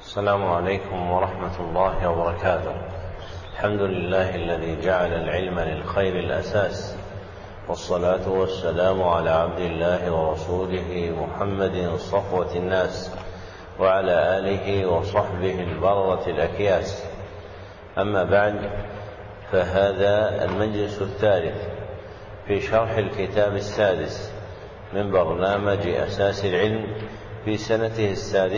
السلام عليكم ورحمة الله وبركاته. الحمد لله الذي جعل العلم للخير الأساس، والصلاة والسلام على عبد الله ورسوله محمد صفوة الناس وعلى آله وصحبه البررة الأكياس. أما بعد، فهذا المجلس الثالث في شرح الكتاب السادس من برنامج أساس العلم في سنته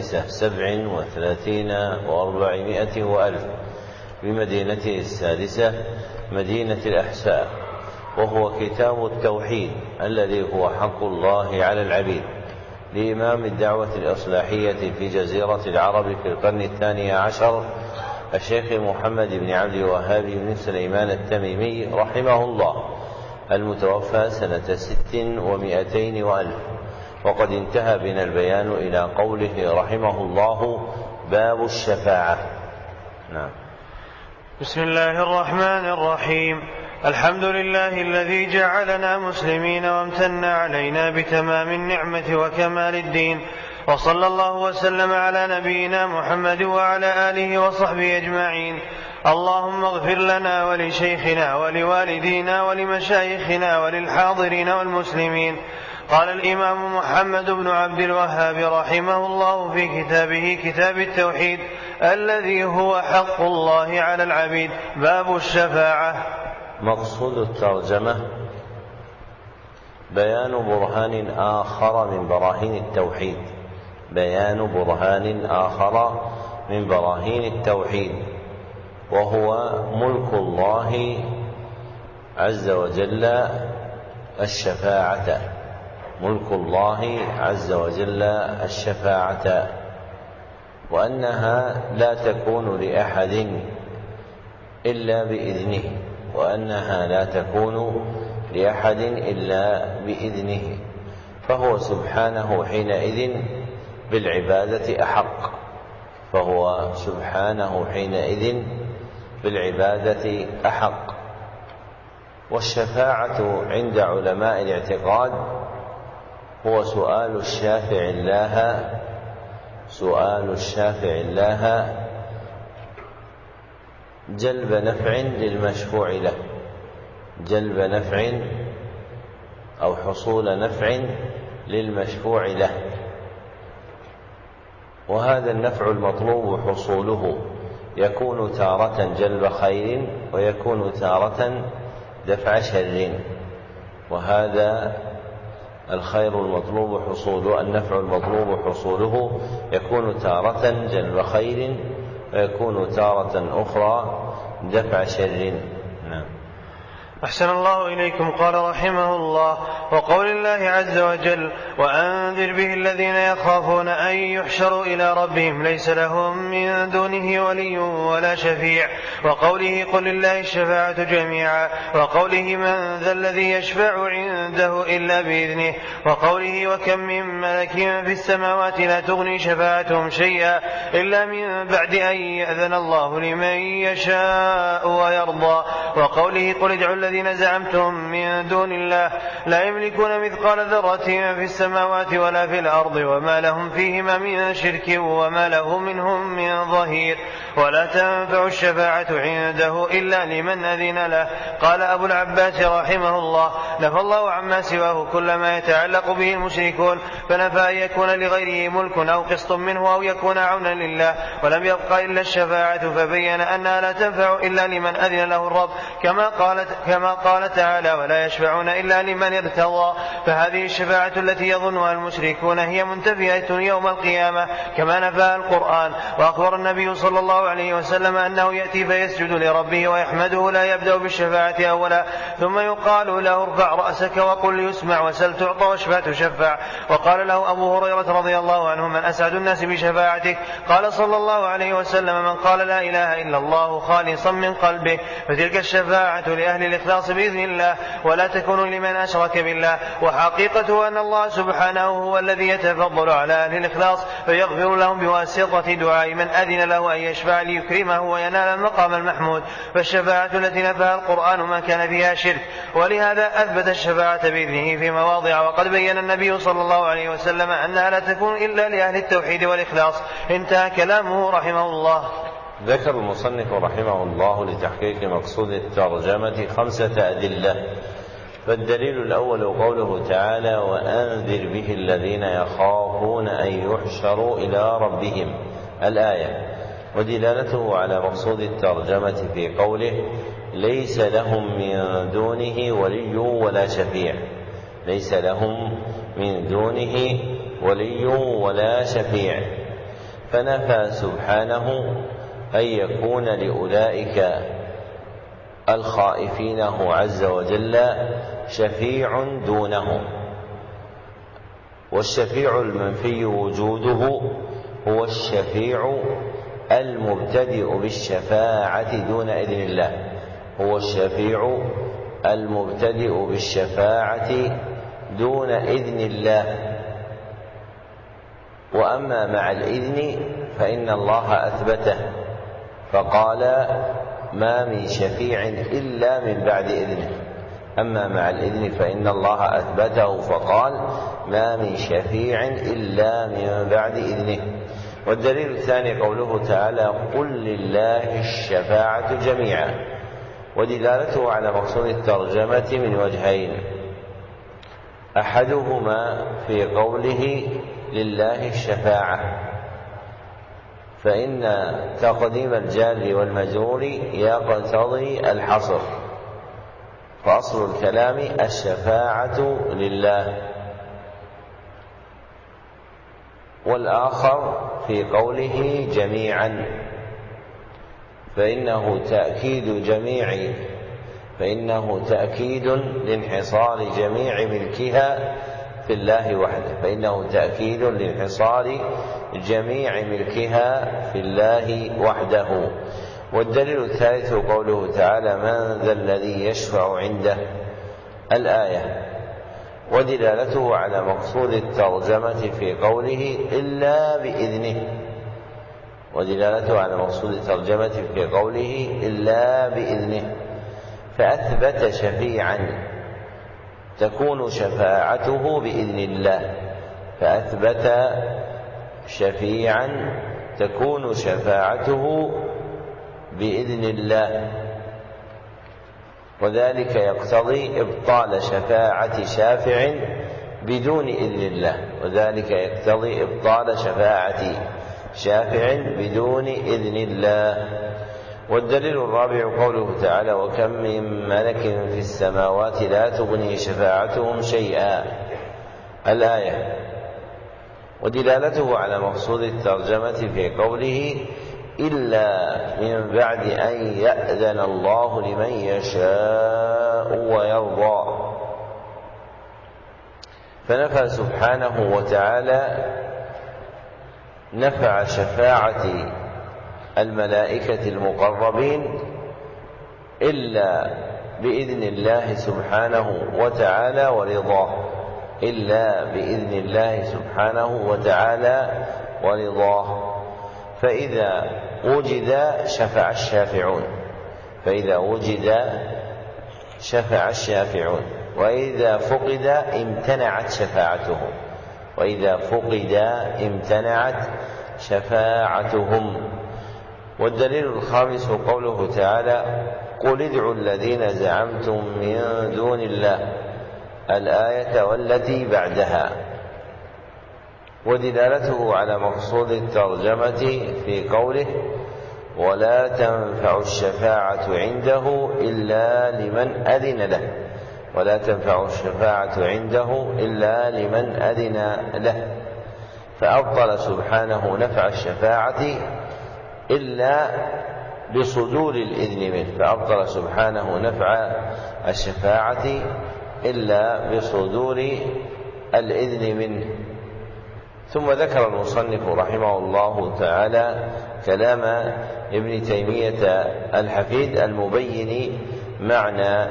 37 و400 وألف بمدينته السادسة مدينة الأحساء، وهو كتاب التوحيد الذي هو حق الله على العبيد لإمام الدعوة الإصلاحية في جزيرة العرب في القرن 12 الشيخ محمد بن عبد الوهاب بن سليمان التميمي رحمه الله، المتوفى سنة 600 وألف. وقد انتهى بنا البيان إلى قوله رحمه الله: باب الشفاعة. نعم. بسم الله الرحمن الرحيم. الحمد لله الذي جعلنا مسلمين وامتن علينا بتمام النعمة وكمال الدين، وصلى الله وسلم على نبينا محمد وعلى آله وصحبه أجمعين. اللهم اغفر لنا ولشيخنا ولوالدينا ولمشايخنا وللحاضرين والمسلمين. قال الإمام محمد بن عبد الوهاب رحمه الله في كتابه كتاب التوحيد الذي هو حق الله على العبيد: باب الشفاعة. مقصود الترجمة بيان برهان آخر من براهين التوحيد، بيان برهان آخر من براهين التوحيد، وهو ملك الله عز وجل الشفاعة، ملك الله عز وجل الشفاعة، وأنها لا تكون لأحد إلا بإذنه، وأنها لا تكون لأحد إلا بإذنه، فهو سبحانه حينئذ بالعبادة أحق، فهو سبحانه حينئذ بالعبادة أحق. والشفاعة عند علماء الاعتقاد هو سؤال الشافع الله جلب نفع للمشفوع له، جلب نفع أو حصول نفع للمشفوع له، وهذا النفع المطلوب حصوله يكون تارة جلب خير ويكون تارة دفع شر، وهذا الخير المطلوب حصوله، النفع المطلوب حصوله يكون تارة جلب خير ويكون تارة أخرى دفع شر. نعم. أحسن الله إليكم. قال رحمه الله: وقول الله عز وجل: وأنذر به الذين يخافون أن يحشروا إلى ربهم ليس لهم من دونه ولي ولا شفيع. وقوله: قل لله الشفاعة جميعا. وقوله: من ذا الذي يشفع عنده إلا بإذنه. وقوله: وكم من ملك في السماوات لا تغني شفاعتهم شيئا إلا من بعد أن يأذن الله لمن يشاء ويرضى. وقوله: قل ادعوا الذين زعمتم من دون الله لا يملكون مثقال ذرة في السماوات ولا في الأرض وما لهم فيهما من شرك وما له منهم من ظهير. ولا تنفع الشفاعة عنده إلا لمن أذن له. قال أبو العباس رحمه الله: نفى الله عما سواه كل ما يتعلق به المشركون، فنفى أن يكون لغيره ملك أو قسط منه أو يكون عونا لله، ولم يبق إلا الشفاعة، فبين أنها لا تنفع إلا لمن أذن له الرب، كما قال تعالى: ولا يشفعون إلا لمن ارتضى. فهذه الشفاعة التي يظنها المشركون هي منتفية يوم القيامة كما نفاها القرآن. وأخبر النبي صلى الله عليه وسلم أنه يأتي فيسجد لربه ويحمده، لا يبدأ بالشفاعة أولا، ثم يقال له: ارفع رأسك وقل يسمع، وسل تعطى، واشفع تشفع. وقال له أبو هريرة رضي الله عنه: من أسعد الناس بشفاعتك؟ قال صلى الله عليه وسلم: من قال لا إله إلا الله خالصا من قلبه. فتلك الشفاعة لأهل الإخلاص الإخلاص بإذن الله ولا تكون لمن أشرك بالله. وحقيقته أن الله سبحانه هو الذي يتفضل على أهل الإخلاص فيغفر لهم بواسطة دعاء من أذن له أن يشفع ليكرمه وينال المقام المحمود. فالشفاعة التي نفاها القرآن ما كان فيها شرك، ولهذا أثبت الشفاعة بإذنه في مواضع. وقد بين النبي صلى الله عليه وسلم أنها لا تكون إلا لأهل التوحيد والإخلاص. انتهى كلامه رحمه الله. ذكر المصنف رحمه الله لتحقيق مقصود الترجمة 5 أدلة. فالدليل الأول قوله تعالى: وأنذر به الذين يخافون أن يحشروا إلى ربهم، الآية. ودلالته على مقصود الترجمة في قوله: ليس لهم من دونه ولي ولا شفيع. ليس لهم من دونه ولي ولا شفيع، فنفى سبحانه أن يكون لأولئك الخائفينه عز وجل شفيع دونه. والشفيع المنفي وجوده هو الشفيع المبتدئ بالشفاعة دون إذن الله. هو الشفيع المبتدئ بالشفاعة دون إذن الله. وأما مع الإذن فإن الله أثبته فقال: ما من شفيع إلا من بعد إذنه. أما مع الإذن فإن الله أثبته فقال: ما من شفيع إلا من بعد إذنه. والدليل الثاني قوله تعالى: قل لله الشفاعة جميعا. ودلالته على مقصود الترجمة من وجهين: أحدهما في قوله لله الشفاعة، فإن تقديم الجار والمجرور يقتضي الحصر، فأصل الكلام الشفاعة لله. والآخر في قوله جميعا، فإنه تأكيد لانحصار جميع ملكها في الله وحده. فإنه تأكيد لانحصار جميع ملكها في الله وحده. والدليل الثالث قوله تعالى: من ذا الذي يشفع عنده، الآية. ودلالته على مقصود الترجمة في قوله إلا بإذنه. ودلالته على مقصود الترجمة في قوله إلا بإذنه، فأثبت شفيعا تكون شفاعته بإذن الله. فأثبت شفيعا تكون شفاعته بإذن الله، وذلك يقتضي إبطال شفاعة شافع بدون إذن الله. وذلك يقتضي إبطال شفاعة شافع بدون إذن الله. والدليل الرابع قوله تعالى: وكم من ملك في السماوات لا تغني شفاعتهم شيئا، الآية. ودلالته على مقصود الترجمة في قوله إلا من بعد أن يأذن الله لمن يشاء ويرضى. فنفى سبحانه وتعالى نفع شفاعة الملائكة المقربين إلا بإذن الله سبحانه وتعالى ورضاه. إلا بإذن الله سبحانه وتعالى ورضاه. فإذا وجد شفع الشافعون، وإذا فقد امتنعت شفاعتهم. والدليل الخامس قوله تعالى: قل ادعوا الذين زعمتم من دون الله، الآية والتي بعدها. ودلالته على مقصود الترجمة في قوله: ولا تنفع الشفاعة عنده إلا لمن أذن له. فأبطل سبحانه نفع الشفاعة إلا بصدور الإذن منه. ثم ذكر المصنف رحمه الله تعالى كلام ابن تيمية الحفيد المبين معنى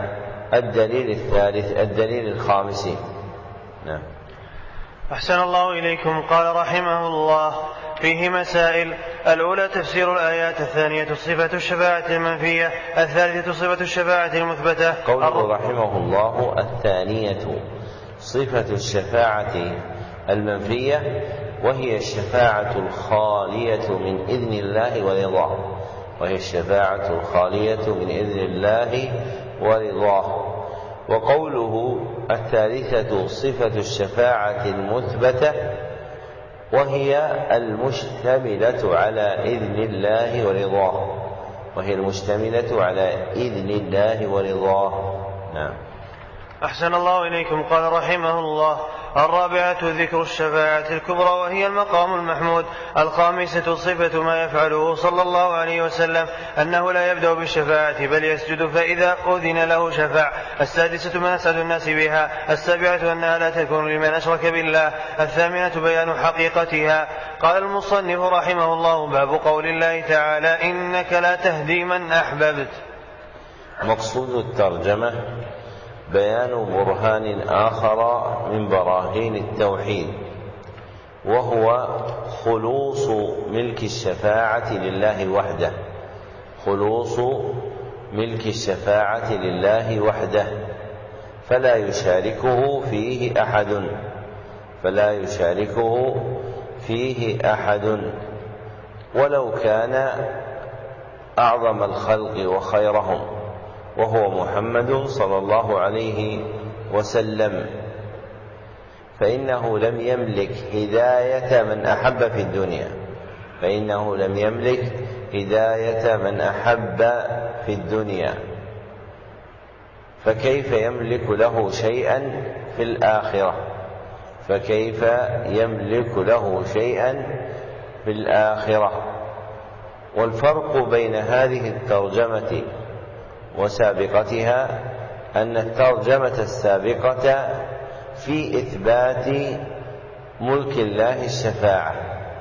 الدليل الثالث الدليل الخامس. نعم. أحسن الله إليكم. قال رحمه الله: فيه مسائل: الأولى تفسير الآيات، الثانية صفة الشفاعة المنفية، الثالثة صفة الشفاعة المثبتة. قوله رحمه الله: الثانية صفة الشفاعة المنفية، وهي الشفاعة الخالية من إذن الله ورضاه، وهي الشفاعة الخالية من إذن الله ورضاه. وقوله الثالثة صفة الشفاعة المثبتة، وهي المشتملة على إذن الله ورضاه، وهي المشتملة على إذن الله ورضاه. نعم. أحسن الله إليكم. قال رحمه الله: الرابعة ذكر الشفاعة الكبرى، وهي المقام المحمود. الخامسة صفة ما يفعله صلى الله عليه وسلم، أنه لا يبدأ بالشفاعة بل يسجد فإذا أذن له شفع. السادسة من أسعد الناس بها. السابعة أنها لا تكون لمن أشرك بالله. الثامنة بيان حقيقتها. قال المصنف رحمه الله: باب قول الله تعالى: إنك لا تهدي من أحببت. مقصود الترجمة بيان برهان آخر من براهين التوحيد، وهو خلوص ملك الشفاعة لله وحده، خلوص ملك الشفاعة لله وحده، فلا يشاركه فيه أحد، فلا يشاركه فيه أحد، ولو كان أعظم الخلق وخيرهم، وهو محمد صلى الله عليه وسلم، فإنه لم يملك هداية من أحب في الدنيا، فإنه لم يملك هداية من أحب في الدنيا، فكيف يملك له شيئا في الآخرة؟ فكيف يملك له شيئا في الآخرة؟ والفرق بين هذه الترجمة وسابقتها أن الترجمة السابقة في إثبات ملك الله الشفاعة،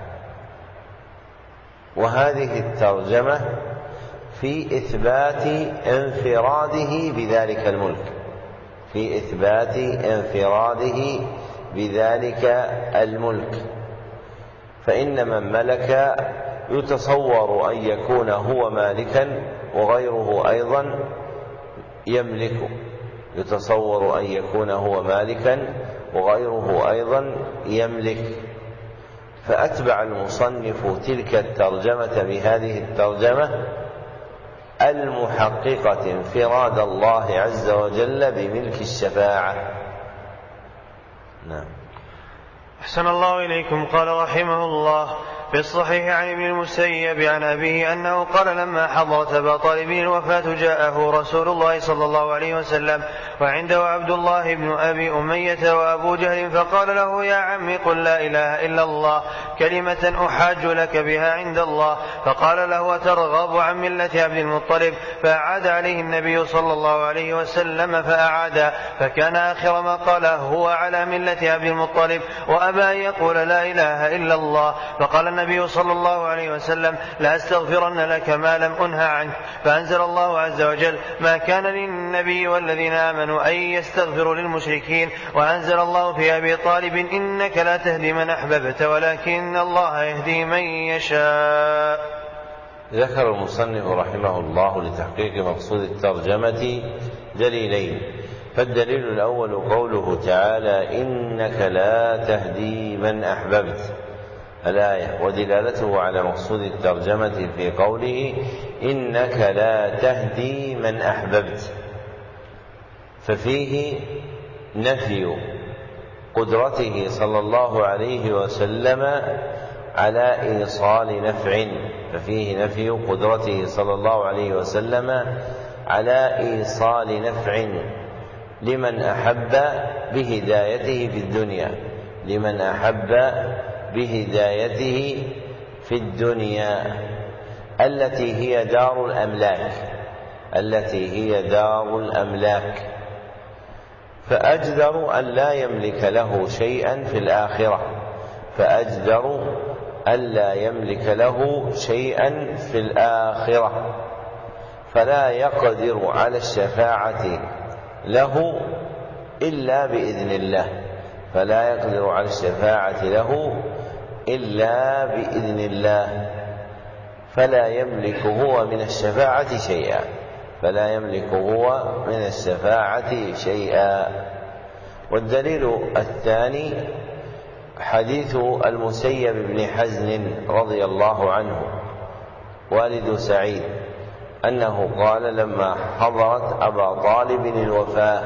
وهذه الترجمة في إثبات انفراده بذلك الملك، في إثبات انفراده بذلك الملك. فإن من ملك يتصور أن يكون هو مالكا وغيره أيضا يملك، يتصور أن يكون هو مالكا وغيره أيضا يملك. فأتبع المصنف تلك الترجمة بهذه الترجمة المحققة انفراد الله عز وجل بملك الشفاعة. نعم. أحسن الله إليكم. قال رحمه الله: في الصحيح عن ابن المسيب عن أبيه أنه قال: لما حضرت أبا طالب الوفاة جاءه رسول الله صلى الله عليه وسلم وعنده عبد الله بن أبي أمية وأبو جهل، فقال له: يا عم قل لا إله إلا الله كلمة أحاج لك بها عند الله. فقال له: أترغب عن ملة عبد المطلب؟ فأعاد عليه النبي صلى الله عليه وسلم فأعاد، فكان آخر ما قال: هو على ملة عبد المطلب، وأبى أن يقول لا إله إلا الله. فقال النبي صلى الله عليه وسلم: لا أستغفرن لك ما لم أنهى عنك. فأنزل الله عز وجل: ما كان للنبي والذين آمنوا أن يستغفروا للمشركين. وأنزل الله في أبي طالب: إنك لا تهدي من أحببت ولكن الله يهدي من يشاء. ذكر المصنف رحمه الله لتحقيق مقصود الترجمة دليلين. فالدليل الأول قوله تعالى: إنك لا تهدي من أحببت، الآية، ودلالته على مقصود الترجمة في قوله: إنك لا تهدي من أحببت، ففيه نفي قدرته صلى الله عليه وسلم على إيصال نفع، ففيه نفي قدرته صلى الله عليه وسلم على إيصال نفع لمن أحب بهدايته في الدنيا، لمن أحب بهدايته في الدنيا التي هي دار الأملاك، التي هي دار الأملاك، فأجدر أن لا يملك له شيئا في الآخرة، فأجدر أن لا يملك له شيئا في الآخرة، فلا يقدر على الشفاعة له إلا بإذن الله، فلا يقدر على الشفاعة له إلا بإذن الله، فلا يملك هو من الشفاعة شيئا، فلا يملك هو من الشفاعة شيئا. والدليل الثاني حديث المسيب بن حزن رضي الله عنه والد سعيد أنه قال لما حضرت أبا طالب الوفاة.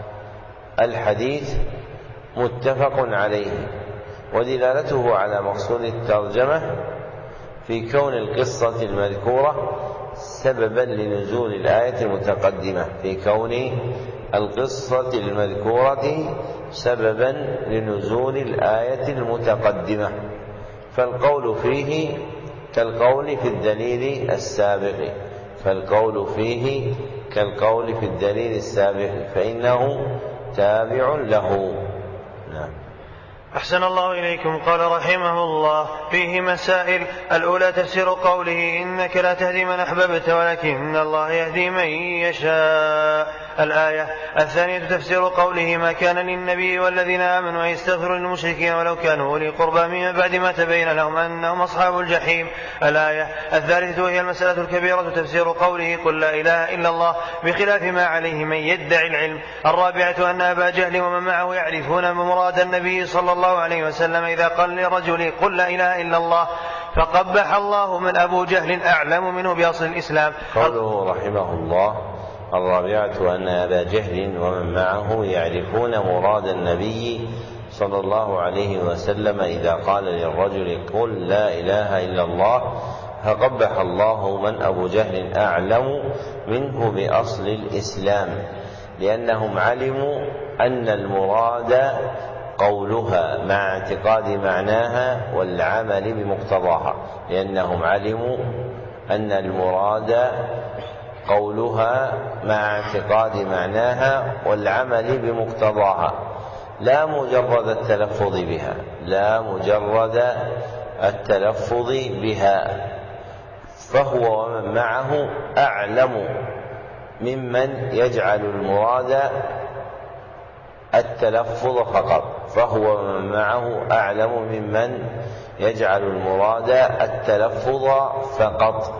الحديث متفق عليه، ودلالته على مقصود الترجمة في كون القصة المذكورة سببا لنزول الآية المتقدمة، في كون القصة المذكورة سببا لنزول الآية المتقدمة، فالقول فيه كالقول في الدليل السابق، فالقول فيه كالقول في الدليل السابق، فإنه تابع له. نعم. أحسن الله إليكم. قال رحمه الله: فيه مسائل. الأولى تفسير قوله إنك لا تهدي من أحببت ولكن الله يهدي من يشاء، الآية. الثانية تفسير قوله ما كان للنبي والذين آمنوا أن يستغفروا للمشركين ولو كانوا أولي قربى من بعد ما تبين لهم أنهم أصحاب الجحيم، الآية. الثالثة وهي المسألة الكبيرة تفسير قوله قل لا إله إلا الله بخلاف ما عليه من يدعي العلم. الرابعة أن أبا جهل ومن معه يعرفون مراد النبي صلى الله عليه وسلم إذا قال لرجل قل لا إله إلا الله فقبح الله من أبو جهل أعلم منه بأصل الإسلام. قوله رحمه الله: الرابعة أن أبا جهل ومن معه يعرفون مراد النبي صلى الله عليه وسلم إذا قال للرجل قل لا إله إلا الله فقبح الله من أبو جهل أعلم منه بأصل الإسلام، لأنهم علموا أن المراد قولها مع اعتقاد معناها والعمل بمقتضاها، لأنهم علموا أن المراد قولها مع اعتقاد معناها والعمل بمقتضاها، لا مجرد التلفظ بها، لا مجرد التلفظ بها. فهو ومن معه أعلم ممن يجعل المراد التلفظ فقط، فهو ومن معه أعلم ممن يجعل المراد التلفظ فقط.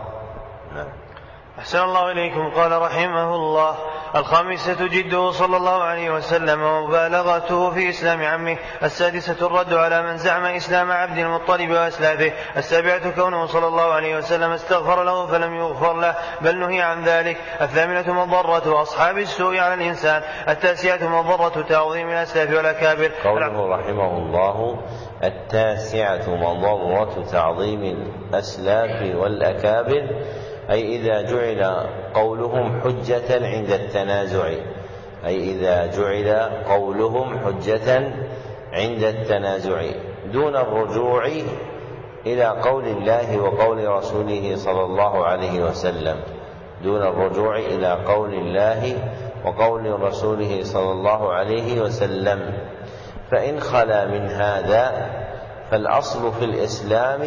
أحسن الله إليكم. قال رحمه الله: الخامسة جده صلى الله عليه وسلم ومبالغته في إسلام عمه. السادسة الرد على من زعم إسلام عبد المطلب وأسلافه. السابعة كونه صلى الله عليه وسلم استغفر له فلم يغفر له بل نهي عن ذلك. الثامنة مضرة أصحاب السوء على الإنسان. التاسعة مضرة تعظيم الأسلاف والأكابر. قوله رحمه الله: التاسعة مضرة تعظيم الأسلاف والأكابر، أي إذا جعل قولهم حجة عند التنازع، أي إذا جعل قولهم حجة عند التنازع دون الرجوع إلى قول الله وقول رسوله صلى الله عليه وسلم، دون الرجوع إلى قول الله وقول رسوله صلى الله عليه وسلم. فإن خلا من هذا فالأصل في الإسلام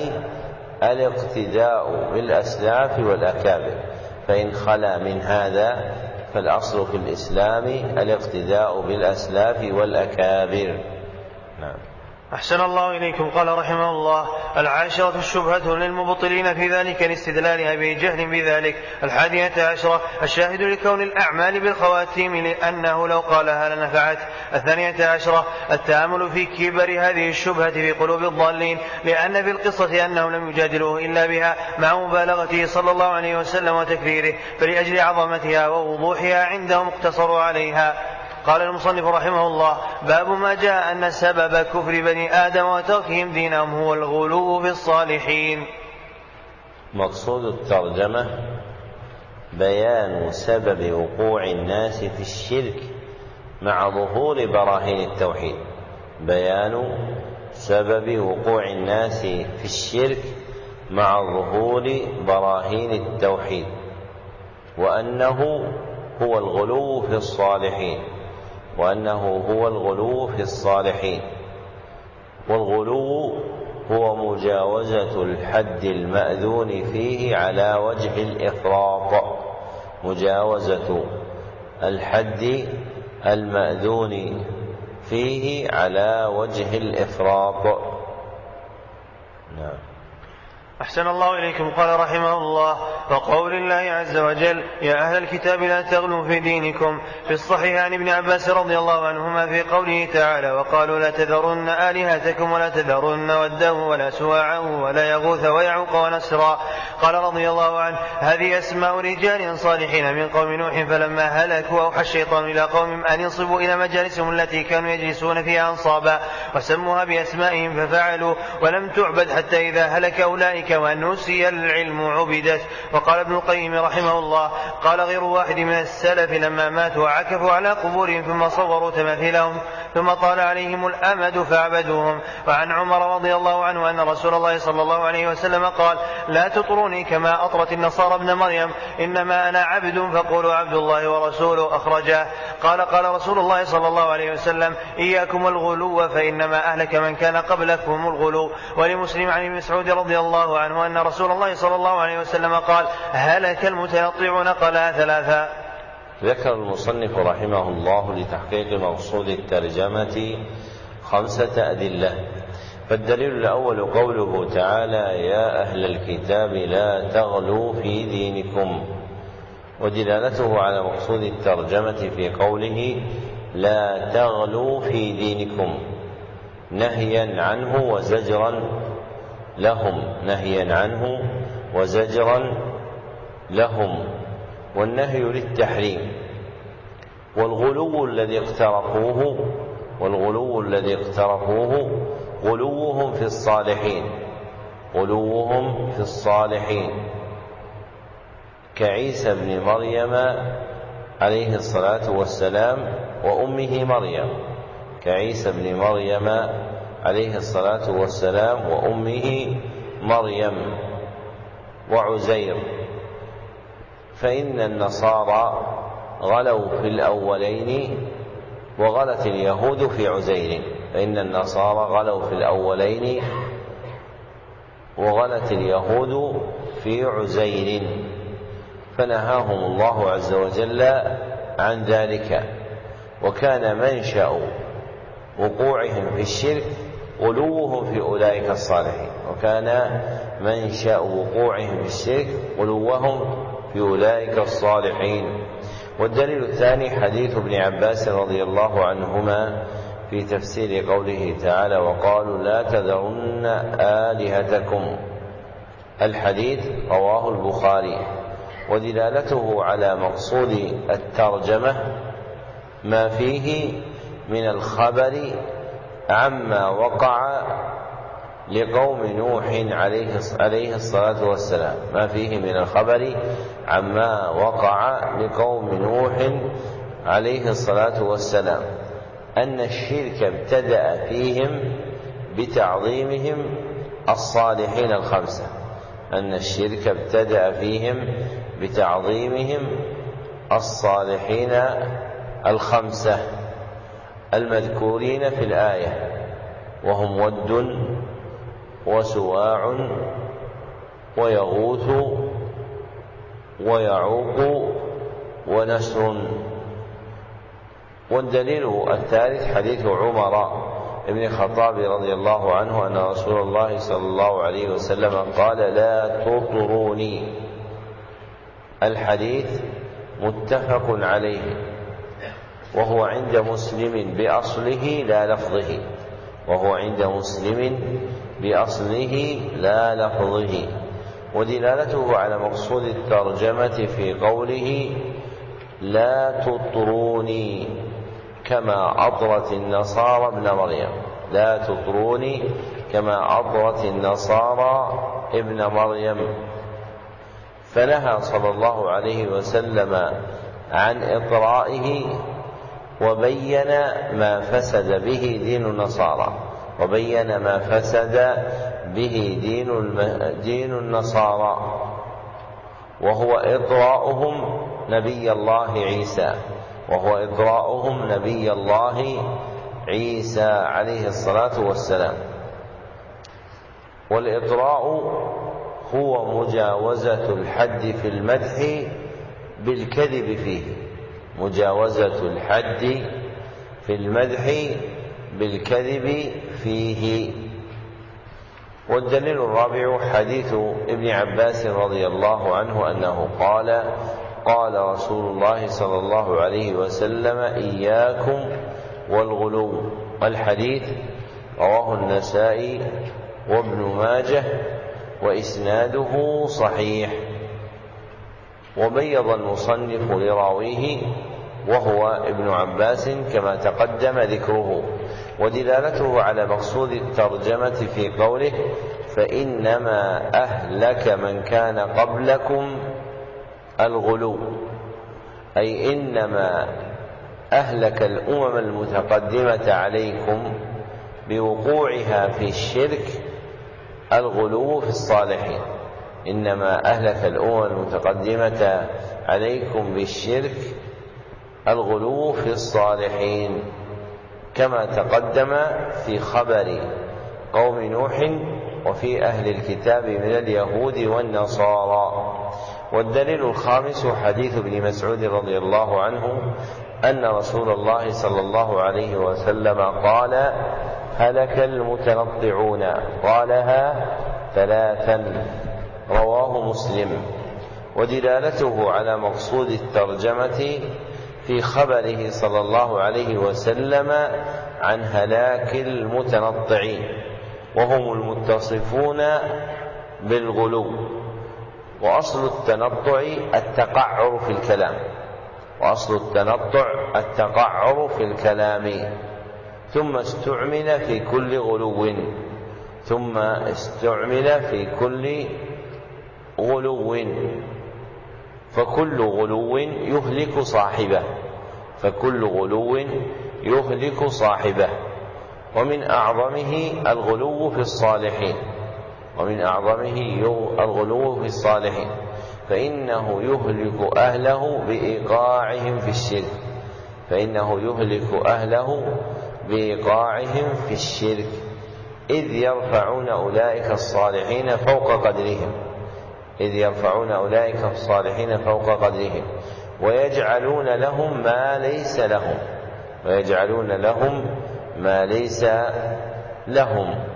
الاقتداء بالأسلاف والأكابر، فإن خلا من هذا فالأصل في الإسلام الاقتداء بالأسلاف والأكابر. نعم. أحسن الله إليكم. قال رحمه الله: العاشرة الشبهة للمبطلين في ذلك لاستدلال أبي جهل بذلك. 11 الشاهد لكون الأعمال بالخواتيم لأنه لو قالها لنفعت. 12 التأمل في كبر هذه الشبهة في قلوب الضالين، لأن في القصة أنهم لم يجادلوه إلا بها مع مبالغته صلى الله عليه وسلم وتكريره، فلأجل عظمتها ووضوحها عندهم اقتصروا عليها. قال المصنف رحمه الله: باب ما جاء أن سبب كفر بني آدم وتركهم دينهم هو الغلو في الصالحين. مقصود الترجمة بيان سبب وقوع الناس في الشرك مع ظهور براهين التوحيد، بيان سبب وقوع الناس في الشرك مع ظهور براهين التوحيد، وأنه هو الغلو في الصالحين، وأنه هو الغلو في الصالحين. والغلو هو مجاوزة الحد المأذون فيه على وجه الإفراط، مجاوزة الحد المأذون فيه على وجه الإفراط. نعم. أحسن الله إليكم. قال رحمه الله: وقول الله عز وجل: يا أهل الكتاب لا تغلوا في دينكم. في الصحيح عن ابن عباس رضي الله عنهما في قوله تعالى: وقالوا لا تذرن آلهتكم ولا تذرن ودا ولا سواعا ولا يغوث ويعوق ونسرا. قال رضي الله عنه: هذه أسماء رجال صالحين من قوم نوح، فلما هلكوا أوحى الشيطان إلى قوم أن ينصبوا إلى مجالسهم التي كانوا يجلسون فيها أنصابا، وسموها بأسمائهم ففعلوا، ولم تعبد حتى إذا هلك أولئك ونسي العلم عبدت. وقال ابن القيم رحمه الله: قال غير واحد من السلف لما ماتوا عكفوا على قبورهم ثم صوروا تماثيلهم ثم طال عليهم الأمد فعبدوهم. وعن عمر رضي الله عنه أن رسول الله صلى الله عليه وسلم قال: لا تطروني كما أطرت النصارى ابن مريم، إنما أنا عبد فقولوا عبد الله ورسوله. أخرجاه. قال رسول الله صلى الله عليه وسلم: إياكم الغلو فإنما أهلك من كان قبلكم الغلو. ولمسلم عن ابن مسعود رضي الله عنه أن رسول الله صلى الله عليه وسلم قال: هلك المتنطعون. قالها ثلاثا. ذكر المصنف رحمه الله لتحقيق مقصود الترجمة 5 أدلة. فالدليل الأول قوله تعالى: يا أهل الكتاب لا تغلوا في دينكم، ودلالته على مقصود الترجمة في قوله لا تغلوا في دينكم نهيا عنه وزجرا لهم، والنهي للتحريم. والغلو الذي اقترفوه غلوهم في الصالحين كعيسى بن مريم عليه الصلاة والسلام وأمه مريم، وعزير. فإن النصارى غلوا في الأولين وغلت اليهود في عزير، فنهاهم الله عز وجل عن ذلك. وكان منشأ وقوعهم في الشرك غلوهم في أولئك الصالحين. والدليل الثاني حديث ابن عباس رضي الله عنهما في تفسير قوله تعالى: وقالوا لا تذرن آلهتكم. الحديث رواه البخاري. ودلالته على مقصود الترجمة ما فيه من الخبر عما وقع لقوم نوح عليه الصلاة والسلام أن الشرك ابتدأ فيهم بتعظيمهم الصالحين الخمسة المذكورين في الآية، وهم ود وسواع ويغوث ويعوق ونسر. والدليل الثالث حديث عمر بن الخطاب رضي الله عنه أن رسول الله صلى الله عليه وسلم قال: لا تطروني. الحديث متفق عليه، وهو عند مسلم بأصله لا لفظه. ودلالته على مقصود الترجمة في قوله لا تطروني كما أطرت النصارى ابن مريم، فنهى صلى الله عليه وسلم عن إطرائه، وبين ما فسد به دين النصارى، وهو إطراؤهم نبي الله عيسى عليه الصلاة والسلام. والإطراء هو مجاوزة الحد في المدح بالكذب فيه، مجاوزة الحد في المدح بالكذب فيه. والدليل الرابع حديث ابن عباس رضي الله عنه أنه قال: قال رسول الله صلى الله عليه وسلم: إياكم والغلو. الحديث رواه النسائي وابن ماجه وإسناده صحيح. وبيض المصنف لراويه وهو ابن عباس كما تقدم ذكره، ودلالته على مقصود الترجمة في قوله: فإنما أهلك من كان قبلكم الغلو، أي إنما أهلك الأمم المتقدمة عليكم بوقوعها في الشرك الغلو في الصالحين. إنما أهلك الأمم المتقدمة عليكم بالشرك الغلو في الصالحين، كما تقدم في خبر قوم نوح وفي أهل الكتاب من اليهود والنصارى. والدليل الخامس حديث ابن مسعود رضي الله عنه أن رسول الله صلى الله عليه وسلم قال: هلك المتنطعون، قالها 3، رواه مسلم. ودلالته على مقصود الترجمة في خبره صلى الله عليه وسلم عن هلاك المتنطعين، وهم المتصفون بالغلو. وأصل التنطع التقعر في الكلام، وأصل التنطع التقعر في الكلام، ثم استعمل في كل غلو، ثم استعمل في كل غلو، فكل غلو يهلك صاحبه، فكل غلو يهلك صاحبه. ومن أعظمه الغلو في الصالحين، ومن أعظمه الغلو في الصالحين، فإنه يهلك أهله بإيقاعهم في الشرك، فإنه يهلك أهله بإيقاعهم في الشرك، إذ يرفعون أولئك الصالحين فوق قدرهم، إذ يرفعون أولئك الصالحين فوق قدرهم، ويجعلون لهم ما ليس لهم، ويجعلون لهم ما ليس لهم.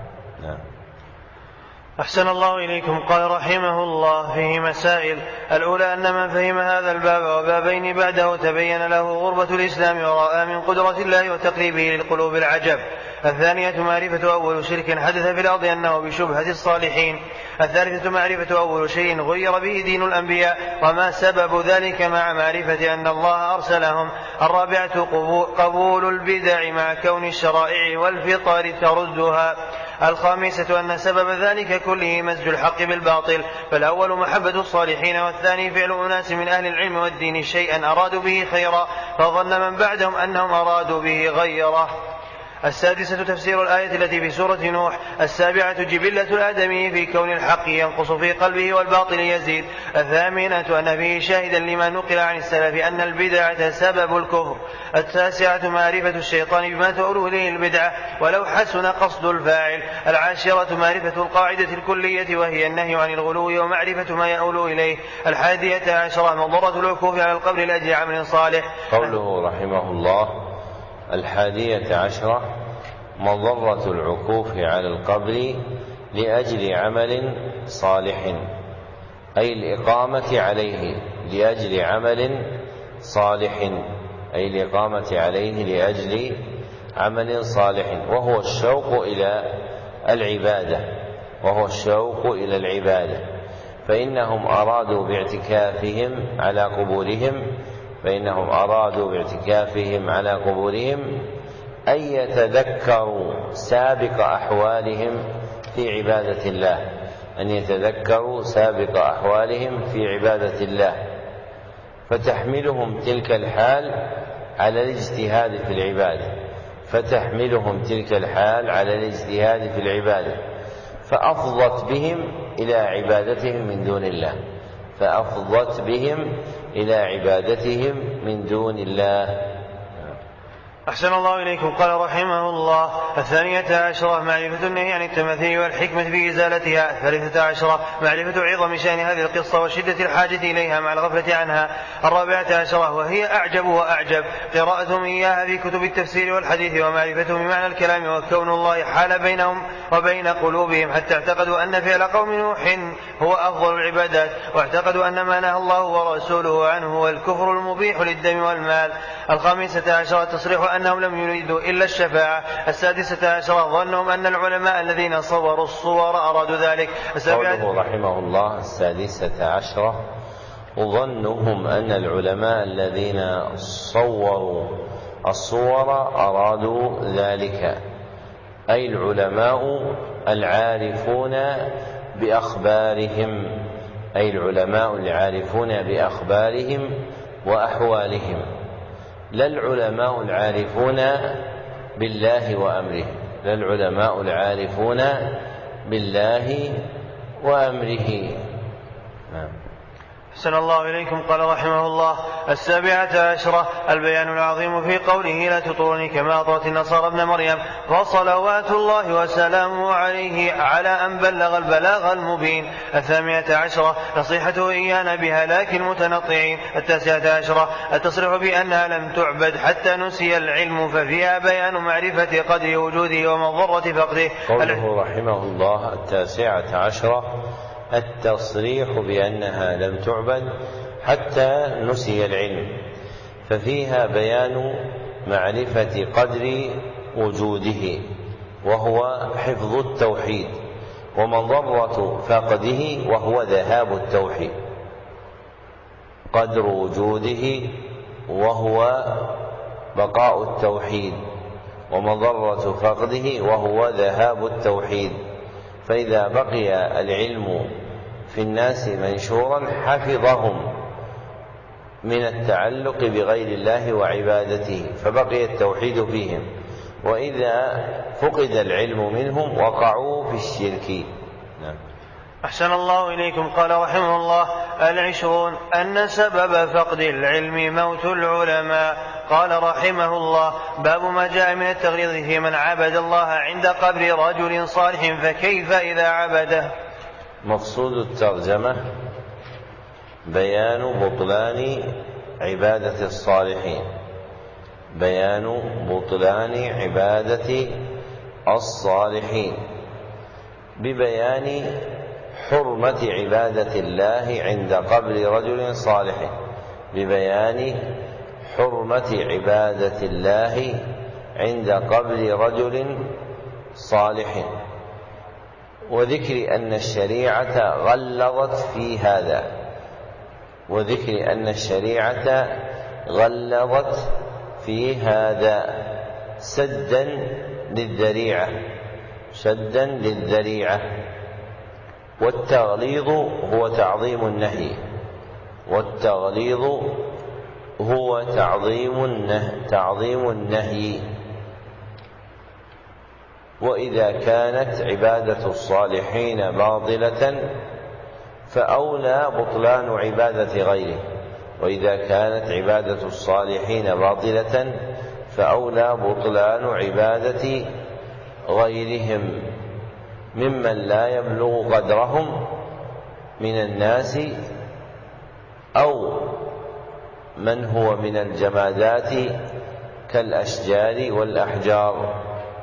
أحسن الله إليكم. قال رحمه الله: فيه مسائل. الأولى أن من فهم هذا الباب وبابين بعده تبين له غربة الإسلام ورأى من قدرة الله وتقريبه للقلوب العجب. الثانية معرفة أول شرك حدث في الأرض أنه بشبهة الصالحين. الثالثة معرفة أول شيء غير به دين الأنبياء وما سبب ذلك مع معرفة أن الله أرسلهم. الرابعة قبول البدع مع كون الشرائع والفطر تردها. الخامسة أن سبب ذلك كله مزج الحق بالباطل، فالأول محبة الصالحين، والثاني فعل أناس من أهل العلم والدين شيئا أرادوا به خيرا فظن من بعدهم أنهم أرادوا به غيره. السادسة تفسير الآية التي في سورة نوح. السابعة جبلة الآدمي في كون الحق ينقص في قلبه والباطل يزيد. الثامنة أن فيه شاهدا لما نقل عن السلف أن البدعة سبب الكفر. التاسعة معرفة الشيطان بما تؤول إليه البدعة ولو حسن قصد الفاعل. العاشرة معرفة القاعدة الكلية وهي النهي عن الغلو ومعرفة ما يؤول إليه. 11 مضرة العكوف على القبر لأجل عمل صالح. قوله رحمه الله: 11 مضرة العكوف على القبر لأجل عمل صالح، أي الإقامة عليه لأجل عمل صالح، أي الإقامة عليه لأجل عمل صالح، وهو الشوق إلى العبادة، وهو الشوق إلى العبادة. فإنهم أرادوا باعتكافهم على قبورهم، فإنهم أرادوا باعتكافهم على قبورهم أن يتذكروا سابق أحوالهم في عبادة الله، أن يتذكروا سابق أحوالهم في عبادة الله، فتحملهم تلك الحال على الاجتهاد في العبادة، فتحملهم تلك الحال على الاجتهاد في العبادة، فأفضت بهم إلى عبادتهم من دون الله، فأفضت بهم إلى عبادتهم من دون الله. أحسن الله إليكم. قال رحمه الله: 12 معرفة النهي عن التماثيل والحكمة في إزالتها. 13 معرفة عظم شأن هذه القصة وشدة الحاجة إليها مع الغفلة عنها. 14 وهي أعجب وأعجب قراءتهم إياها في كتب التفسير والحديث ومعرفتهم بمعنى الكلام وكون الله حال بينهم وبين قلوبهم حتى اعتقدوا أن فعل قوم نوح هو أفضل العبادات، واعتقدوا أن ما نهى الله ورسوله عنه هو الكفر المبيح للدم والمال. 15 تصريح أنهم لم يريدوا إلا الشفاعة. 16 ظنهم أن العلماء الذين صوروا الصور أرادوا ذلك. قوله رحمه الله 16 ظنهم أن العلماء الذين صوروا الصور أرادوا ذلك، أي العلماء العارفون بأخبارهم، أي العلماء العارفون بأخبارهم وأحوالهم، لا العلماء العارفون بالله وأمره، لا العلماء العارفون بالله وأمره. أحسن الله إليكم. قال رحمه الله: 17 البيان العظيم في قوله: لا تطروني كما أطرت النصارى ابن مريم، فصلوات الله وسلامه عليه على أن بلغ البلاغ المبين. 18 نصيحته إيانا بهلاك المتنطعين. 19 التصريح بأنها لم تعبد حتى نسي العلم، ففيها بيان معرفة قدر وجوده ومضرة فقده. قوله رحمه الله 19 التصريح بأنها لم تعبد حتى نسي العلم، ففيها بيان معرفة قدر وجوده وهو حفظ التوحيد، ومضرة فقده وهو ذهاب التوحيد. قدر وجوده وهو بقاء التوحيد، ومضرة فقده وهو ذهاب التوحيد. فإذا بقي العلم في الناس منشورا حفظهم من التعلق بغير الله وعبادته، فبقي التوحيد فيهم، وإذا فقد العلم منهم وقعوا في الشرك. أحسن الله إليكم. قال رحمه الله: 20 أن سبب فقد العلم موت العلماء. قال رحمه الله: باب ما جاء من التغليظ في من عبد الله عند قبر رجل صالح، فكيف إذا عبده. مقصود الترجمة بيان بطلان عبادة الصالحين، بيان بطلان عبادة الصالحين ببيان حرمة عبادة الله عند قبر رجل صالح، ببيان حرمة عبادة الله عند قبر رجل صالح، وذكر أن الشريعة غلظت في هذا، وذكر أن الشريعة غلظت في هذا سدا للذريعة، سدا للذريعة. والتغليظ هو تعظيم النهي، والتغليظ هو تعظيم النهي. وإذا كانت عبادة الصالحين باطلة فأولى بطلان عبادة غيره، وإذا كانت عبادة الصالحين باطلة فأولى بطلان عبادة غيرهم ممن لا يبلغ قدرهم من الناس أو من هو من الجمادات كالأشجار والأحجار.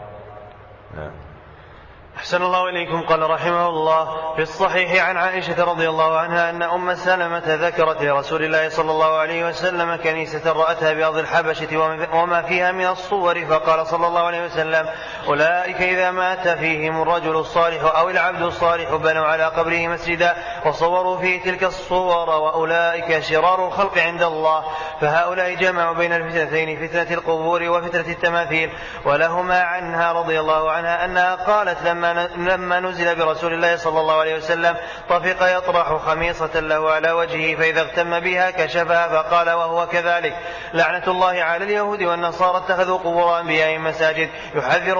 أحسن الله إليكم. قال رحمه الله: في الصحيح عن عائشة رضي الله عنها أن أم سلمة ذكرت لرسول الله صلى الله عليه وسلم كنيسة رأتها بأرض الحبشة وما فيها من الصور، فقال صلى الله عليه وسلم: أولئك إذا مات فيهم الرجل الصالح أو العبد الصالح بنوا على قبره مسجدا وصوروا فيه تلك الصور، وأولئك شرار الخلق عند الله. فهؤلاء جمعوا بين الفتنتين، فتنة القبور وفتنة التماثيل. ولهما عنها رضي الله عنها أنها قالت لما نزل برسول الله صلى الله عليه وسلم طفق يطرح خميصة له على وجهه، فإذا اغتم بها كشفها، فقال وهو كذلك: لعنة الله على اليهود والنصارى اتخذوا قبور أنبيائهم مساجد. يحذر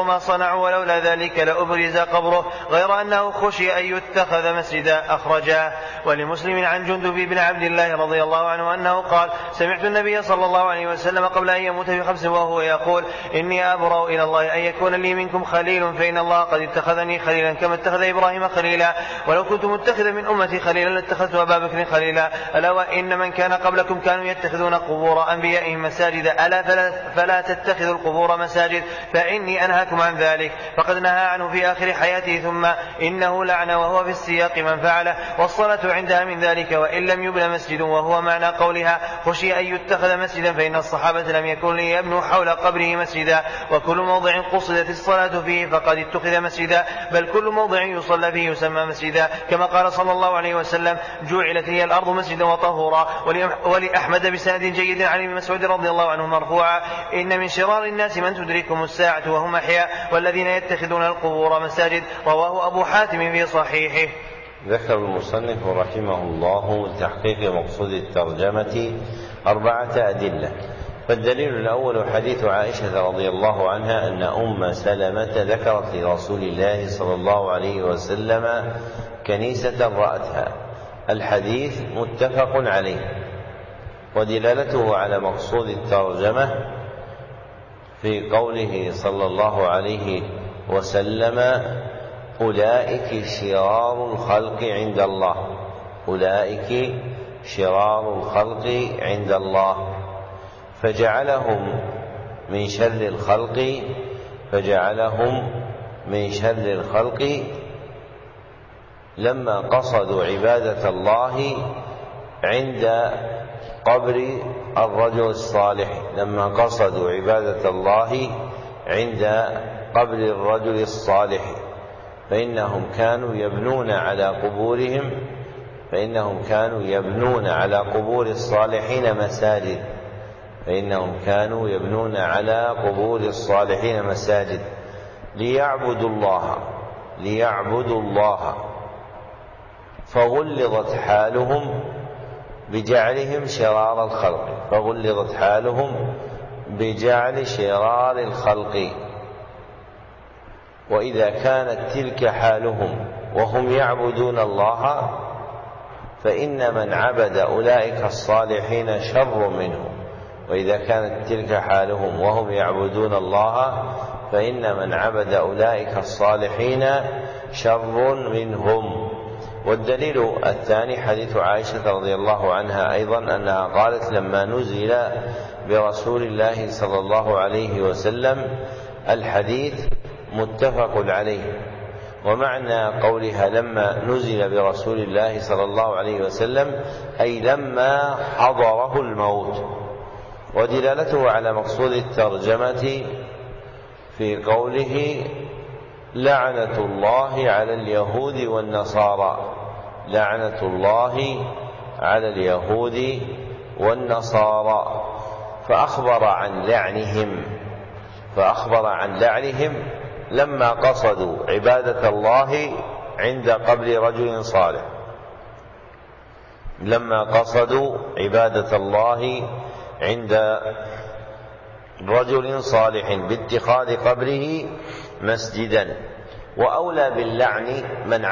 ما صنعوا ولولا ذلك لأبرز قبره غير أنه خشي أن يتخذ مسجدا. أخرجاه. ولمسلم عن جندب بن عبد الله رضي الله عنه أنه قال سمعت النبي صلى الله عليه وسلم قبل أن يموت ب5 وهو يقول إني أبرأ إلى الله أن يكون لي منكم خليل فإن الله قد اتخذني خليلا كما اتخذ إبراهيم خليلا ولو كنت متخذا من أمتي خليلا لاتخذت أبا بكر خليلا. ألا وإن من كان قبلكم كانوا يتخذون قبور أنبيائهم مساجد ألا فلا تتخذوا القبور مساجد فإني أنهاكم عن ذلك. فقد نهى عنه في آخر حياته ثم إنه لعن وهو في السياق من فعله والصلاة عندها من ذلك وإن لم يبنى مسجد وهو معنى قولها خشي أن يتخذ مسجدا فإن الصحابة لم يكن ليبنوا حول قبره مسجدا وكل موضع قصدت الصلاة فيه فقد اتخذ مسجدا بل كل موضع يصلى فيه يسمى مسجدا كما قال صلى الله عليه وسلم جعلت هي الأرض مسجدا وطهورا. ولأحمد بسند جيد عن ابن مسعود رضي الله عنه مرفوعا إن من شرار الناس من تدركهم الساعة وهم أحياء والذين يتخذون القبور مساجد. رواه أبو حاتم في صحيحه. ذكر المصنف رحمه الله لتحقيق مقصود الترجمة 4 أدلة. فالدليل الأول حديث عائشة رضي الله عنها أن أم سلمة ذكرت لرسول الله صلى الله عليه وسلم كنيسة رأتها. الحديث متفق عليه. ودلالته على مقصود الترجمة في قوله صلى الله عليه وسلم أولئك شرار الخلق عند الله أولئك شرار الخلق عند الله فجعلهم من شر الخلق لما قصدوا عبادة الله عند قبر الرجل الصالح فإنهم كانوا يبنون على قبور الصالحين مساجد ليعبدوا الله فغلظت حالهم بجعل شرار الخلق. وإذا كانت تلك حالهم وهم يعبدون الله فإن من عبد أولئك الصالحين شر منهم. والدليل الثاني حديث عائشة رضي الله عنها أيضا أنها قالت لما نزل برسول الله صلى الله عليه وسلم. الحديث متفق عليه. ومعنى قولها لما نزل برسول الله صلى الله عليه وسلم أي لما حضره الموت. ودلالته على مقصود الترجمة في قوله لعنة الله على اليهود والنصارى فأخبر عن لعنهم لما قصدوا عبادة الله عند قبر رجل صالح باتخاذ قبره مسجدا. وأولى باللعن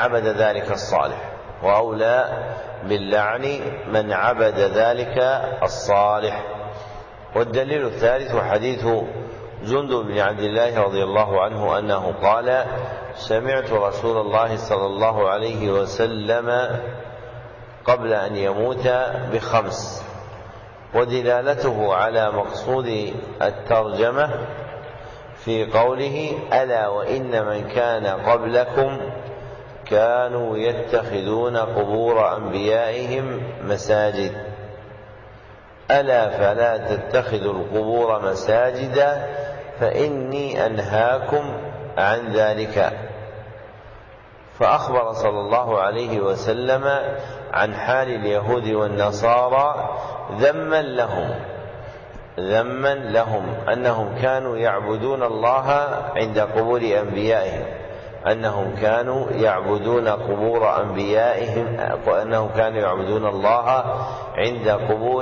من عبد ذلك الصالح. والدليل الثالث حديث جندب بن عبد الله رضي الله عنه أنه قال سمعت رسول الله صلى الله عليه وسلم قبل أن يموت ب5. ودلالته على مقصود الترجمة في قوله ألا وإن من كان قبلكم كانوا يتخذون قبور أنبيائهم مساجد ألا فلا تتخذوا القبور مساجدا فإني أنهاكم عن ذلك. فأخبر صلى الله عليه وسلم عن حال اليهود والنصارى ذما لهم أنهم كانوا يعبدون الله عند قبور أنبيائهم أنهم كانوا يعبدون الله عند قبور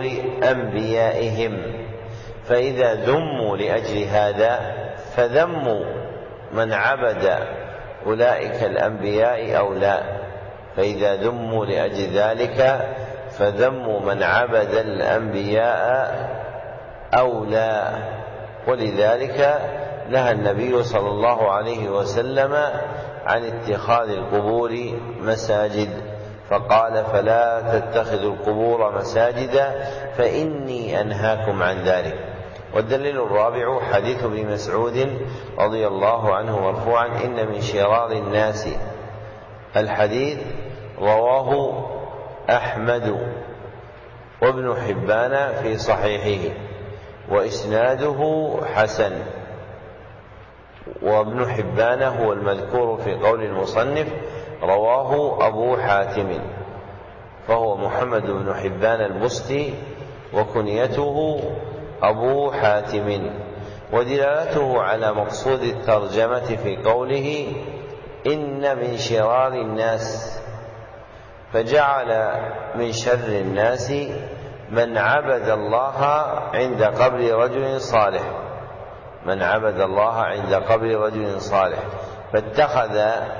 أنبيائهم. فإذا ذموا لأجل هذا فذموا من عبد أولئك الأنبياء أو لا، فإذا ذموا لأجل ذلك فذموا من عبد الأنبياء أو لا. ولذلك نهى النبي صلى الله عليه وسلم عن اتخاذ القبور مساجد، فقال: فلا تتخذوا القبور مساجدا فإني أنهاكم عن ذلك. والدليل الرابع حديث ابن مسعود رضي الله عنه مرفوعا: إن من شرار الناس. الحديث رواه أحمد وابن حبان في صحيحه وإسناده حسن، وابن حبان هو المذكور في قول المصنف رواه أبو حاتم، فهو محمد بن حبان البستي وكنيته أبو حاتم. ودلالته على مقصود الترجمة في قوله: إن من شرار الناس، فجعل من شر الناس من عبد الله عند قبر رجل صالح، من عبد الله عند قبر رجل صالح فاتخذ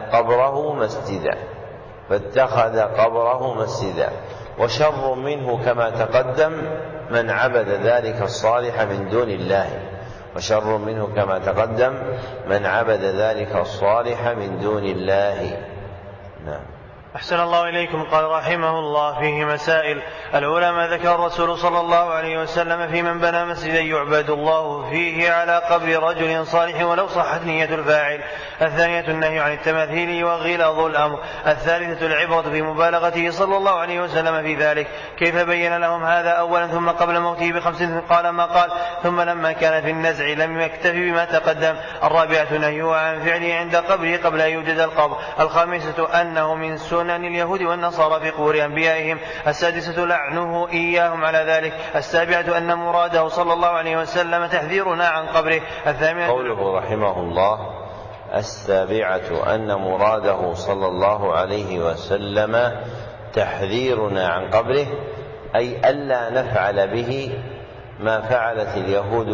قبره مسجدا، وشر منه كما تقدم من عبد ذلك الصالح من دون الله، نعم. أحسن الله إليكم. قال رحمه الله: فيه مسائل. الأولى ما ذكر الرسول صلى الله عليه وسلم في من بنى مسجدا يعبد الله فيه على قبر رجل صالح ولو صحت نية الفاعل. الثانية النهي عن التماثيل وغلظ الأمر. الثالثة العبرة في مبالغته صلى الله عليه وسلم في ذلك، كيف بين لهم هذا أولا ثم قبل موته ب5 قال ما قال، ثم لما كان في النزع لم يكتفي بما تقدم. الرابعة نهيه عن فعله عند قبره قبل أن يوجد القبر. الخامسة أنه من سنن اليهود والنصارى في قبور أنبيائهم. السادسة لعنه إياهم على ذلك. السابعة أن مراده صلى الله عليه وسلم تحذيرنا عن قبره. الثامنة قوله رحمه الله: السابعة أن مراده صلى الله عليه وسلم تحذيرنا عن قبره، أي ألا نفعل به ما فعلت اليهود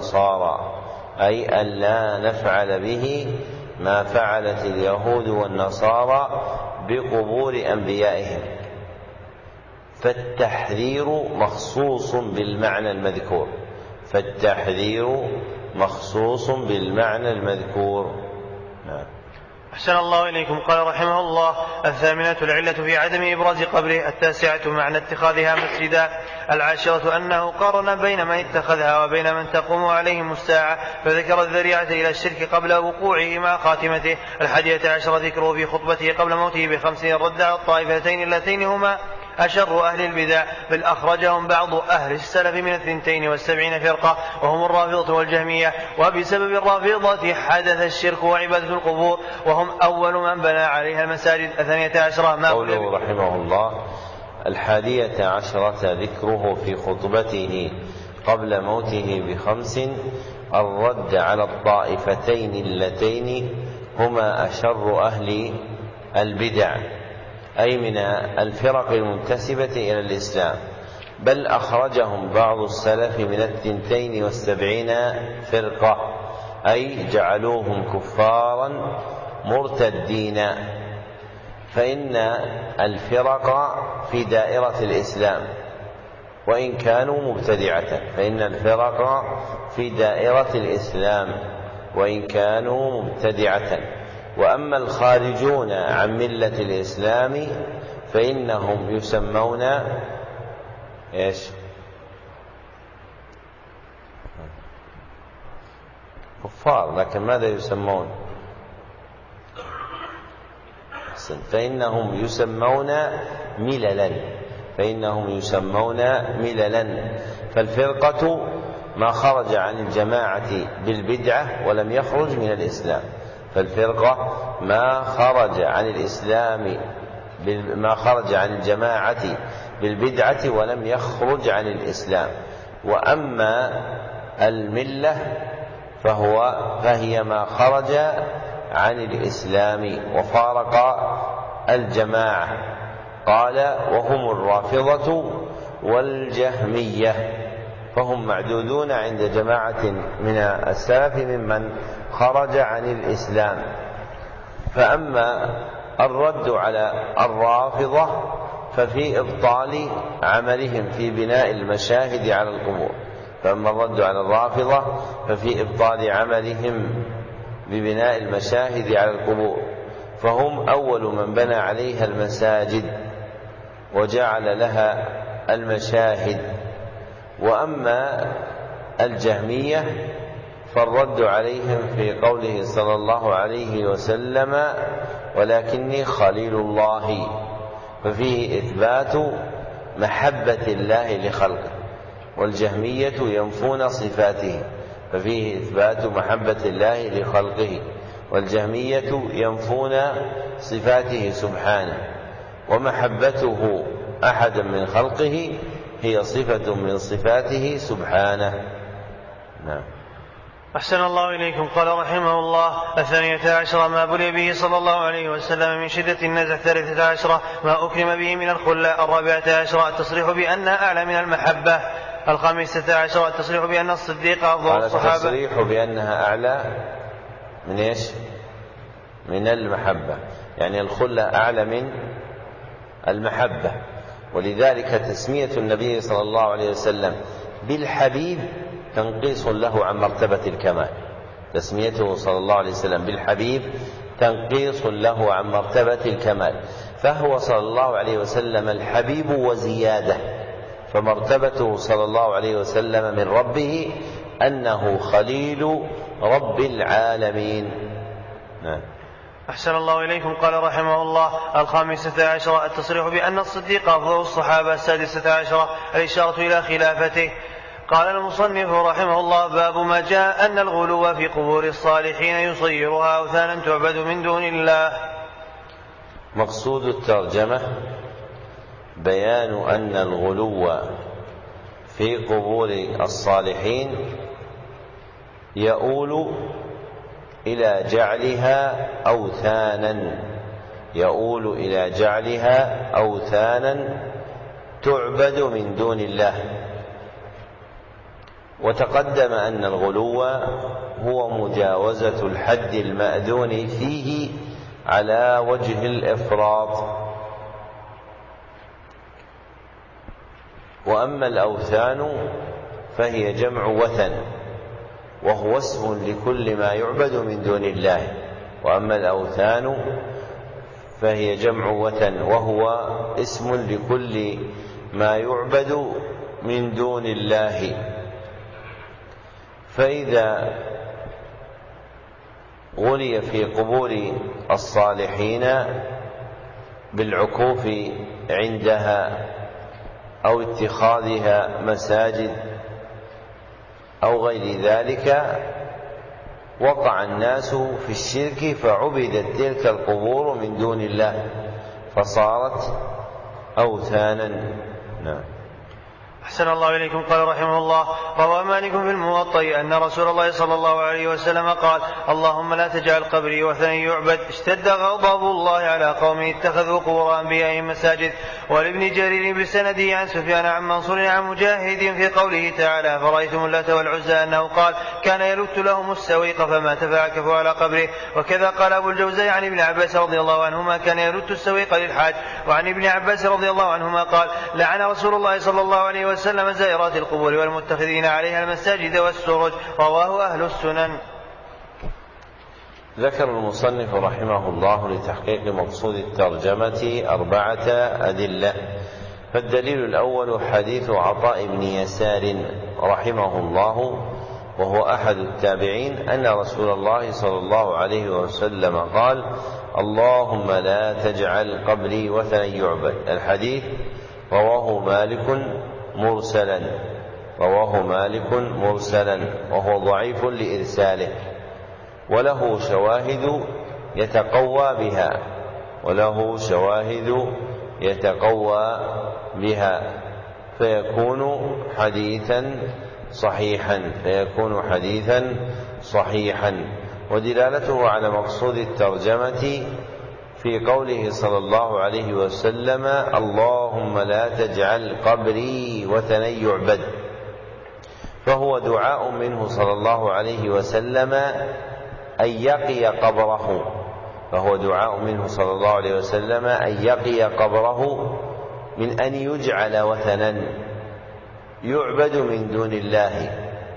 والنصارى بقبور أنبيائهم. فالتحذير مخصوص بالمعنى المذكور. نعم. أحسن الله إليكم. قال رحمه الله: الثامنة العلة في عدم إبراز قبره. التاسعة معنى اتخاذها مسجدا. العاشرة أنه قارن بين من اتخذها وبين من تقوم عليهم الساعة، فذكر الذريعة إلى الشرك قبل وقوعه مع خاتمته. 11 ذكره في خطبته قبل موته ب5 رد على الطائفتين اللتين هما أشر أهل البدع، بل أخرجهم بعض أهل السلف من 72 فرقة وهم الرافضة والجهمية، وبسبب الرافضة حدث الشرك وعبادة القبور، وهم أول من بنى عليها المساجد. 12 ما قوله رحمه الله: 11 ذكره في خطبته قبل موته ب5 الرد على الطائفتين اللتين هما أشر أهل البدع، أي من الفرق المنتسبة إلى الإسلام، بل أخرجهم بعض السلف من 72 فرقة، أي جعلوهم كفارا مرتدين. فإن الفرق في دائرة الإسلام وإن كانوا مبتدعة، وأما الخارجون عن ملة الإسلام فإنهم يسمون كفار، لكن ماذا يسمون؟ فإنهم يسمون مللا. فالفرقة ما خرج عن الجماعة بالبدعة ولم يخرج من الإسلام، ما خرج عن الجماعة بالبدعة ولم يخرج عن الإسلام. وأما الملة فهي ما خرج عن الإسلام وفارق الجماعة. قال: وهم الرافضة والجهمية. فهم معدودون عند جماعة من السلف ممن خرج عن الإسلام. فأما الرد على الرافضة ففي إبطال عملهم في بناء المشاهد على القبور. فأما الرد على الرافضة ففي إبطال عملهم ببناء المشاهد على القبور، فهم أول من بنى عليها المساجد وجعل لها المشاهد. وأما الجهمية فالرد عليهم في قوله صلى الله عليه وسلم ولكني خليل الله، ففيه إثبات محبة الله لخلقه، والجهمية ينفون صفاته، ففيه إثبات محبة الله لخلقه، والجهمية ينفون صفاته سبحانه، ومحبته أحد من خلقه هي صفة من صفاته سبحانه. نعم. أحسن الله إليكم. قال رحمه الله: 12 ما بلي به صلى الله عليه وسلم من شدة النزع. 13 ما أكرم به من الخلة. 14 التصريح بأنها أعلى من المحبة. 15 التصريح بأن الصديق أفضل الصحابة. التصريح بأنها أعلى من إيش؟ من المحبة، يعني الخلة أعلى من المحبة. ولذلك تسمية النبي صلى الله عليه وسلم بالحبيب تنقيص له عن مرتبة الكمال. تسميته صلى الله عليه وسلم بالحبيب تنقيص له عن مرتبة الكمال، فهو صلى الله عليه وسلم الحبيب وزيادة، فمرتبته صلى الله عليه وسلم من ربه أنه خليل رب العالمين. نعم. أحسن الله إليكم. قال رحمه الله: 15 التصريح بأن الصديق أفضل الصحابة. 16 الإشارة إلى خلافته. قال المصنف رحمه الله: باب ما جاء أن الغلو في قبور الصالحين يصيرها أوثانا تعبد من دون الله. مقصود الترجمة بيان أن الغلو في قبور الصالحين يؤول إلى جعلها أوثانا، يؤول إلى جعلها أوثانا تعبد من دون الله. وتقدم أن الغلو هو مجاوزة الحد المأذون فيه على وجه الإفراط. وأما الأوثان فهي جمع وثن، وهو اسم لكل ما يعبد من دون الله. وأما الأوثان فهي جمع وثن، وهو اسم لكل ما يعبد من دون الله. فإذا غلي في قبور الصالحين بالعكوف عندها أو اتخاذها مساجد أو غير ذلك وقع الناس في الشرك، فعبدت تلك القبور من دون الله فصارت أوثانا. نعم. أحسن الله إليكم. قال رحمه الله: روى مالك في الموطأ أن رسول الله صلى الله عليه وسلم قال: اللهم لا تجعل قبري وثنا يعبد. اشتد غضب الله على قوم اتخذوا قبور أنبيائهم مساجد. ولابن جرير بسنده عن سفيان عن منصور عن مجاهد في قوله تعالى: فرأيتم اللات والعزى أنه قال: كان يلت لهم السويق فمات فعكفوا على قبره. وكذا قال أبو الجوزي عن ابن عباس رضي الله عنهما: كان يلت السويق للحاج. وعن ابن عباس رضي الله عنهما قال: لعن رسول الله صلى الله عليه وسلم زائرات القبور والمتخذين عليها المساجد والسرج. رواه أهل السنن. ذكر المصنف رحمه الله لتحقيق مقصود الترجمة 4 أدلة. فالدليل الأول حديث عطاء بن يسار رحمه الله، وهو أحد التابعين، أن رسول الله صلى الله عليه وسلم قال: اللهم لا تجعل قبري وثنا يعبد. الحديث رواه مالك مرسلا وهو ضعيف لإرساله، وله شواهد يتقوى بها فيكون حديثا صحيحا. ودلالته على مقصود الترجمة في قوله صلى الله عليه وسلم: اللهم لا تجعل قبري وثنا يعبد. فهو دعاء منه صلى الله عليه وسلم أن يقي قبره، فهو دعاء منه صلى الله عليه وسلم أن يقي قبره من أن يجعل وثنا يعبد من دون الله،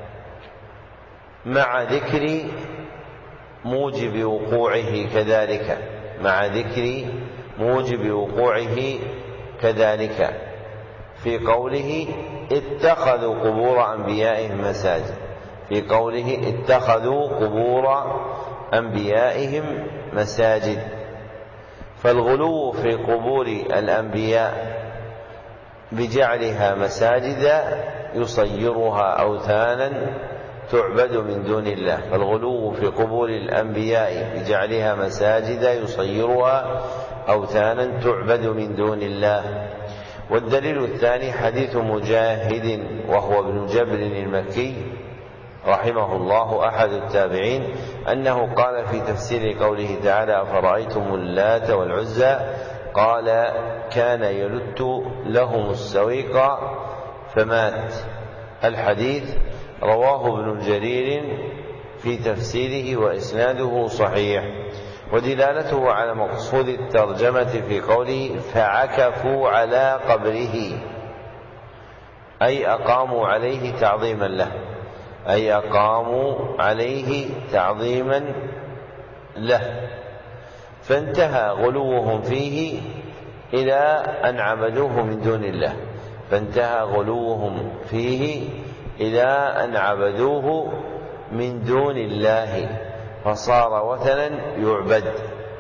مع ذكر موجب وقوعه كذلك، مع ذكر موجب وقوعه كذلك في قوله اتخذوا قبور أنبيائهم مساجد، في قوله اتخذوا قبور أنبيائهم مساجد. فالغلو في قبور الأنبياء بجعلها مساجد يصيرها أوثانا تعبد من دون الله، فالغلو في قبور الأنبياء بجعلها مساجد يصيرها أوثانا تعبد من دون الله. والدليل الثاني حديث مجاهد وهو ابن جبر المكي رحمه الله أحد التابعين أنه قال في تفسير قوله تعالى أفرأيتم اللات والعزى قال كان يلت لهم السويق فمات. الحديث رواه ابن جرير في تفسيره وإسناده صحيح، ودلالته على مقصود الترجمة في قوله فعكفوا على قبره، أي أقاموا عليه تعظيما له، أي أقاموا عليه تعظيما له، فانتهى غلوهم فيه إلى أن عبدوه من دون الله، فانتهى غلوهم فيه إلى أن عبدوه من دون الله فصار وثنا يعبد.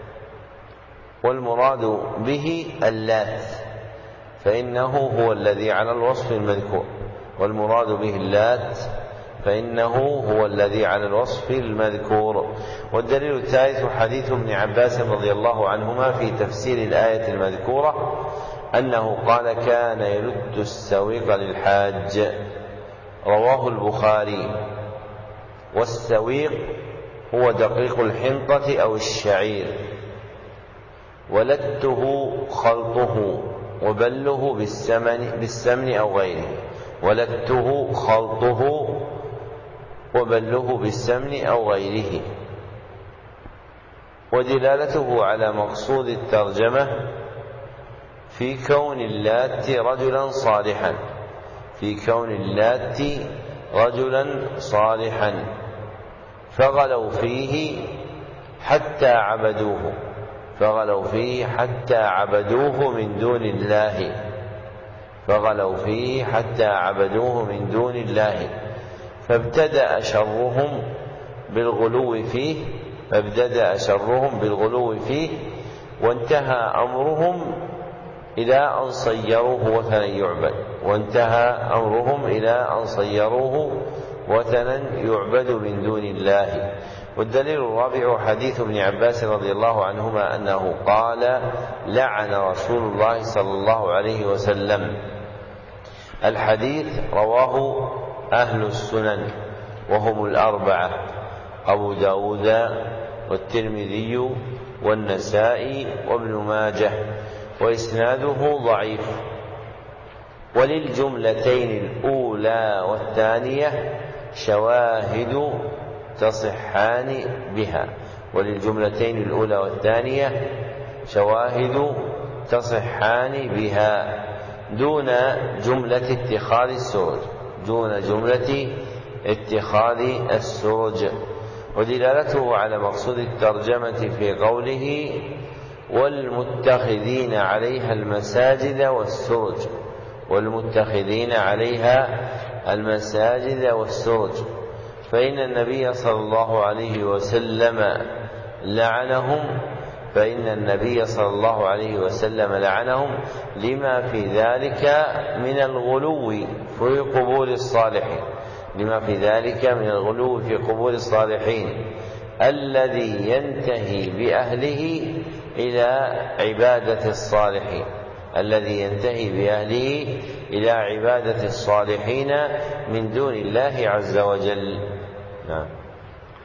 والمراد به اللات فإنه هو الذي على الوصف المذكور، والمراد به اللات فإنه هو الذي على الوصف المذكور. والدليل الثالث حديث ابن عباس رضي الله عنهما في تفسير الآية المذكورة أنه قال كان يلت السويق للحاج، رواه البخاري. والسويق هو دقيق الحنطة أو الشعير، ولته خلطه وبله بالسمن أو غيره، ولته خلطه وبله بالسمن أو غيره. ودلالته على مقصود الترجمة في كون اللات رجلا صالحا، في كون اللات رجلا صالحا فغلوا فيه حتى عبدوه، فغلوا فيه حتى عبدوه من دون الله، فغلوا فيه حتى عبدوه من دون الله، فابتدأ شرهم بالغلو فيه، فابتدأ شرهم بالغلو فيه، وانتهى أمرهم إلى أن صيروه وثنا يعبد، وانتهى أمرهم إلى أن صيروه وثنا يعبد من دون الله. والدليل الرابع حديث ابن عباس رضي الله عنهما أنه قال لعن رسول الله صلى الله عليه وسلم. الحديث رواه أهل السنن وهم الأربعة أبو داود والترمذي والنسائي وابن ماجه، وإسناده ضعيف. وللجملتين الأولى والثانية شواهد تصحان بها، وللجملتين الأولى والثانية شواهد تصحان بها دون جملة اتخاذ السرج، دون جملة اتخاذ السرج. ودلالته على مقصود الترجمة في قوله والمتخذين عليها المساجد والسرج، والمتخذين عليها المساجد والسرج، فإن النبي صلى الله عليه وسلم لعنهم، فإن النبي صلى الله عليه وسلم لعنهم لما في ذلك من الغلو في قبور الصالحين، لما في ذلك من الغلو في قبور الصالحين الذي ينتهي بأهله إلى عبادة الصالحين، الذي ينتهي بأهله إلى عبادة الصالحين من دون الله عز وجل. نعم.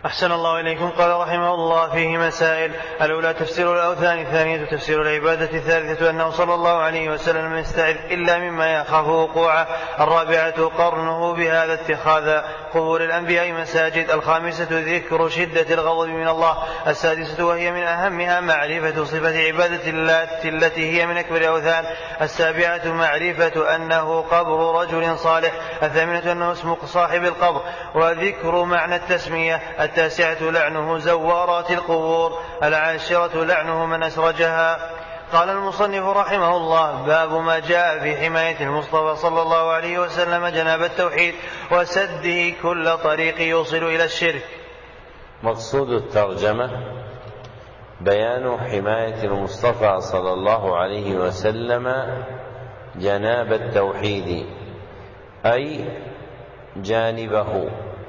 أحسن الله إليكم. قال رحمه الله فيه مسائل: الأولى تفسير الأوثان، الثانية تفسير العبادة، الثالثة أنه صلى الله عليه وسلم يستعذ إلا مما يخاف وقوعه، الرابعة قرنه بهذا اتخاذ قبور الأنبياء مساجد، الخامسة ذكر شدة الغضب من الله، السادسة وهي من أهمها معرفة صفة عبادة الله التي هي من أكبر الأوثان، السابعة معرفة أنه قبر رجل صالح، الثامنة أنه اسم صاحب القبر وذكر معنى التسمية، التاسعة لعنه زوارات القبور، العاشرة لعنه من أسرجها. قال المصنف رحمه الله: باب ما جاء في حماية المصطفى صلى الله عليه وسلم جناب التوحيد وسده كل طريق يوصل إلى الشرك. مقصود الترجمة بيان حماية المصطفى صلى الله عليه وسلم جناب التوحيد، أي جانبه،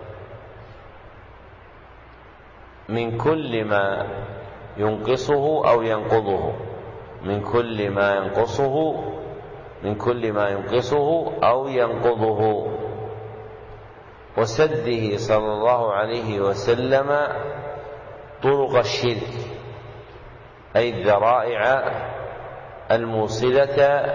من كل ما ينقصه أو ينقضه، من كل ما ينقصه أو ينقضه، وسده صلى الله عليه وسلم طرق الشرك، أي الذرائع الموصلة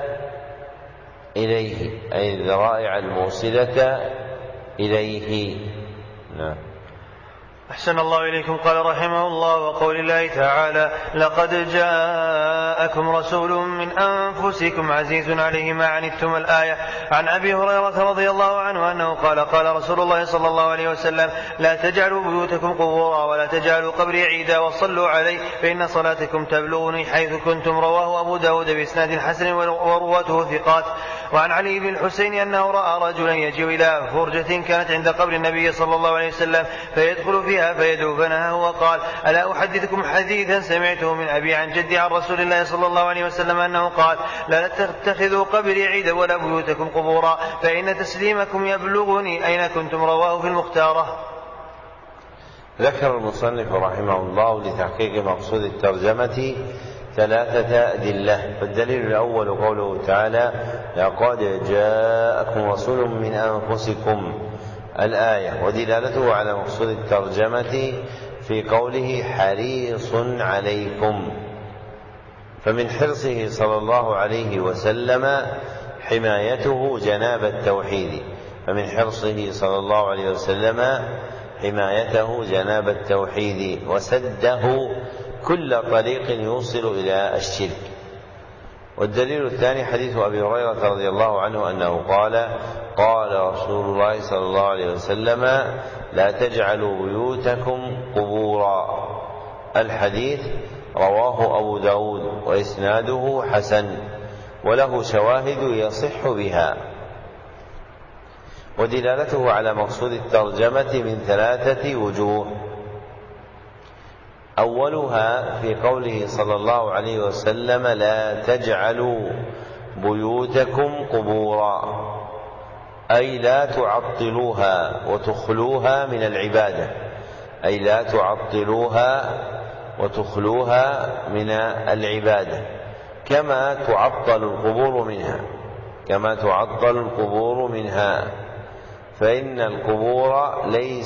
إليه، نعم. أحسن الله إليكم. قال رحمه الله: وقول الله تعالى: لقد جاءكم رسول من أنفسكم عزيز عليه ما عنتم، الآية. عن أبي هريرة رضي الله عنه أنه قال: قال رسول الله صلى الله عليه وسلم: لا تجعلوا بيوتكم قبورا ولا تجعلوا قبري عيدا وصلوا علي فإن صلاتكم تبلغني حيث كنتم. رواه أبو داود بإسناد حسن ورواته ثقات. وعن علي بن الحسين أنه رأى رجلا يجيء إلى فرجة كانت عند قبر النبي صلى الله عليه وسلم فيدخل فيها فيدعو، فنهاه وقال: ألا أحدثكم حديثا سمعته من أبي عن جدي عن رسول الله صلى الله عليه وسلم أنه قال: لا تتخذوا قبري عيدا ولا بيوتكم قبورا فإن تسليمكم يبلغني أين كنتم. رواه في المختارة. ذكر المصنف رحمه الله لتحقيق مقصود الترجمة 3 أدلة. فالدليل الأول قوله تعالى: لقد جاءكم رسول من أنفسكم، الآية، ودلالته على مقصود الترجمة في قوله حريص عليكم، فمن حرصه صلى الله عليه وسلم حمايته جناب التوحيد، وسده كل طريق يوصل إلى الشرك. والدليل الثاني حديث أبي هريرة رضي الله عنه أنه قال: قال رسول الله صلى الله عليه وسلم: لا تجعلوا بيوتكم قبورا. الحديث رواه أبو داود وإسناده حسن وله شواهد يصح بها. ودلالته على مقصود الترجمة من 3 وجوه. أولها في قوله صلى الله عليه وسلم: لا تجعلوا بيوتكم قبورا، أي لا تعطلوها وتخلوها من العبادة، كما تعطل القبور منها، فإن القبور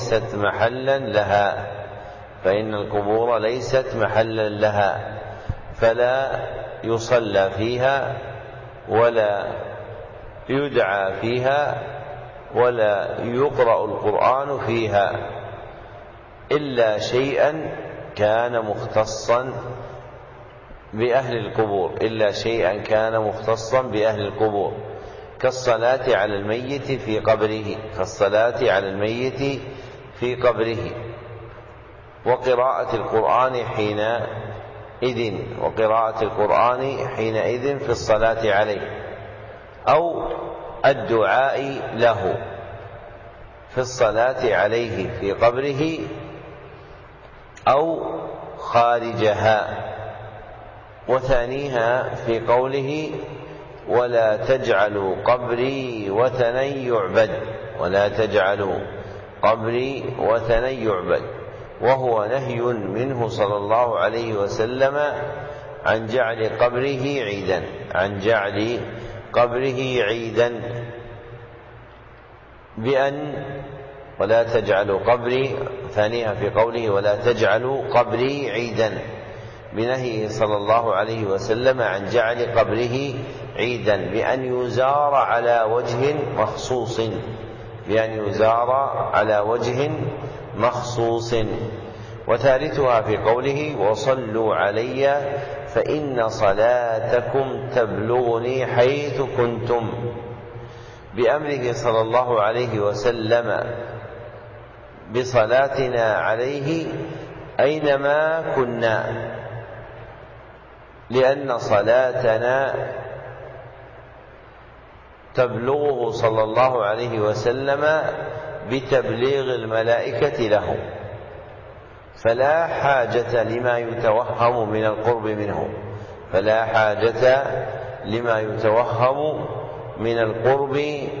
ليست محلا لها، فلا يصلى فيها ولا يدعى فيها ولا يقرأ القرآن فيها إلا شيئا كان مختصا بأهل القبور، كالصلاة على الميت في قبره، وقراءة القرآن حينئذ في الصلاة عليه، أو الدعاء له في الصلاة عليه في قبره أو خارجها. وثانيها في قوله: ولا تجعلوا قبري وثنا يعبد، وهو نهي منه صلى الله عليه وسلم عن جعل قبره عيدا، بأن ولا تجعلوا قبري، ثانيها في قوله ولا تجعلوا قبري عيدا، بنهيه صلى الله عليه وسلم عن جعل قبره عيدا بأن يزار على وجه مخصوص، بأن يزار على وجه مخصوص. وثالثها في قوله وصلوا علي فإن صلاتكم تبلغني حيث كنتم، بأمره صلى الله عليه وسلم بصلاتنا عليه أينما كنا، لأن صلاتنا تبلغه صلى الله عليه وسلم بتبليغ الملائكة له، فلا حاجة لما يتوهم من القرب منه، فلا حاجة لما يتوهم من القرب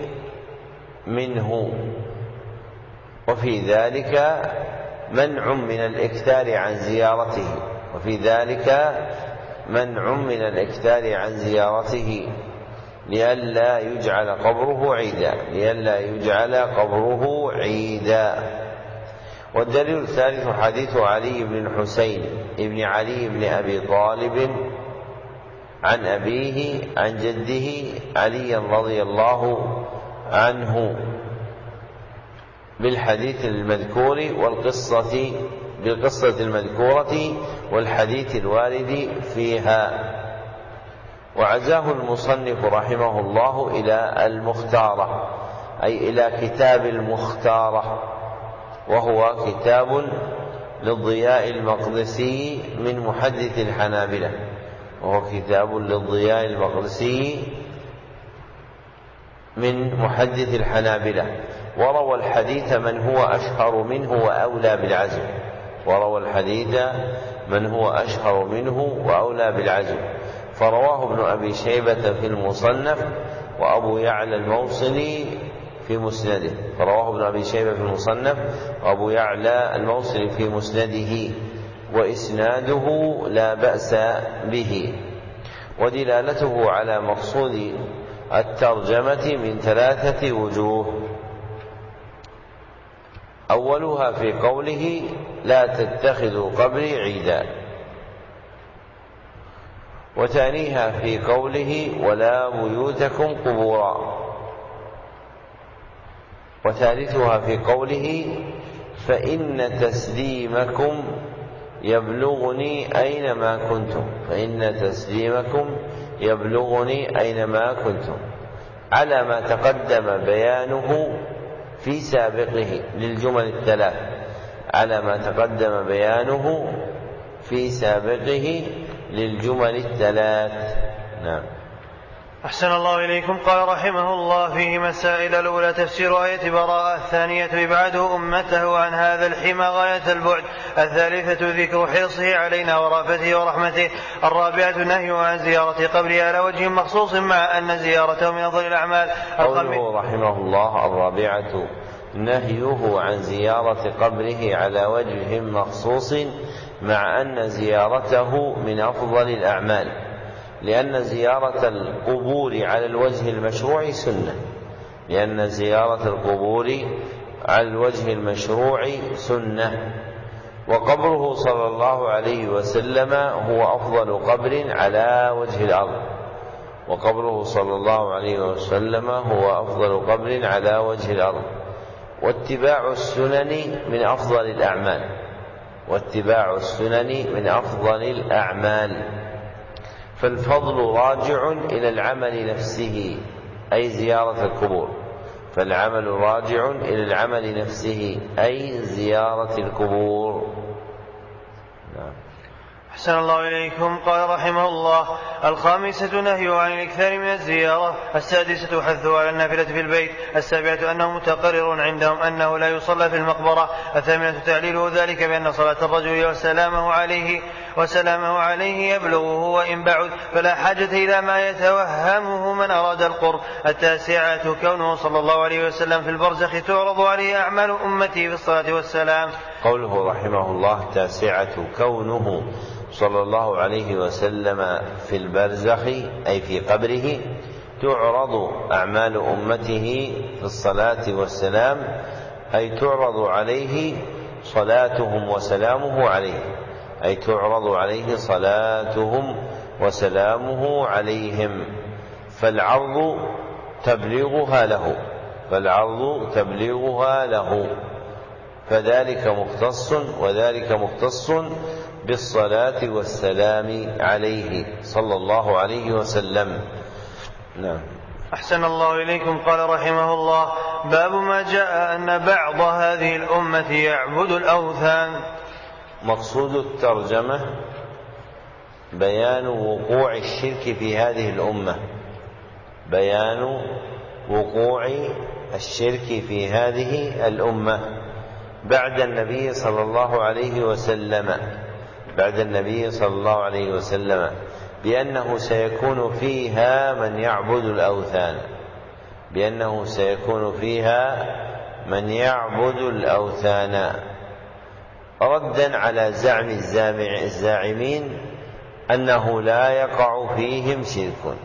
منه. وفي ذلك منع من الإكثار عن زيارته، وفي ذلك منع من الإكثار عن زيارته لئلا يجعل قبره عيدا، لئلا يجعل قبره عيدا. والدليل الثالث حديث علي بن الحسين ابن علي بن أبي طالب عن أبيه عن جده علي رضي الله عنه بالحديث المذكور بالقصة المذكورة والحديث الوارد فيها. وعزاه المصنف رحمه الله إلى المختارة، أي إلى كتاب المختارة، وهو كتاب للضياء المقدسي من محدث الحنابلة، وهو كتاب للضياء المقدسي من محدث الحنابلة. وروى الحديث من هو أشهر منه وأولى بالعزم، وروى الحديث من هو أشهر منه وأولى بالعزم، فرواه ابن أبي شيبة في المصنف وأبو يعلى الموصلي في مسنده، فرواه ابن أبي شيبة في المصنف وأبو يعلى الموصلي في مسنده، وإسناده لا بأس به. ودلالته على مقصود الترجمة من 3 وجوه: أولها في قوله لا تتخذوا قبري عيدا، وثانيها في قوله ولا بيوتكم قبورا، وثالثها في قوله فإن تسليمكم يبلغني أينما كنتم، فإن تسليمكم يبلغني أينما كنتم، على ما تقدم بيانه في سابقه للجمل 3، على ما تقدم بيانه في سابقه للجمل 3. نعم. أحسن الله إليكم. قال رحمه الله فيه مسائل: الأولى تفسير آية براءة، الثانية إبعاده أمته عن هذا الحمى غاية البعد، الثالثة ذكر حرصه علينا ورأفته ورحمته، الرابعة نهيه عن زيارة قبره على وجه مخصوص مع أن زيارته من أفضل الأعمال. قوله رحمه الله الرابعة نهيه عن زيارة قبره على وجه مخصوص مع أن زيارته من أفضل الأعمال، لأن زيارة القبور على الوجه المشروع سنة، لأن زيارة القبور على الوجه المشروع سنة. وقبره صلى الله عليه وسلم هو أفضل قبر على وجه الأرض، وقبره صلى الله عليه وسلم هو أفضل قبر على وجه الأرض. واتباع السنن من أفضل الأعمال، واتباع السنن من أفضل الأعمال، فالفضل راجع إلى العمل نفسه، أي زيارة القبور، فالعمل راجع إلى العمل نفسه أي زيارة القبور. نعم. أحسن الله إليكم. قال رحمه الله: الخامسة نهيه عن الإكثار من الزيارة، السادسة حثه على النافلة في البيت، السابعة أنه متقرر عندهم أنه لا يصلى في المقبرة، الثامنة تعليله ذلك بأن صلاة الرجل وسلامه عليه يبلغه وإن بعد، فلا حاجة إلى ما يتوهمه من أراد القرب. التاسعة كونه صلى الله عليه وسلم في البرزخ تعرض عليه أعمال أمته في الصلاة والسلام. قوله رحمه الله التاسعة كونه صلى الله عليه وسلم في البرزخ أي في قبره تعرض أعمال أمته في الصلاة والسلام، أي تعرض عليه صلاتهم وسلامه عليه، أي تعرض عليه صلاتهم وسلامه عليهم، فالعرض تبليغها له، فذلك مختص وذلك مختص بالصلاة والسلام عليه صلى الله عليه وسلم. نعم. أحسن الله إليكم. قال رحمه الله: باب ما جاء أن بعض هذه الأمة يعبد الأوثان. مقصود الترجمة بيان وقوع الشرك في هذه الأمة، بيان وقوع الشرك في هذه الأمة بعد النبي صلى الله عليه وسلم، بأنه سيكون فيها من يعبد الأوثان، ردا على زعم الزاعمين أنه لا يقع فيهم شرك،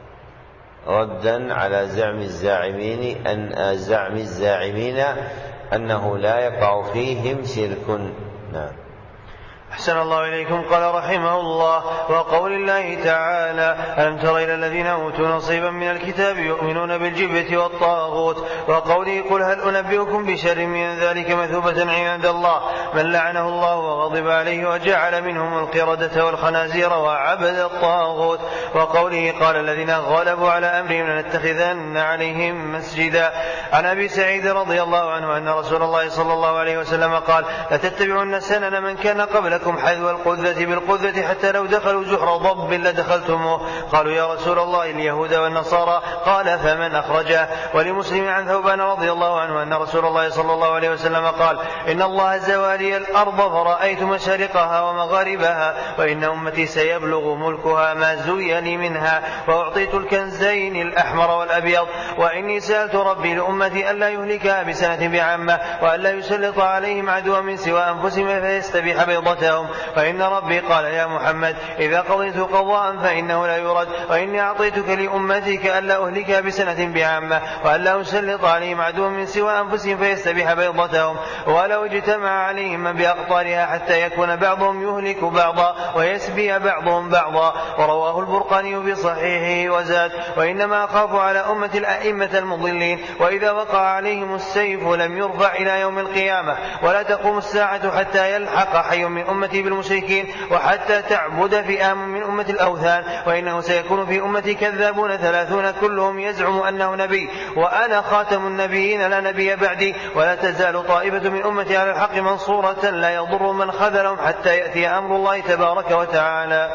أنه لا يقع فيهم شرك. نعم. أحسن الله إليكم. قال رحمه الله: وقول الله تعالى: ألم تر إلى الذين أوتوا نصيبا من الكتاب يؤمنون بالجبت والطاغوت، وقوله: قل هل أنبئكم بشر من ذلك مثوبة عند الله من لعنه الله وغضب عليه وجعل منهم القردة والخنازير وعبد الطاغوت، وقوله: قال الذين غلبوا على أمرهم لنتخذن عليهم مسجدا. عن أبي سعيد رضي الله عنه أن رسول الله صلى الله عليه وسلم قال: لتتبعن سنن من كان قبلكم حذو القذة بالقذة حتى لو دخلوا جحر ضب لدخلتموه. قالوا: يا رسول الله اليهود والنصارى. قال: فمن أخرجه. ولمسلم عن ثوبان رضي الله عنه أن رسول الله صلى الله عليه وسلم قال: إن الله زوالي الأرض فرأيت مشارقها ومغاربها، وإن أمتي سيبلغ ملكها ما زوي لي منها، وأعطيت الكنزين الأحمر والأبيض، وإني سألت ربي لأمتي ألا يهلكها بسنة بعامة، وألا يسلط عليهم عدوا من سوى أنفسهم فيستبيح بيضتهم. فإن ربي قال: يا محمد إذا قضيت قضاء فإنه لا يرد، وإني أعطيتك لأمتك ألا أهلكها بسنة بعامة، وألا أسلط عليهم عدوا من سوى أنفسهم فيستبيح بيضتهم، ولو اجتمع عليهم بأقطارها حتى يكون بعضهم يهلك بعضا ويسبي بعضهم بعضا. ورواه البرقاني بصحيحه وزاد: وإنما أخاف على أمة الأئمة المضلين، وإذا وقع عليهم السيف لم يرفع إلى يوم القيامة، ولا تقوم الساعة حتى يلحق حي من أمتي بالمشركين، وحتى تعبد فئام من أمة الأوثان، وإنه سيكون في أمتي كذابون 30 كلهم يزعم أنه نبي، وأنا خاتم النبيين لا نبي بعدي، ولا تزال طائفة من أمتي على الحق منصورة لا يضر من خذلهم حتى يأتي أمر الله تبارك وتعالى.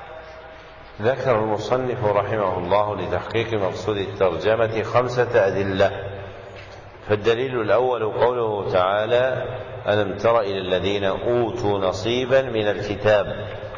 ذكر المصنف رحمه الله لتحقيق مقصود الترجمة 5 أدلة. فالدليل الأول قوله تعالى: ألم تر إلى الذين أوتوا نصيبا من الكتاب،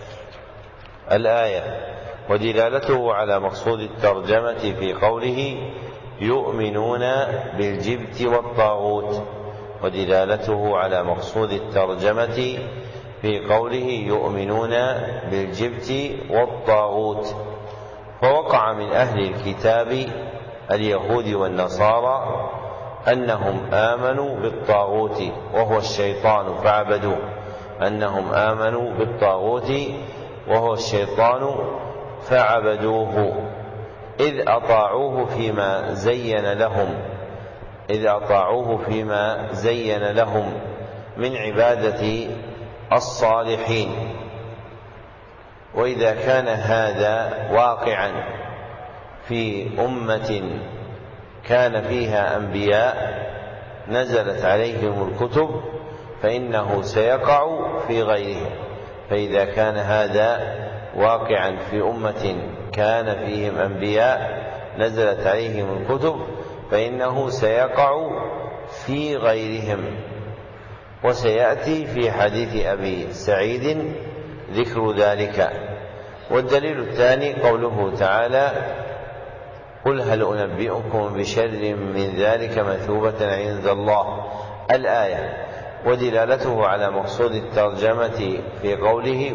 الآية، ودلالته على مقصود الترجمة في قوله: يؤمنون بالجبت والطاغوت، ودلالته على مقصود الترجمة في قوله: يؤمنون بالجبت والطاغوت. فوقع من أهل الكتاب اليهود والنصارى أنهم آمنوا بالطاغوت وهو الشيطان فعبدوه، أنهم آمنوا بالطاغوت وهو الشيطان فعبدوه، إذ أطاعوه فيما زين لهم من عبادة الصالحين. وإذا كان هذا واقعا في أمة كان فيها أنبياء نزلت عليهم الكتب فإنه سيقع في غيرهم. فإذا كان هذا واقعا في أمة كان فيهم أنبياء نزلت عليهم الكتب فإنه سيقع في غيرهم. وسيأتي في حديث أبي سعيد ذكر ذلك. والدليل الثاني قوله تعالى: قل هل أنبئكم بشر من ذلك مثوبة عند الله، الآية، ودلالته على مقصود الترجمة في قوله: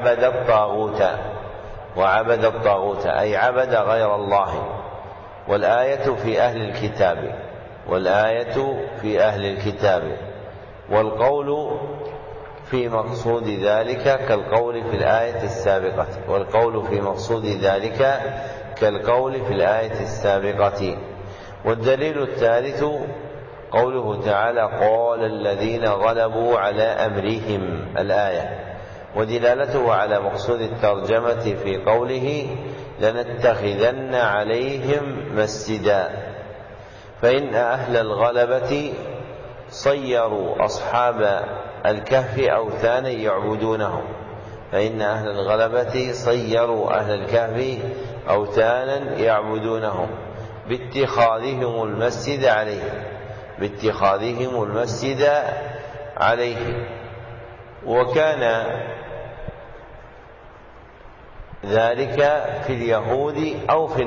وعبد الطاغوت أي عبد غير الله. والآية في أهل الكتاب، والآية في أهل الكتاب، والقول في مقصود ذلك كالقول في الآية السابقة، والقول في مقصود ذلك كالقول في الآية السابقة. والدليل الثالث قوله تعالى: قال الذين غلبوا على أمرهم، الآية، ودلالته على مقصود الترجمة في قوله: لنتخذن عليهم مسجدا، فإن أهل الغلبة صيروا أصحاب الكهف أوثانا يعبدونهم، فإن أهل الغلبة صيروا أهل الكهف أوثانا يعبدونهم باتخاذهم المسجد عليه. وكان ذلك في اليهود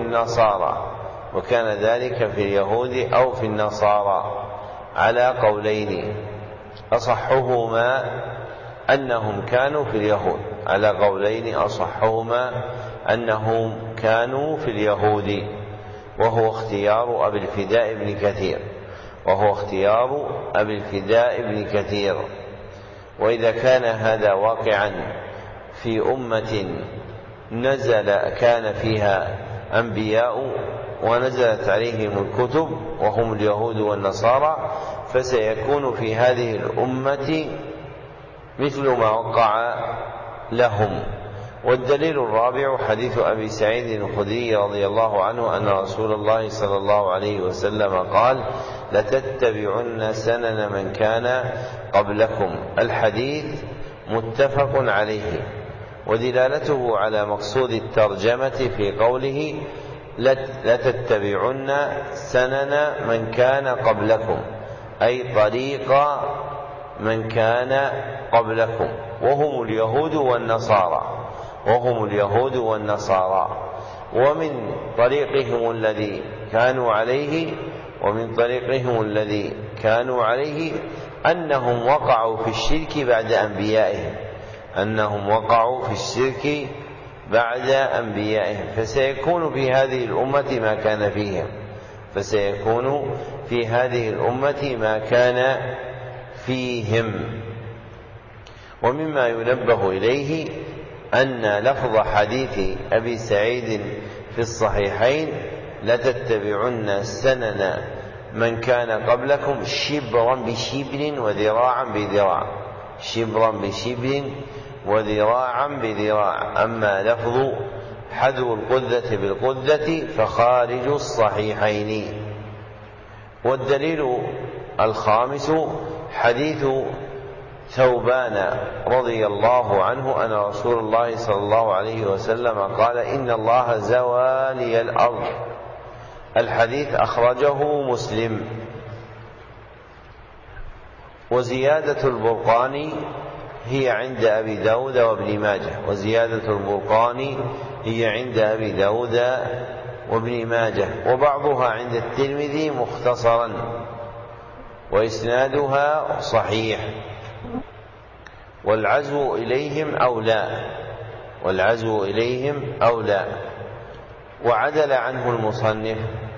أو في النصارى على قولين، أصحهما أنهم كانوا في اليهود، وهو اختيار أبي الفداء بن كثير. وإذا كان هذا واقعا في أمة كان فيها أنبياء ونزلت عليهم الكتب وهم اليهود والنصارى، فسيكون في هذه الأمة مثل ما وقع لهم. والدليل الرابع حديث أبي سعيد الخدري رضي الله عنه أن رسول الله صلى الله عليه وسلم قال: لتتبعن سنن من كان قبلكم، الحديث متفق عليه. ودلالته على مقصود الترجمة في قوله: لتتبعن سنن من كان قبلكم، أي طريق من كان قبلكم، وهم اليهود والنصارى، ومن طريقهم الذي كانوا عليه أنهم وقعوا في الشرك بعد أنبيائهم، فسيكون في هذه الأمة ما كان فيهم. ومما ينبه إليه أن لفظ حديث أبي سعيد في الصحيحين: لتتبعن سنن من كان قبلكم شبرا بشبر وذراعا بذراع، أما لفظ حذو القذة بالقذة فخارج الصحيحين. والدليل الخامس حديث ثوبان رضي الله عنه أن رسول الله صلى الله عليه وسلم قال: إن الله زوى لي الأرض، الحديث أخرجه مسلم. وزيادة البرقاني هي عند أبي داود وابن ماجه، وبعضها عند الترمذي مختصرا، وإسنادها صحيح. والعزو إليهم أولى. وعدل عنه المصنف.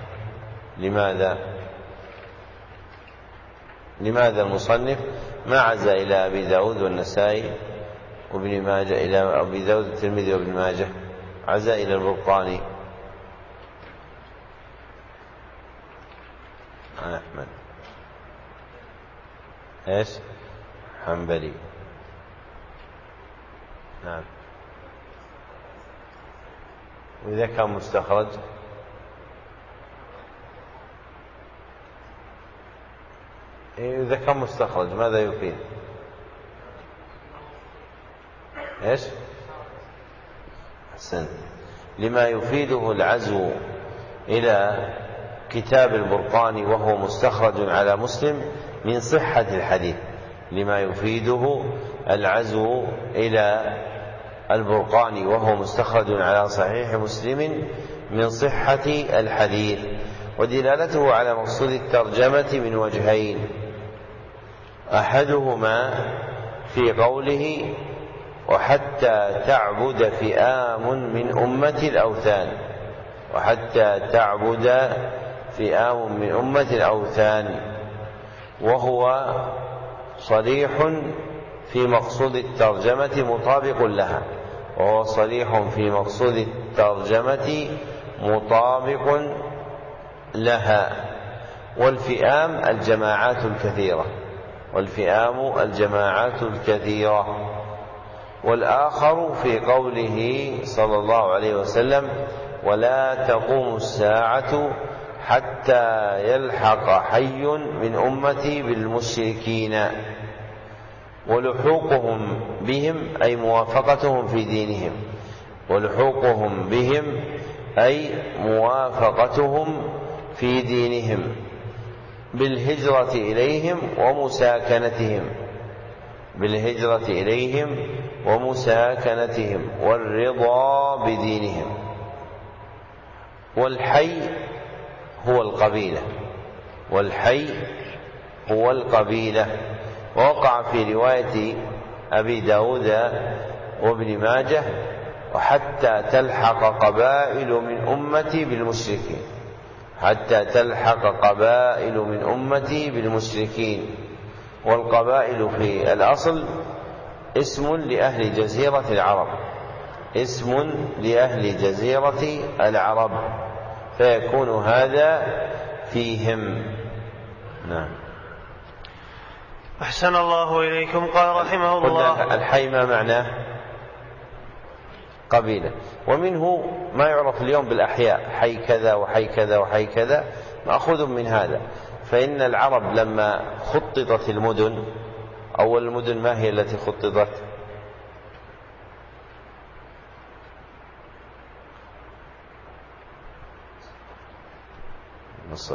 لماذا المصنف ما عزى إلى أبي داود والنسائي وابن ماجه، إلى أبي داود الترمذي وابن ماجه، عزى إلى البرقاني عن أحمد حنبلي. نعم. وإذا كان مستخرج ماذا يفيد؟ أحسنت. لما يفيده العزو إلى كتاب البرقاني وهو مستخرج على مسلم من صحة الحديث، لما يفيده العزو إلى البرقاني وهو مستخرج على صحيح مسلم من صحة الحديث. ودلالته على مقصود الترجمة من وجهين: أحدهما في قوله: وحتى تعبد فئام من أمة الأوثان. وهو صريح في مقصود الترجمة مطابق لها، وهو صريح في مقصود الترجمة مطابق لها. والفئام الجماعات الكثيرة، والفئام الجماعات الكثيرة. والآخر في قوله صلى الله عليه وسلم: ولا تقوم الساعة حتى يلحق حي من أمتي بالمشركين. ولحوقهم بهم أي موافقتهم في دينهم، ولحوقهم بهم أي موافقتهم في دينهم بالهجرة إليهم ومساكنتهم، بالهجرة إليهم ومساكنتهم والرضا بدينهم. والحي هو القبيلة، والحي هو القبيلة. ووقع في رواية أبي داود وابن ماجه: وحتى تلحق قبائل من أمتي بالمشركين، حتى تلحق قبائل من أمتي بالمشركين. والقبائل في الأصل اسم لأهل جزيرة العرب، اسم لأهل جزيرة العرب، فيكون هذا فيهم. نعم. أحسن الله إليكم. قال رحمه الله: الحي ما معناه؟ قبيلة. ومنه ما يعرف اليوم بالأحياء، حي كذا وحي كذا وحي كذا، مأخوذ من هذا. فإن العرب لما خططت المدن، أول المدن ما هي التي خططت؟ مصر.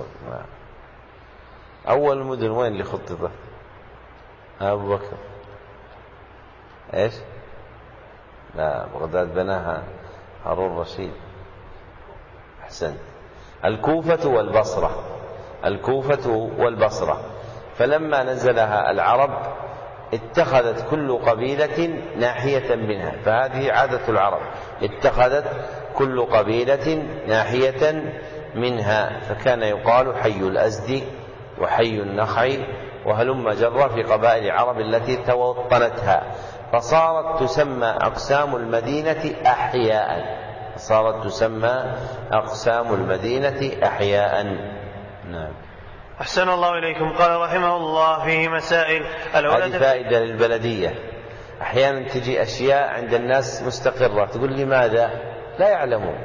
أول المدن وين اللي خططت؟ أبو بكر. إيش؟ لا، بغداد بناها هارون الرشيد. أحسنت. الكوفة والبصرة، الكوفة والبصرة. فلما نزلها العرب اتخذت كل قبيلة ناحية منها، فهذه عادة العرب، اتخذت كل قبيلة ناحية منها، فكان يقال حي الأزدي وحي النخعي وهلم جرة في قبائل العرب التي توطنتها، فصارت تسمى أقسام المدينة أحياء، صارت تسمى أقسام المدينة أحياء. نعم. أحسن الله إليكم. قال رحمه الله: فيه مسائل. هذه فائدة للبلدية. أحيانا تجي أشياء عند الناس مستقرة، تقول لماذا؟ لا يعلمون،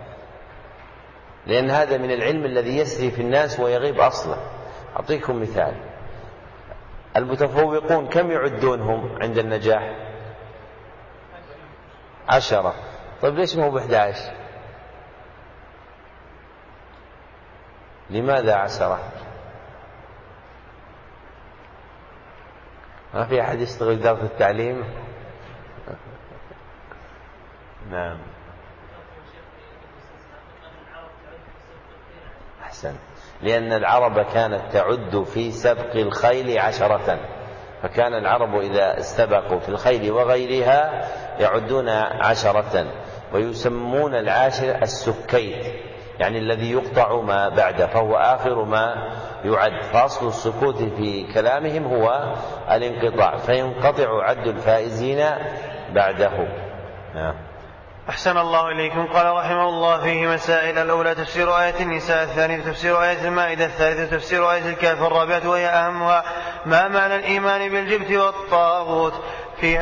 لأن هذا من العلم الذي يسري في الناس ويغيب أصلا. أعطيكم مثال: المتفوقون كم يعدونهم عند النجاح؟ 10. طيب ليش ما هو ب11؟ لماذا 10؟ ما في أحد يشتغل إدارة التعليم؟ نعم. أحسن. لأن العرب كانت تعد في سبق الخيل 10، فكان العرب إذا استبقوا في الخيل وغيرها يعدون 10، ويسمون العاشر السكيت، يعني الذي يقطع ما بعده، فهو آخر ما يعد. فأصل السكوت في كلامهم هو الانقطاع، فينقطع عد الفائزين بعده. أحسن الله إليكم. قال رحمه الله: فيه مسائل. الأولى تفسير آية النساء، الثانية تفسير آية المائدة، الثالثة تفسير آية الكهف، الرابعة وهي أهمها ما معنى الإيمان بالجبت والطاغوت في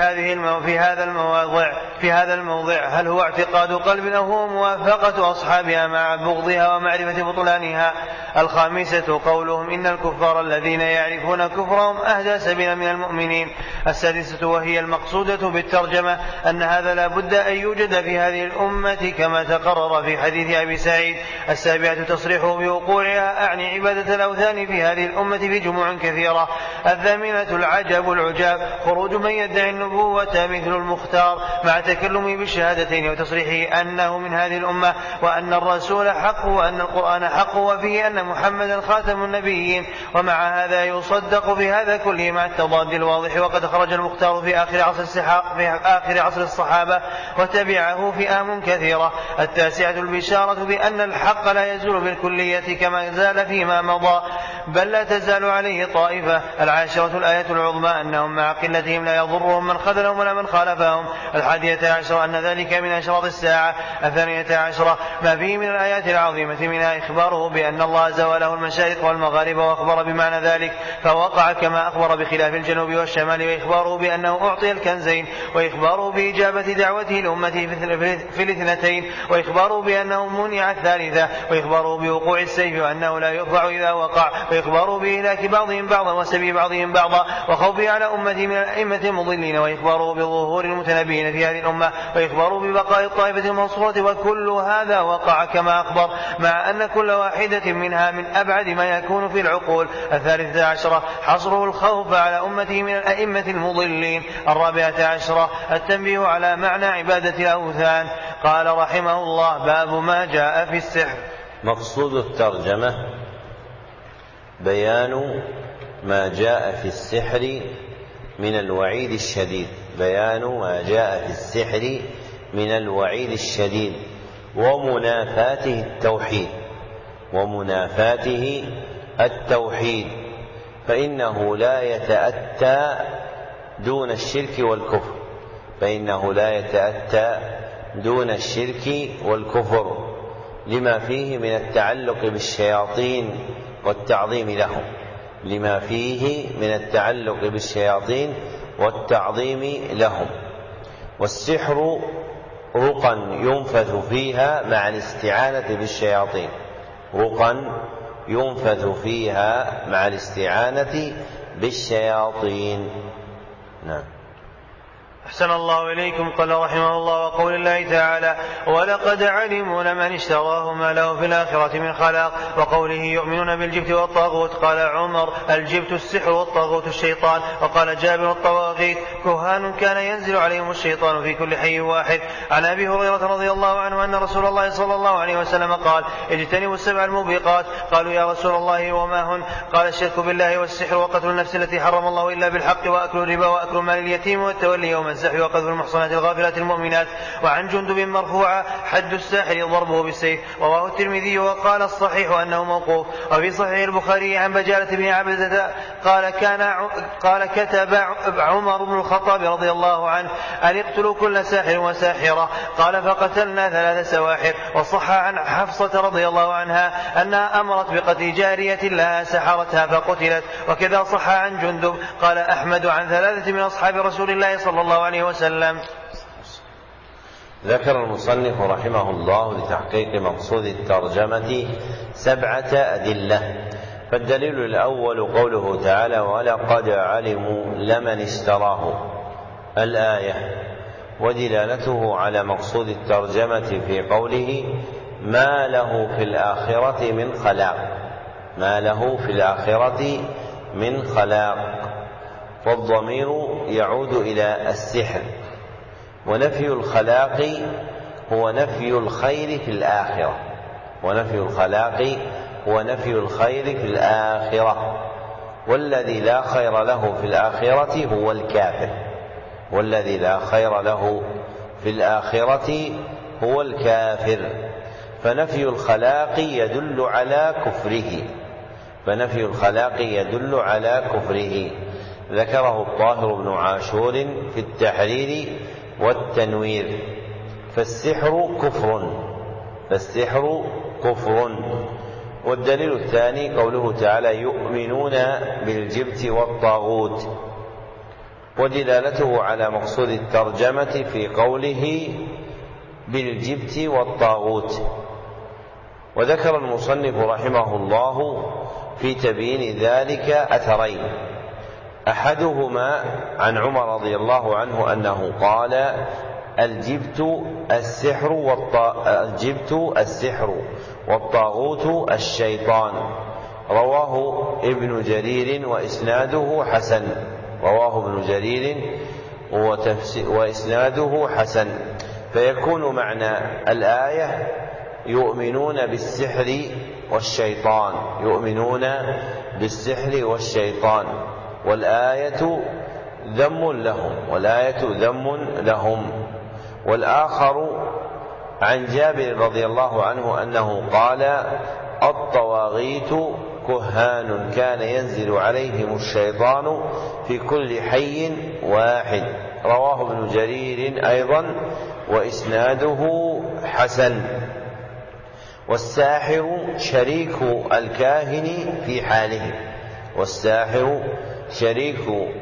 هذا الموضع هل هو اعتقاد قلب أو هو موافقة أصحابها مع بغضها ومعرفة بطلانها؟ الخامسة قولهم إن الكفار الذين يعرفون كفرهم أهدى سبيلا من المؤمنين. السادسة وهي المقصودة بالترجمة أن هذا لا بد أن يوجد في هذه الأمة كما تقرر في حديث أبي سعيد. السابعة تصريحه بوقوعها أعني عبادة الأوثان في هذه الأمة في جموع كثيرة. الثامنة العجب العجاب خروج من يدعي يدعي النبوة مثل المختار مع تكلمه بالشهادتين وتصريحه أنه من هذه الأمة وأن الرسول حق وأن القرآن حق وفيه أن محمدا خاتم النبيين، ومع هذا يصدق في هذا كله مع التضاد الواضح. وقد خرج المختار في آخر عصر الصحابة وتبعه فئام كثيرة. 9 البشارة بأن الحق لا يزول بالكلية كما زال فيما مضى، بل لا تزال عليه طائفة. 10 الآية العظمى أنهم مع قلتهم لا يضرهم من خذلهم ولا من خالفهم. 11 أن ذلك من أشراط الساعة. 12 ما فيه من الآيات العظيمة منها إخباره بأن الله زوله المشارق والمغارب وأخبر بمعنى ذلك فوقع كما أخبر بخلاف الجنوب والشمال، وإخباره بأنه أعطي الكنزين، وإخباره بإجابة دعوته لأمته في الاثنتين، وإخباره بأنه منع الثالثة، وإخباره بوقوع السيف وأنه لا يرفع إذا وقع، وإخباره بإهلاك بعضهم بعضا وسبي بعضهم بعضا وخوفه على أمته من الأئمة المضلين، وإخباره بظهور المتنبين في هذه الأمة، وإخباره ببقاء الطائفة المنصورة. وكل هذا وقع كما أخبر، مع أن كل واحدة منها من أبعد ما يكون في العقول. 13 حصره الخوف على أمته من الأئمة المضلين. 14 التنبيه على معنى عبادة الأوثان. قال رحمه الله: باب ما جاء في السحر. مقصود الترجمة بيان ما جاء في السحر من الوعيد الشديد، بيان ما جاء في السحر من الوعيد الشديد ومنافاته التوحيد، فإنه لا يتأتى دون الشرك والكفر لما فيه من التعلق بالشياطين والتعظيم لهم. والسحر رقى ينفث فيها مع الاستعانة بالشياطين. نعم. أحسن الله إليكم. قال رحمه الله: وقول الله تعالى: ولقد علموا لمن اشتراه ما له في الآخرة من خلاق. وقوله: يؤمنون بالجبت والطاغوت. قال عمر: الجبت السحر والطاغوت الشيطان. وقال جابر: الطواغيت كهان كان ينزل عليهم الشيطان في كل حي واحد. عن أبي هريرة رضي الله عنه أن رسول الله صلى الله عليه وسلم قال: اجتنبوا السبع الموبقات. قالوا: يا رسول الله وما هن؟ قال: الشرك بالله والسحر وقتل النفس التي حرم الله إلا بالحق وأكل الربا وأكل مال اليتيم والتولي يوم الزحف وقذف المحصنات الغافلات المؤمنات. وعن جندب مرفوعا: حد الساحر ضربه بالسيف. رواه الترمذي وقال الصحيح أنه موقوف. وفي صحيح البخاري عن بجالة بن عبدة قال كتب عمر بن الخطاب رضي الله عنه أن اقتلوا كل ساحر وساحرة. قال: فقتلنا 3 سواحر. وصح عن حفصة رضي الله عنها أنها أمرت بقتل جارية لها سحرتها فقتلت. وكذا صح عن جندب. قال أحمد عن 3 من أصحاب رسول الله صلى الله عليه وسلم. ذكر المصنف رحمه الله لتحقيق مقصود الترجمة 7 أدلة. فالدليل الأول قوله تعالى: ولقد علموا لمن اشتراه، الآية، ودلالته على مقصود الترجمة في قوله: ما له في الآخرة من خلاق. والضمير يعود إلى السحر، ونفي الخلاق هو نفي الخير في الآخرة، والذي لا خير له في الآخرة هو الكافر. فنفي الخلاق يدل على كفره. ذكره الطاهر بن عاشور في التحرير والتنوير. فالسحر كفر. والدليل الثاني قوله تعالى: يؤمنون بالجبت والطاغوت، ودلالته على مقصود الترجمة في قوله: بالجبت والطاغوت. وذكر المصنف رحمه الله في تبيين ذلك أثرين: أحدهما عن عمر رضي الله عنه أنه قال: الجبت السحر والطاغوت الشيطان. رواه ابن جرير وإسناده وإسناده حسن. فيكون معنى الآية يؤمنون بالسحر والشيطان، يؤمنون بالسحر والشيطان، والآية ذم لهم، والآية ذم لهم. والآخر عن جابر رضي الله عنه أنه قال: الطواغيت كهان كان ينزل عليهم الشيطان في كل حي واحد. رواه ابن جرير أيضا وإسناده حسن. والساحر شريك الكاهن في حاله، والساحر شريك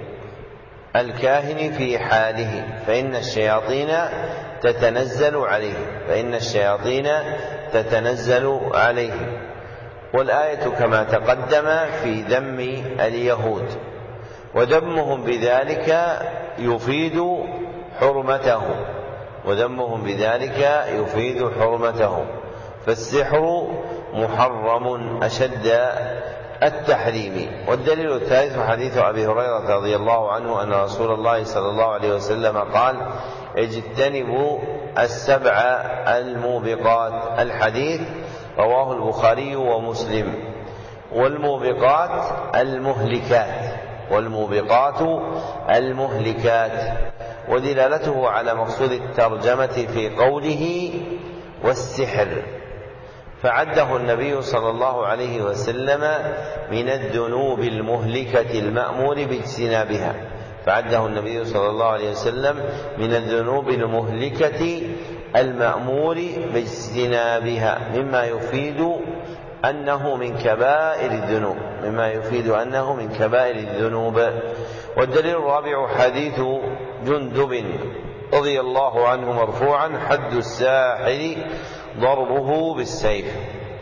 الكاهن في حاله، فإن الشياطين تتنزل عليه، فإن الشياطين تتنزل عليه. والآية كما تقدم في ذم اليهود، وذمهم بذلك يفيد حرمته، وذمهم بذلك يفيد حرمته. فالسحر محرم أشد التحريم. والدليل الثالث حديث أبي هريرة رضي الله عنه أن رسول الله صلى الله عليه وسلم قال: اجتنبوا السبع الموبقات. الحديث رواه البخاري ومسلم. والموبقات المهلكات، والموبقات المهلكات. ودلالته على مقصود الترجمة في قوله والسحر، فعده النبي صلى الله عليه وسلم من الذنوب المهلكة المأمور باجتنابها، فعده النبي صلى الله عليه وسلم من الذنوب المهلكة المأمور باجتنابها، مما يفيد أنه من كبائر الذنوب، مما يفيد أنه من كبائر الذنوب. والدليل الرابع حديث جندب رضي الله عنه مرفوعا: حد الساحر ضربه بالسيف.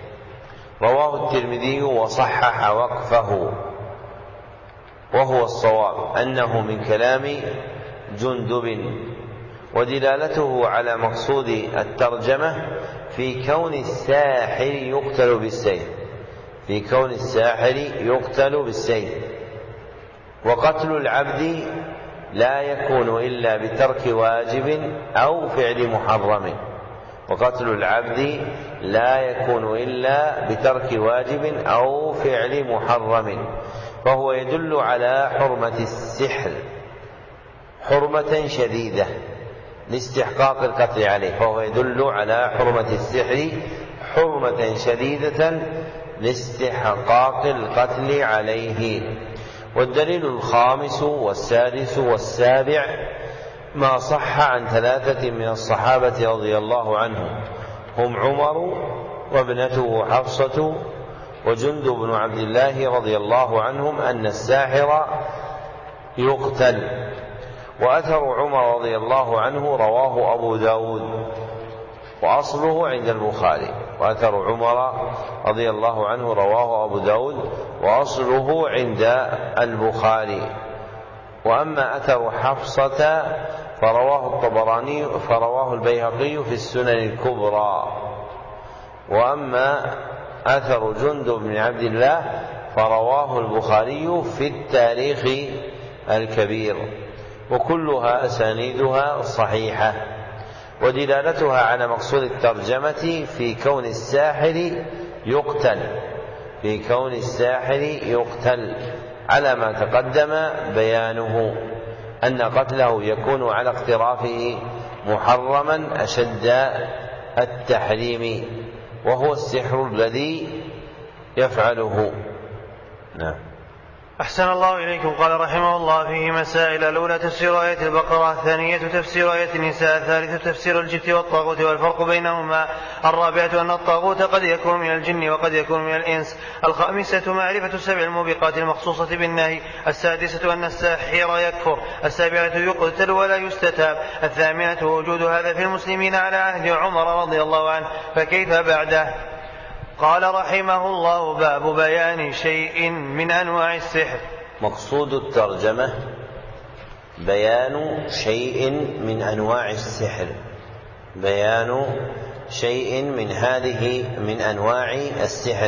رواه الترمذي وصحح وقفه، وهو الصواب أنه من كلام جندب. ودلالته على مقصود الترجمة في كون الساحر يقتل بالسيف، في كون الساحر يقتل بالسيف. وقتل العبد لا يكون إلا بترك واجب أو فعل محرم، وقتل العبد لا يكون إلا بترك واجب أو فعل محرم، فهو يدل على حرمة السحر حرمة شديدة لاستحقاق القتل عليه، فهو يدل على حرمة السحر حرمة شديدة لاستحقاق القتل عليه. والدليل الخامس والسادس والسابع ما صح عن ثلاثة من الصحابة رضي الله عنهم، هم عمر وابنته حفصة وجندب بن عبد الله رضي الله عنهم، أن الساحر يقتل. وأثر عمر رضي الله عنه رواه أبو داود وأصله عند البخاري، وأثر عمر رضي الله عنه رواه أبو داود وأصله عند البخاري. وأما أثر حفصة فرواه البيهقي في السنن الكبرى. وأما أثر جندب بن عبد الله فرواه البخاري في التاريخ الكبير، وكلها أسانيدها صحيحة. ودلالتها على مقصود الترجمة في كون الساحر يقتل، في كون الساحر يقتل، على ما تقدم بيانه أن قتله يكون على اقترافه محرما أشد التحريم، وهو السحر الذي يفعله. نعم. أحسن الله إليكم. قال رحمه الله: فيه مسائل: الأولى تفسير آية البقرة، الثانية تفسير آية النساء، الثالثة تفسير الجبت والطاغوت والفرق بينهما، الرابعة أن الطاغوت قد يكون من الجن وقد يكون من الإنس، الخامسة معرفة السبع الموبقات المخصوصة بالنهي، السادسة أن الساحر يكفر، السابعة يقتل ولا يستتاب، الثامنة وجود هذا في المسلمين على عهد عمر رضي الله عنه، فكيف بعده؟ قال رحمه الله: باب بيان شيء من أنواع السحر. مقصود الترجمة بيان شيء من أنواع السحر، بيان شيء من أنواع السحر.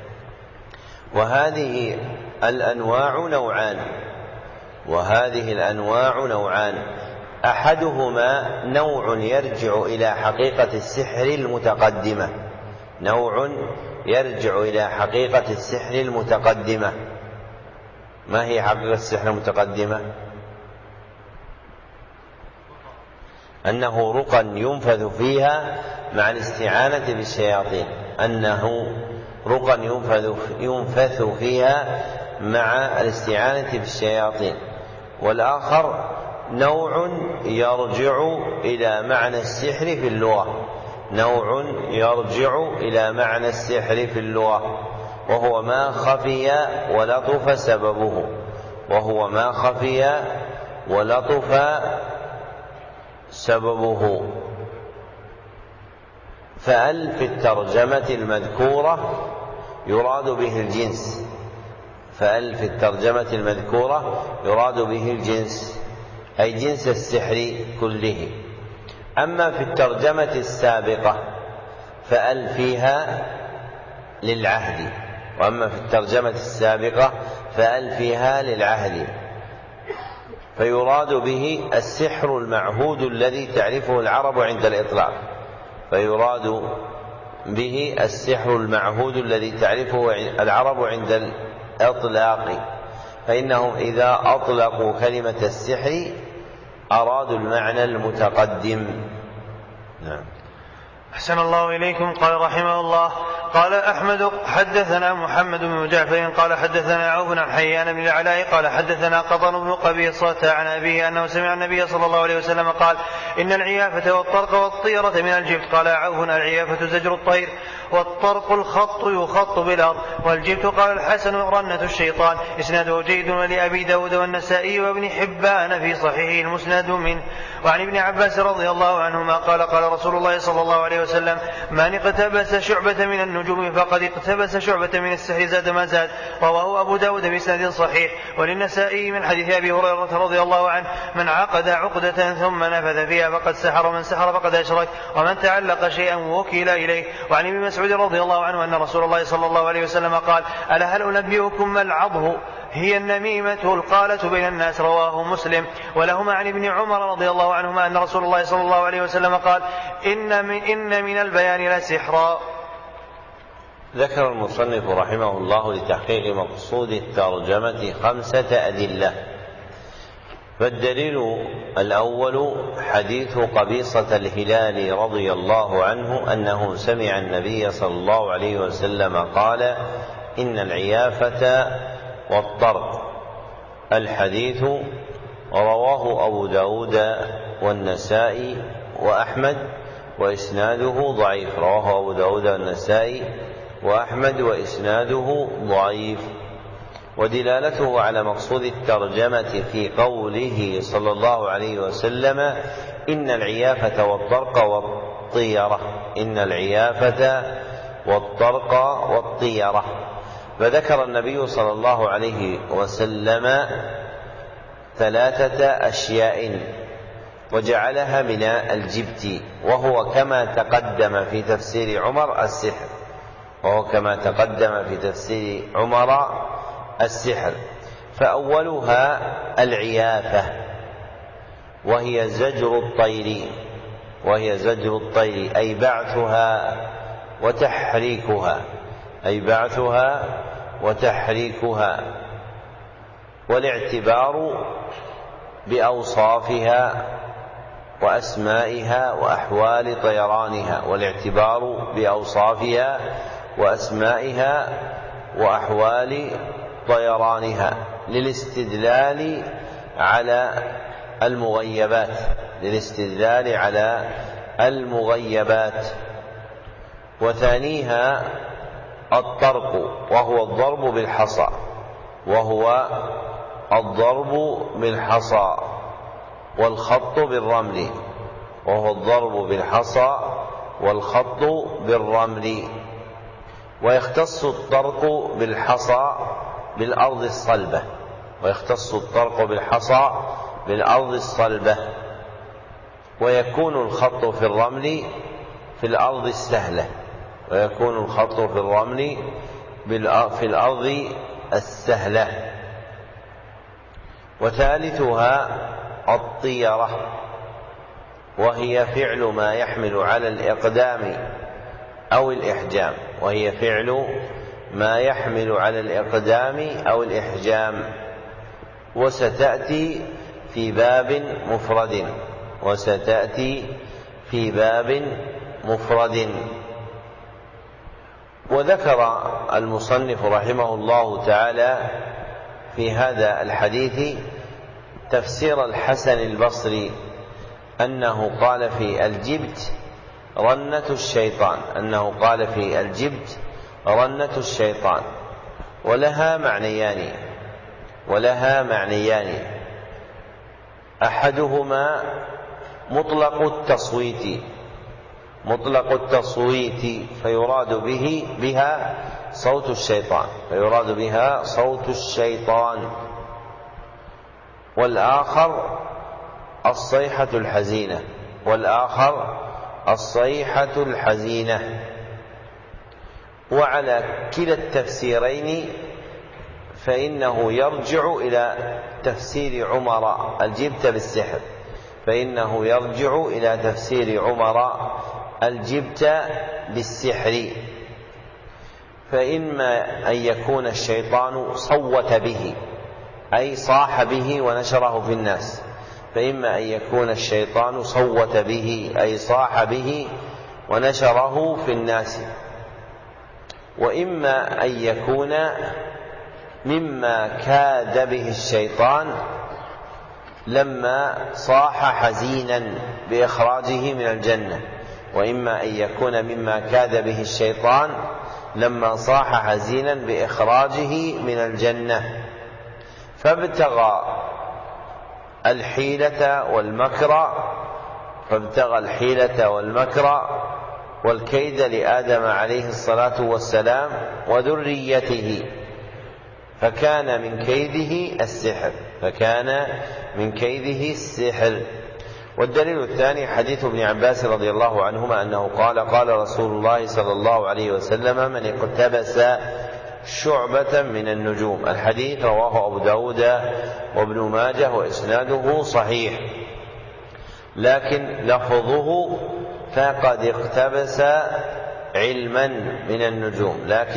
وهذه الأنواع نوعان، أحدهما نوع يرجع إلى حقيقة السحر المتقدمة، نوع يرجع إلى حقيقة السحر المتقدمة. ما هي حقيقة السحر المتقدمة؟ أنه رقى ينفث فيها مع الاستعانة بالشياطين، أنه رقى ينفث فيها مع الاستعانة بالشياطين. والآخر نوع يرجع إلى معنى السحر في اللغة، نوع يرجع إلى معنى السحر في اللغة، وهو ما خفي ولطف سببه، وهو ما خفي ولطف سببه. فأل في الترجمة المذكورة يراد به الجنس، فأل في الترجمة المذكورة يراد به الجنس، أي جنس السحر كله. أما في الترجمة السابقة فأل فيها للعهد، وأما في الترجمة السابقة فأل فيها للعهد، فيراد به السحر المعهود الذي تعرفه العرب عند الإطلاق، فيراد به السحر المعهود الذي تعرفه العرب عند الإطلاق، فإنهم إذا أطلقوا كلمة السحر أرادوا المعنى المتقدم. نعم. أحسن الله إليكم. قال رحمه الله: قال أحمد حدثنا محمد بن جعفر قال حدثنا عوف عن حيان بن العلاء قال حدثنا قطن بن قبيصة عن أبيه أنه سمع النبي صلى الله عليه وسلم قال: إن العيافة والطرق والطيرة من الجبت. قال عوف: العيافة زجر الطير، والطرق الخط يخط بالأرض، والجبت قال الحسن رنة الشيطان. إسناده جيد، ولأبي داود والنسائي وابن حبان في صحيحه المسند منه. وعن ابن عباس رضي الله عنهما قال: قال رسول الله صلى الله عليه وسلم: من اقتبس شعبة من النجوم فقد اقتبس شعبة من السحر زاد ما زاد. رواه أبو داود بإسناد صحيح. وللنسائي من حديث أبي هريرة رضي الله عنه: من عقد عقدة ثم نفذ فيها فقد سحر، ومن سحر فقد أشرك، ومن تعلق شيئا وكل إليه. وعن ابن مسعود رضي الله عنه أن رسول الله صلى الله عليه وسلم قال: ألا هل أنبئكم ما العضه؟ هي النميمة القالة بين الناس. رواه مسلم. ولهما عن ابن عمر رضي الله عنهما أن رسول الله صلى الله عليه وسلم قال: إن من البيان لسحرا. ذكر المصنف رحمه الله لتحقيق مقصود الترجمة 5 أدلة. فالدليل الأول حديث قبيصة الهلال رضي الله عنه أنه سمع النبي صلى الله عليه وسلم قال: إن العيافة والطرق. الحديث رواه أبو داود والنسائي وأحمد وإسناده ضعيف، رواه أبو داود والنسائي وأحمد وإسناده ضعيف. ودلالته على مقصود الترجمة في قوله صلى الله عليه وسلم: إن العيافة والطرق والطيرة، إن العيافة والطرق والطيرة. فذكر النبي صلى الله عليه وسلم 3 أشياء وجعلها من الجبت، وهو كما تقدم في تفسير عمر السحر، وهو كما تقدم في تفسير عمر السحر. فأولها العيافة، وهي زجر الطير، وهي زجر الطير أي بعثها وتحريكها، أي بعثها وتحريكها. والاعتبار بأوصافها وأسمائها وأحوال طيرانها، والاعتبار بأوصافها وأسمائها وأحوال طيرانها للاستدلال على المغيبات، للاستدلال على المغيبات. وثانيها الطرق، وهو الضرب بالحصى، وهو الضرب بالحصى، والخط بالرمل، وهو الضرب بالحصى والخط بالرمل. ويختص الطرق بالحصى بالأرض الصلبة، ويختص الطرق بالحصى بالأرض الصلبة. ويكون الخط في الرمل في الأرض السهلة، ويكون الخط في الرمل في الأرض السهلة. وثالثها الطيرة، وهي فعل ما يحمل على الإقدام أو الإحجام، وهي فعل ما يحمل على الإقدام أو الإحجام، وستأتي في باب مفرد، وستأتي في باب مفرد. وذكر المصنف رحمه الله تعالى في هذا الحديث تفسير الحسن البصري أنه قال في الجبت رنة الشيطان، أنه قال في الجبت رنة الشيطان، ولها معنيان أحدهما مطلق التصويت فيراد بها صوت الشيطان، والآخر الصيحة الحزينة. وعلى كلا التفسيرين فإنه يرجع إلى تفسير عمر الجبت بالسحر، فإما أن يكون الشيطان صوت به أي صاح به ونشره في الناس، وإما أن يكون مما كاد به الشيطان لما صاح حزينا بإخراجه من الجنة، فابتغى الحيلة والمكر والكيد لآدم عليه الصلاة والسلام وذريته، فكان من كيده السحر. والدليل الثاني حديث ابن عباس رضي الله عنهما أنه قال رسول الله صلى الله عليه وسلم: من اقتبس شعبة من النجوم. الحديث رواه أبو داود وابن ماجه وإسناده صحيح، لكن لفظه فقد اقتبس علما من النجوم،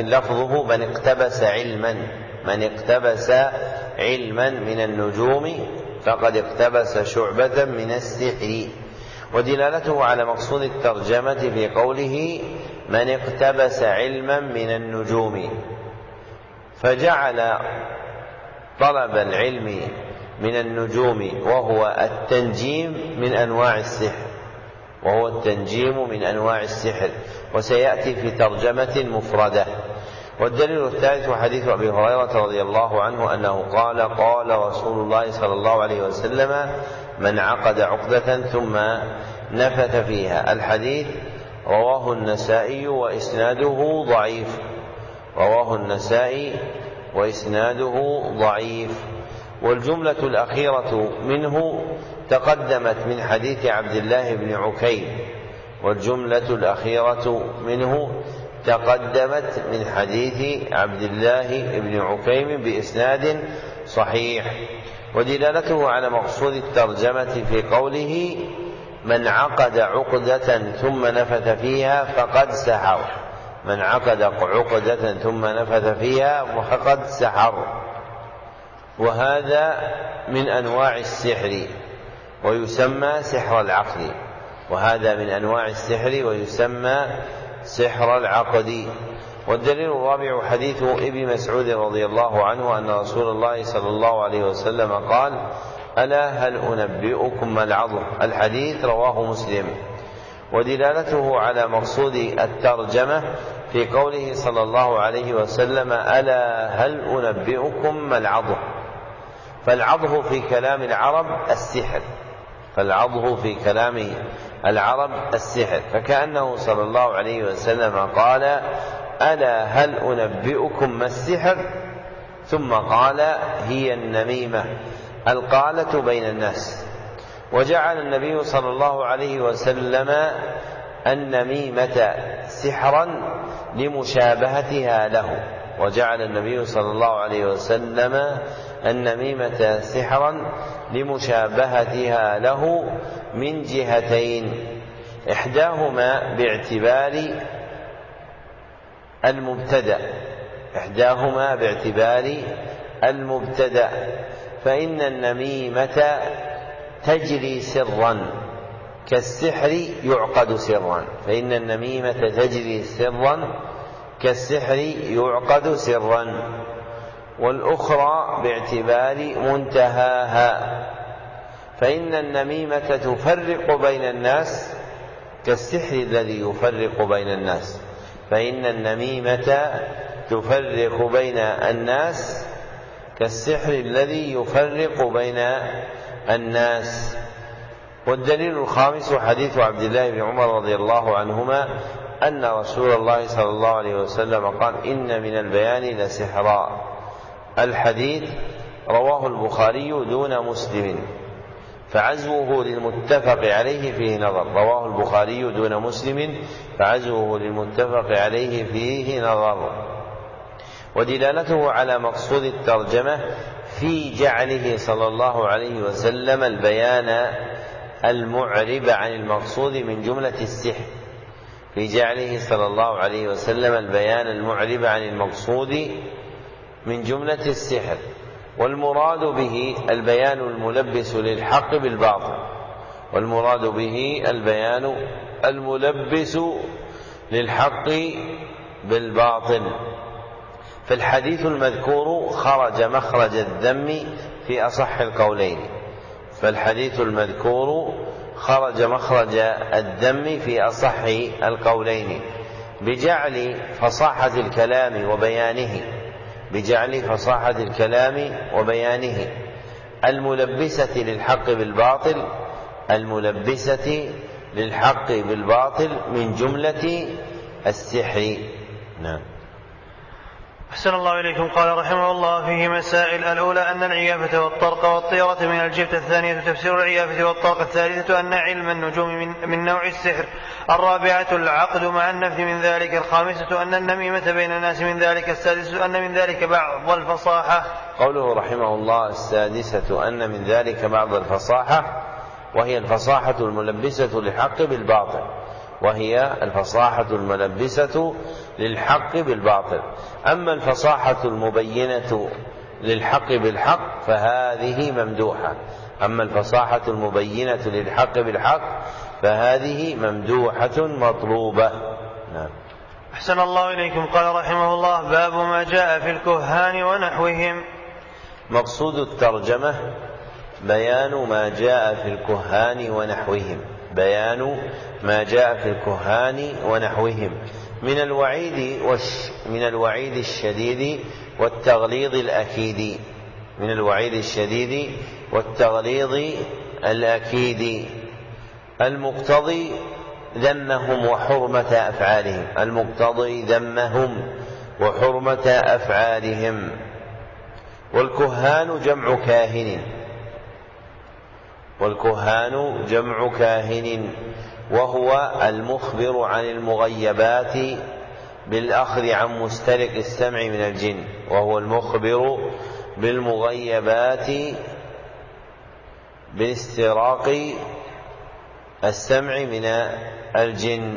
من اقتبس علما من النجوم فقد اقتبس شعبة من السحر. ودلالته على مقصود الترجمة في قوله من اقتبس علما من النجوم، فجعل طلب العلم من النجوم وهو التنجيم من أنواع السحر، وسيأتي في ترجمة مفردة. والدليل الثالث حديث أبي هريرة رضي الله عنه أنه قال رسول الله صلى الله عليه وسلم: من عقد عقدة ثم نفث فيها. الحديث رواه النسائي وإسناده ضعيف. والجملة الأخيرة منه تقدمت من حديث عبد الله بن عكيم بإسناد صحيح. ودلالته على مقصود الترجمة في قوله من عقد عقدة ثم نفث فيها فقد سحر، وهذا من أنواع السحر ويسمى سحر العقد. والدليل الرابع حديث ابن مسعود رضي الله عنه أن رسول الله صلى الله عليه وسلم قال: ألا هل أنبئكم ما العضل؟ الحديث رواه مسلم. ودلالته على مقصود الترجمة في قوله صلى الله عليه وسلم: ألا هل أنبئكم ما العضل؟ فالعضه في كلام العرب السحر، فكأنه صلى الله عليه وسلم قال: ألا هل أنبئكم ما السحر؟ ثم قال: هي النميمة القالة بين الناس. وجعل النبي صلى الله عليه وسلم النميمة سحرا لمشابهتها له، النميمة سحرا لمشابهتها له من جهتين: إحداهما باعتبار المبتدأ، فإن النميمة تجري سرا كالسحر يعقد سرا، والأخرى باعتبار منتهاها، فإن النميمة تفرق بين الناس كالسحر الذي يفرق بين الناس. والدليل الخامس حديث عبد الله بن عمر رضي الله عنهما أن رسول الله صلى الله عليه وسلم قال: إن من البيان لسحرا. الحديث رواه البخاري دون مسلم، فعزوه للمتفق عليه فيه نظر. ودلالته على مقصود الترجمة في جعله صلى الله عليه وسلم البيان المعرب عن المقصود من جملة السحر، والمراد به البيان الملبس للحق بالباطل. فالحديث المذكور خرج مخرج الذم في أصح القولين بجعل فصاحة الكلام وبيانه الملبسة للحق بالباطل من جملة السحر. نعم. أحسن الله إليكم. قال رحمه الله: فيه مسائل: الأولى أن العيافة والطرق والطيرة من الجبت، الثانية تفسير العيافة والطرق، الثالثة أن علم النجوم من نوع السحر، الرابعة العقد مع النفي من ذلك، الخامسة أن النميمة بين الناس من ذلك، السادسة أن من ذلك بعض الفصاحة. قوله رحمه الله: السادسة أن من ذلك بعض الفصاحة، وهي الفصاحة الملبسة للحق بالباطل. أما الفصاحة المبينة للحق بالحق فهذه ممدوحة مطلوبة. نعم. أحسن الله إليكم. قال رحمه الله: باب ما جاء في الكهان ونحوهم. مقصود الترجمة بيان ما جاء في الكهان ونحوهم من الوعيد الشديد والتغليظ الأكيد المقتضي ذمهم وحرمة أفعالهم. والكهان جمع كاهن، وهو المخبر عن المغيبات بالأخذ عن مسترق السمع من الجن، بالاستراق السمع من الجن.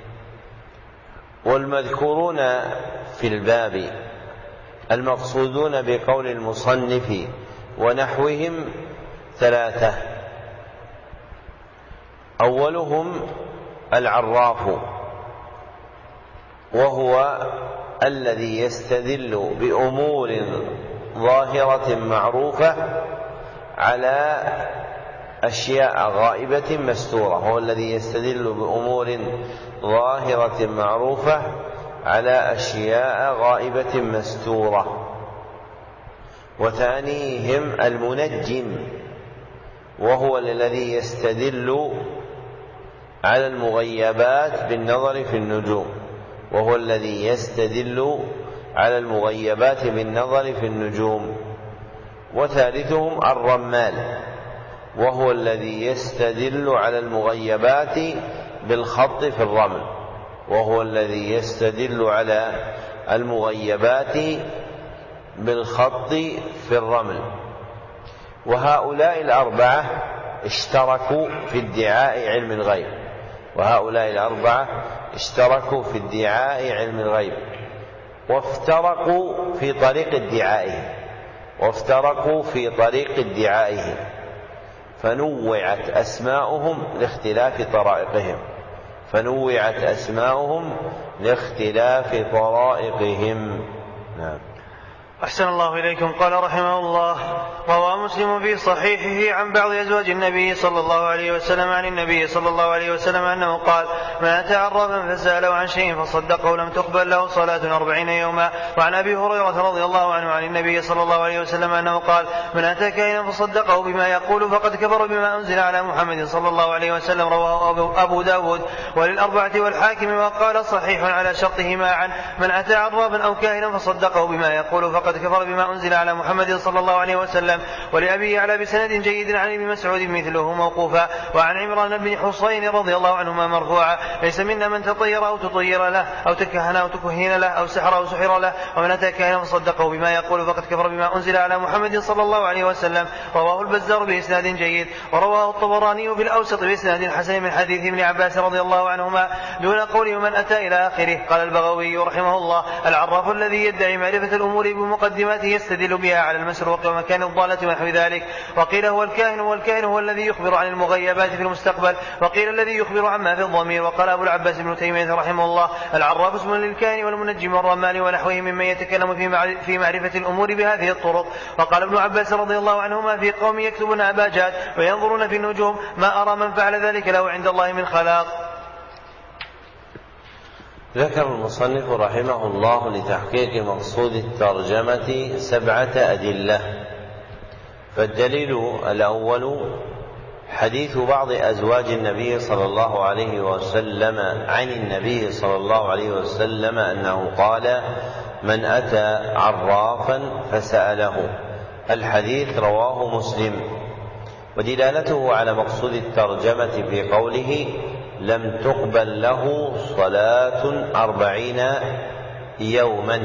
والمذكورون في الباب المقصودون بقول المصنف ونحوهم ثلاثة: أولهم العراف، وهو الذي يستدل بأمور ظاهرة معروفة على أشياء غائبة مستورة. وثانيهم المنجم، وهو الذي يستدل على المغيبات بالنظر في النجوم. وثالثهم الرمال، وهو الذي يستدل على المغيبات بالخط في بالخط في الرمل. وهؤلاء الأربعة اشتركوا في ادعاء علم الغيب، وهؤلاء الأربعة اشتركوا في ادعاء علم الغيب، وافترقوا في طريق ادعائه، فنوعت أسماؤهم لاختلاف طرائقهم. نعم. أحسن الله إليكم. قال رحمه الله: روى مسلم في صحيحه عن بعض أزواج النبي صلى الله عليه وسلم عن النبي صلى الله عليه وسلم أنه قال: من أتى عرافا فسأله عن شيء فصدقه لم تقبل له صلاة 40 يوما. وعن أبي هريرة رضي الله عنه عن النبي صلى الله عليه وسلم أنه قال: من أتى كاهنا فصدقه بما يقول فقد كفر بما أنزل على محمد صلى الله عليه وسلم. رواه أبو داود وللأربعة والحاكم وقال صحيح على شرطهما. عن من أتى عرافا أو كاهنا فصدقه بما يقول فقد كفر بما أنزل على محمد صلى الله عليه وسلم. ولأبي يعلى بسند جيد عن ابن مسعود مثله موقوفا. وعن عمران بن حصين رضي الله عنهما مرفوعا: ليس منا من تطير أو تطير له أو تكهن أو تكهن له أو سحر أو سحر له. ومن أتى كاهنا فصدقه بما يقول فقد كفر بما أنزل على محمد صلى الله عليه وسلم. رواه البزار بإسناد جيد، ورواه الطبراني في الأوسط بإسناد حسن من حديث ابن عباس رضي الله عنهما دون قوله من أتى إلى آخره. قال البغوي رحمه الله: العراف الذي يدعي معرفة الأمور بمقدماته يستدل بها على المسروق ومكان الضالة ونحو ذلك. وقيل هو الكاهن، والكاهن هو الذي يخبر عن المغيبات في المستقبل، وقيل الذي يخبر عما في الضمير. وقال أبو العباس ابن تيمية رحمه الله: العراف اسم للكاهن والمنجم والرمال ونحوه ممن يتكلم في معرفة الأمور بهذه الطرق. وقال ابن عباس رضي الله عنهما: في قوم يكتبون أباجات وينظرون في النجوم ما أرى من فعل ذلك له عند الله من خلاق. ذكر المصنف رحمه الله لتحقيق مقصود الترجمة 7 أدلة. فالدليل الأول حديث بعض أزواج النبي صلى الله عليه وسلم عن النبي صلى الله عليه وسلم أنه قال: من أتى عرافا فسأله. الحديث رواه مسلم. ودلالته على مقصود الترجمة في قوله: لم تقبل له صلاة 40 يوما.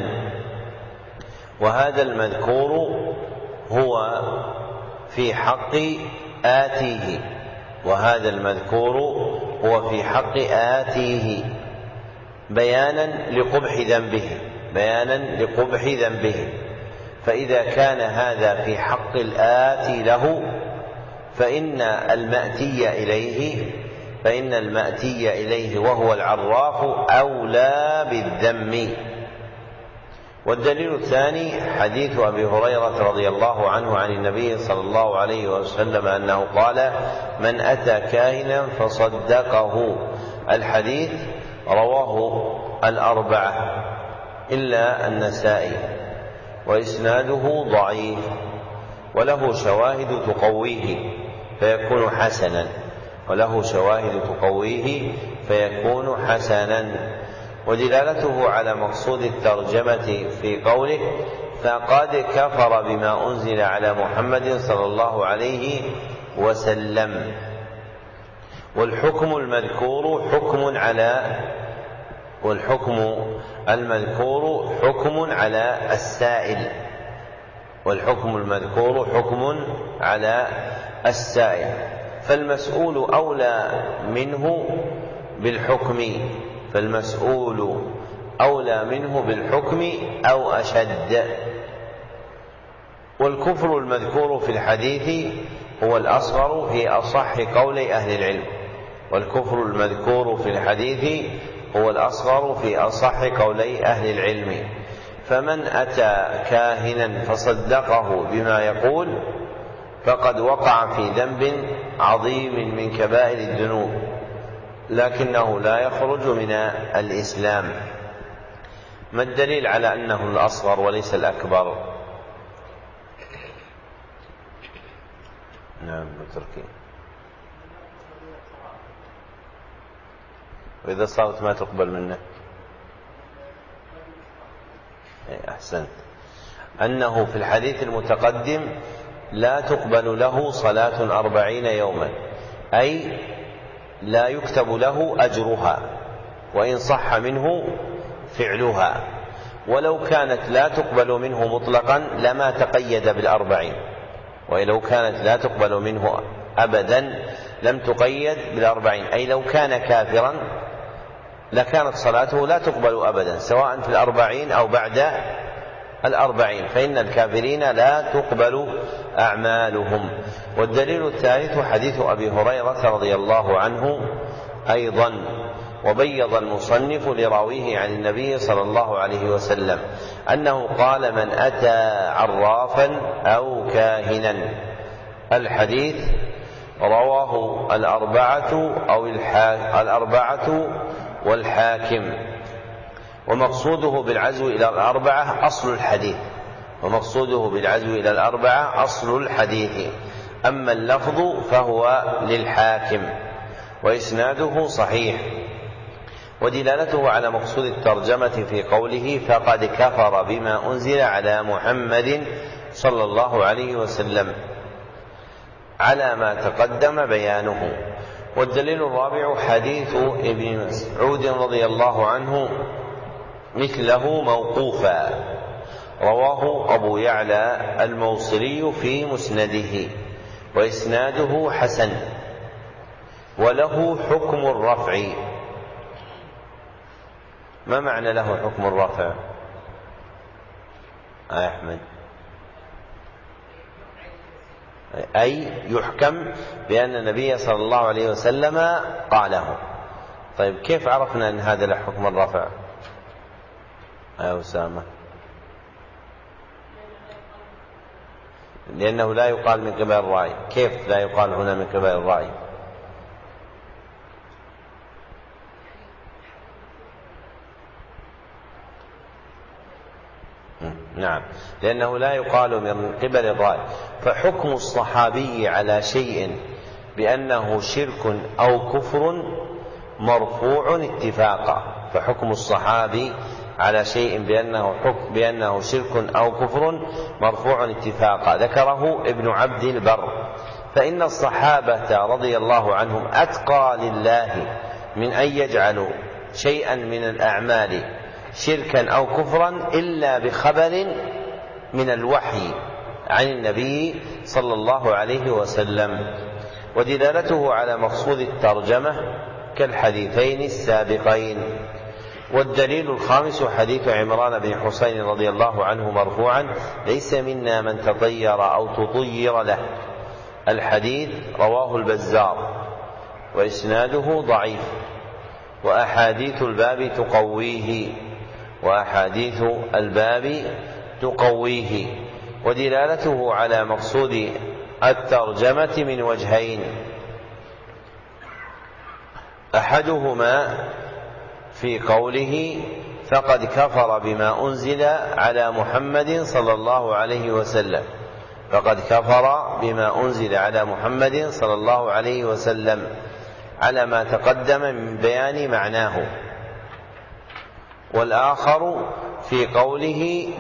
وهذا المذكور هو في حق آتيه بيانا لقبح ذنبه. فإذا كان هذا في حق الآتي له فإن المأتي إليه وهو العراف أولى بالذم. والدليل الثاني حديث أبي هريرة رضي الله عنه عن النبي صلى الله عليه وسلم أنه قال: من أتى كاهنا فصدقه. الحديث رواه الأربعة إلا النسائي، وإسناده ضعيف، وله شواهد تقويه فيكون حسنا. ودلالته على مقصود الترجمة في قوله: فقد كفر بما أنزل على محمد صلى الله عليه وسلم. والحكم المذكور حكم على السائل. فالمسؤول أولى منه بالحكم أو أشد. والكفر المذكور في الحديث هو الأصغر في أصح قولي أهل العلم. فمن أتى كاهنا فصدقه بما يقول فقد وقع في ذنب عظيم من كبائر الذنوب، لكنه لا يخرج من الإسلام. ما الدليل على أنه الأصغر وليس الأكبر؟ نعم تركي. وإذا صارت ما تقبل منه؟ أحسنت. أنه في الحديث المتقدم لا تقبل له صلاة 40 يوما، أي لا يكتب له أجرها وإن صح منه فعلها. ولو كانت لا تقبل منه مطلقا لما تقيد بالأربعين، ولو كانت لا تقبل منه أبدا لم تقيد بالأربعين، أي لو كان كافرا لكانت صلاته لا تقبل أبدا سواء في الأربعين أو بعد الأربعين، فإن الكافرين لا تقبل أعمالهم. والدليل الثالث حديث أبي هريرة رضي الله عنه أيضا، وبيض المصنف لراويه عن النبي صلى الله عليه وسلم أنه قال: من أتى عرافا أو كاهنا. الحديث رواه الأربعة والحاكم، ومقصوده بالعزو إلى الأربعة أصل الحديث، أما اللفظ فهو للحاكم وإسناده صحيح. ودلالته على مقصود الترجمة في قوله: فقد كفر بما أنزل على محمد صلى الله عليه وسلم، على ما تقدم بيانه. والدليل الرابع حديث ابن مسعود رضي الله عنه مثله موقوفا، رواه أبو يعلى الموصلي في مسنده، وإسناده حسن، وله حكم الرفع. ما معنى له حكم الرفع؟ أحمد، أي يحكم بأن النبي صلى الله عليه وسلم قاله. طيب كيف عرفنا أن هذا له حكم الرفع؟ أسامة، لأنه لا يقال من قبل الرأي. كيف لا يقال هنا من قبل الرأي؟ نعم، لأنه لا يقال من قبل الرأي. فحكم الصحابي على شيء بأنه شرك أو كفر مرفوع اتفاقا، فحكم الصحابي على شيء بأنه شرك أو كفر مرفوع اتفاقا، ذكره ابن عبد البر. فإن الصحابة رضي الله عنهم أتقى لله من أن يجعلوا شيئا من الأعمال شركا أو كفرا إلا بخبر من الوحي عن النبي صلى الله عليه وسلم. ودلالته على مقصود الترجمة كالحديثين السابقين. والدليل الخامس حديث عمران بن حسين رضي الله عنه مرفوعا: ليس منا من تطير أو تطير له. الحديث رواه البزار وإسناده ضعيف، وأحاديث الباب تقويه. ودلالته على مقصود الترجمة من وجهين: أحدهما في قوله: فقد كفر بما أنزل على محمد صلى الله عليه وسلم، فقد كفر بما أنزل على محمد صلى الله عليه وسلم، على ما تقدم من بيان معناه. والآخر في قوله: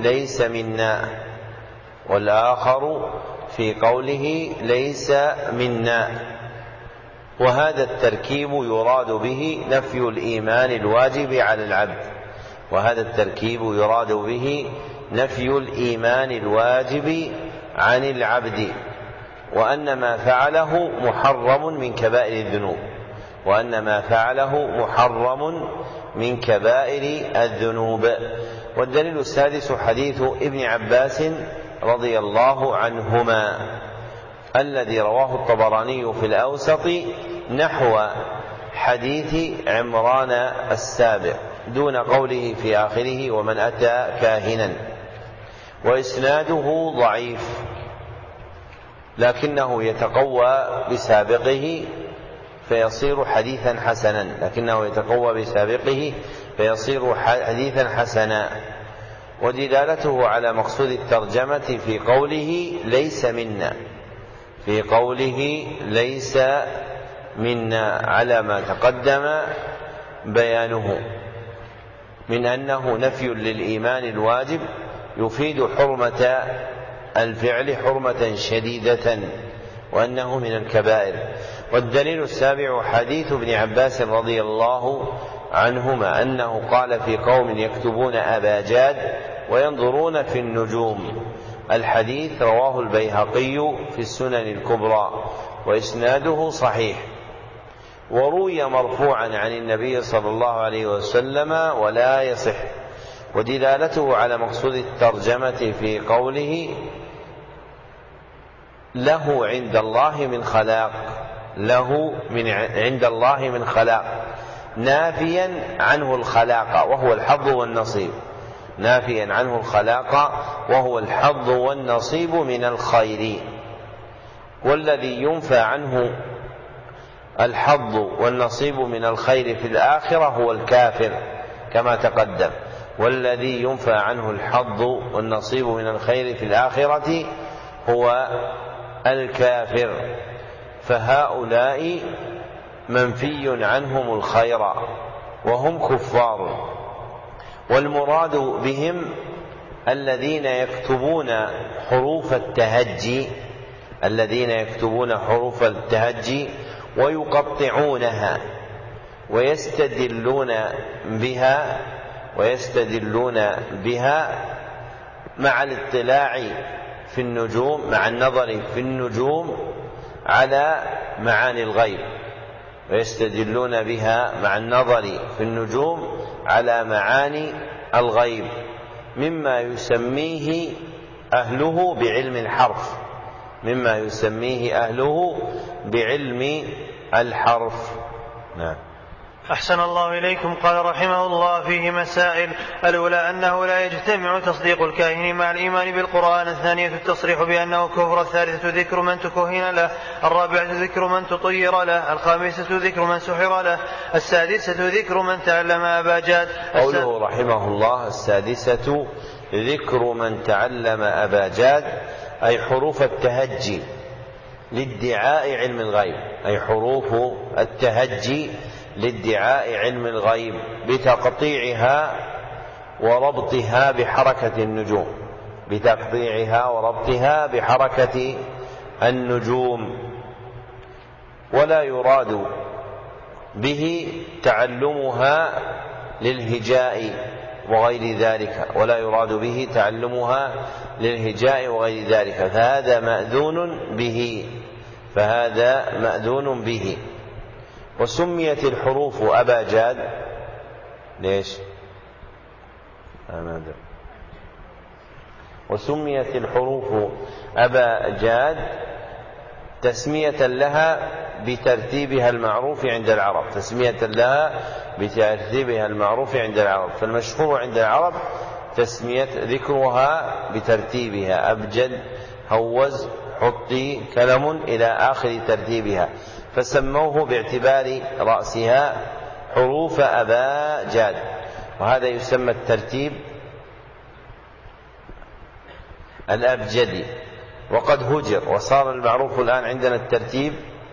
ليس منا. وهذا التركيب يراد به نفي الإيمان الواجب عن العبد، وأن ما فعله محرم من كبائر الذنوب. والدليل السادس حديث ابن عباس رضي الله عنهما الذي رواه الطبراني في الأوسط نحو حديث عمران السابق دون قوله في آخره: ومن أتى كاهنا. وإسناده ضعيف، لكنه يتقوى بسابقه فيصير حديثا حسنا. ودلالته على مقصود الترجمة في قوله: ليس منا، على ما تقدم بيانه من أنه نفي للإيمان الواجب يفيد حرمة الفعل حرمة شديدة، وأنه من الكبائر. والدليل السابع حديث ابن عباس رضي الله عنهما أنه قال في قوم يكتبون أبا جاد وينظرون في النجوم. الحديث رواه البيهقي في السنن الكبرى وإسناده صحيح. وروي مرفوعا عن النبي صلى الله عليه وسلم ولا يصح، ودلالته على مقصود الترجمة في قوله له عند الله من خلاق، عند الله من خلاق، نافيا عنه الخلاق وهو الحظ والنصيب، نافيا عنه الخلاق وهو الحظ والنصيب من الخير. والذي ينفى عنه الحظ والنصيب من الخير في الآخرة هو الكافر كما تقدم، والذي ينفى عنه الحظ والنصيب من الخير في الآخرة هو الكافر، فهؤلاء منفي عنهم الخير وهم كفار. والمراد بهم الذين يكتبون حروف التهجي، الذين يكتبون حروف التهجي ويقطعونها ويستدلون بها مع الاطلاع في النجوم، مع النظر في النجوم على معاني الغيب، ويستدلون بها مع النظر في النجوم على معاني الغيب، مما يسميه أهله بعلم الحرف، مما يسميه أهله بعلم الحرف. نعم. أحسن الله إليكم. قال رحمه الله فيه مسائل: الأولى أنه لا يجتمع تصديق الكاهن مع الإيمان بالقرآن، الثانية التصريح بأنه كفر، الثالثة ذكر من تكهن له، الرابعة ذكر من تطير له، الخامسة ذكر من سحر له، السادسة ذكر من تعلم أبا جاد. قوله رحمه الله السادسة ذكر من تعلم أبا جاد، أي حروف التهجي لادعاء علم الغيب، أي حروف التهجي لادعاء علم الغيب بتقطيعها وربطها بحركة النجوم، بتقطيعها وربطها بحركة النجوم. ولا يراد به تعلمها للهجاء وغير ذلك، ولا يراد به تعلمها للهجاء وغير ذلك، فهذا مأذون به. وسميت الحروف أبا جاد ليش؟ وسميت الحروف أبا جاد تسمية لها بترتيبها المعروف عند العرب، تسمية لها بترتيبها المعروف عند العرب، فالمشهور عند العرب تسمية ذكرها بترتيبها: أبجد، هوز، حطي، كلم، إلى آخر ترتيبها، فسموه باعتبار رأسها حروف أبا جاد. وهذا يسمى الترتيب الأبجدي، وقد هجر وصار المعروف الآن عندنا الترتيب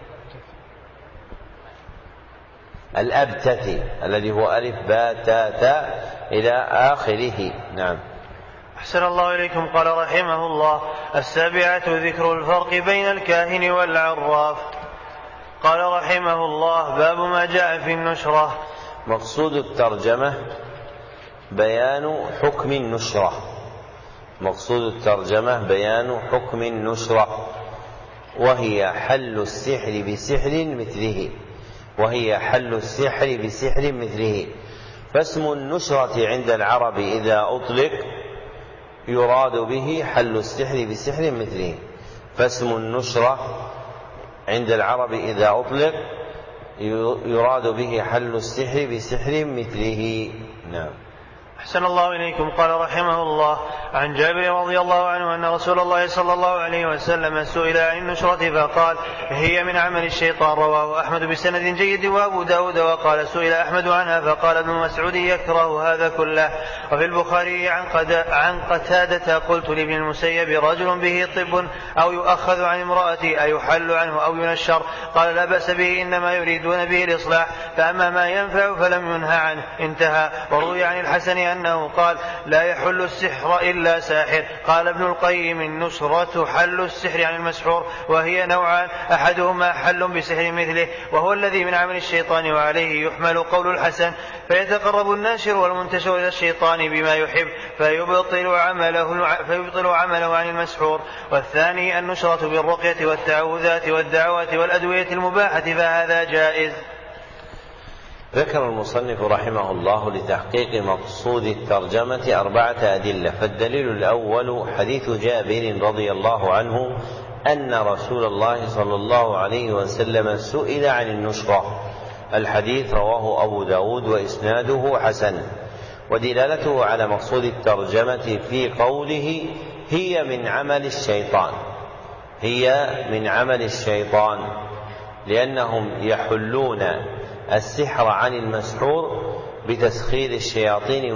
الأبتثي الذي هو ألف باء تاء تاء إلى آخره. نعم. أحسن الله إليكم. قال رحمه الله: السابعة ذكر الفرق بين الكاهن والعراف. قال رحمه الله: باب ما جاء في النشرة. مقصود الترجمة بيان حكم النشرة، مقصود الترجمة بيان حكم النشرة، وهي حل السحر بسحر مثله، وهي حل السحر بسحر مثله. فاسم النشرة عند العرب إذا أطلق يراد به حل السحر بسحر مثله، فاسم النشرة عند العرب إذا أطلق يراد به حل السحر بسحر مثله. نعم. أحسن الله إليكم. قال رحمه الله: عن جابر رضي الله عنه أن رسول الله صلى الله عليه وسلم سئل عن النشرة فقال: هي من عمل الشيطان. رواه أحمد بسند جيد وأبو داود. وقال: سئل أحمد عنها فقال ابن مسعود: يكره هذا كله. وفي البخاري عن قتادة: قلت لابن المسيب: رجل به طب أو يؤخذ عن امرأتي أيحل عنه أو ينشر؟ قال: لا بأس به، إنما يريدون به الإصلاح، فأما ما ينفع فلم ينهى عنه. انتهى. وروي عن الحسن الثاني أنه قال لا يحل السحر إلا ساحر. قال ابن القيم النشرة حل السحر عن المسحور، وهي نوعان: أحدهما حل بسحر مثله وهو الذي من عمل الشيطان، وعليه يحمل قول الحسن: فيتقرب الناشر والمنتشر إلى الشيطان بما يحب فيبطل عمله عن المسحور. والثاني النشرة بالرقية والتعوذات والدعوات والأدوية المباحة، فهذا جائز. ذكر المصنف رحمه الله لتحقيق مقصود الترجمة 4 أدلة. فالدليل الأول حديث جابر رضي الله عنه أن رسول الله صلى الله عليه وسلم سئل عن النشرة. الحديث رواه أبو داود وإسناده حسن. ودلالته على مقصود الترجمة في قوله هي من عمل الشيطان، لأنهم يحلون السحر عن المسحور بتسخير الشياطين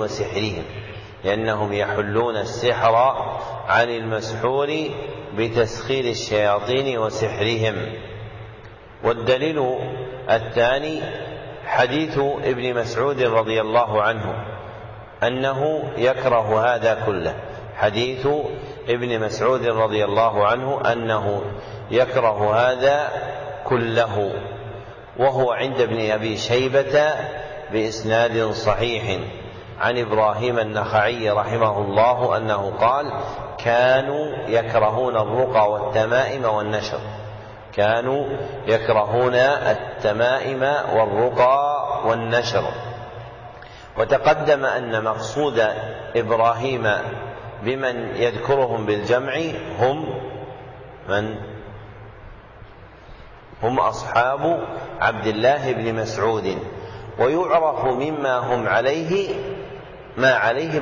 وسحرهم. والدليل الثاني حديث ابن مسعود رضي الله عنه أنه يكره هذا كله. حديث ابن مسعود رضي الله عنه أنه يكره هذا كله، وهو عند ابن أبي شيبة بإسناد صحيح عن إبراهيم النخعي رحمه الله أنه قال: كانوا يكرهون الرقى والتمائم والنشر. وتقدم أن مقصود إبراهيم بمن يذكرهم بالجمع هم أصحاب عبد الله بن مسعود، ويعرف مما هم عليه ما عليه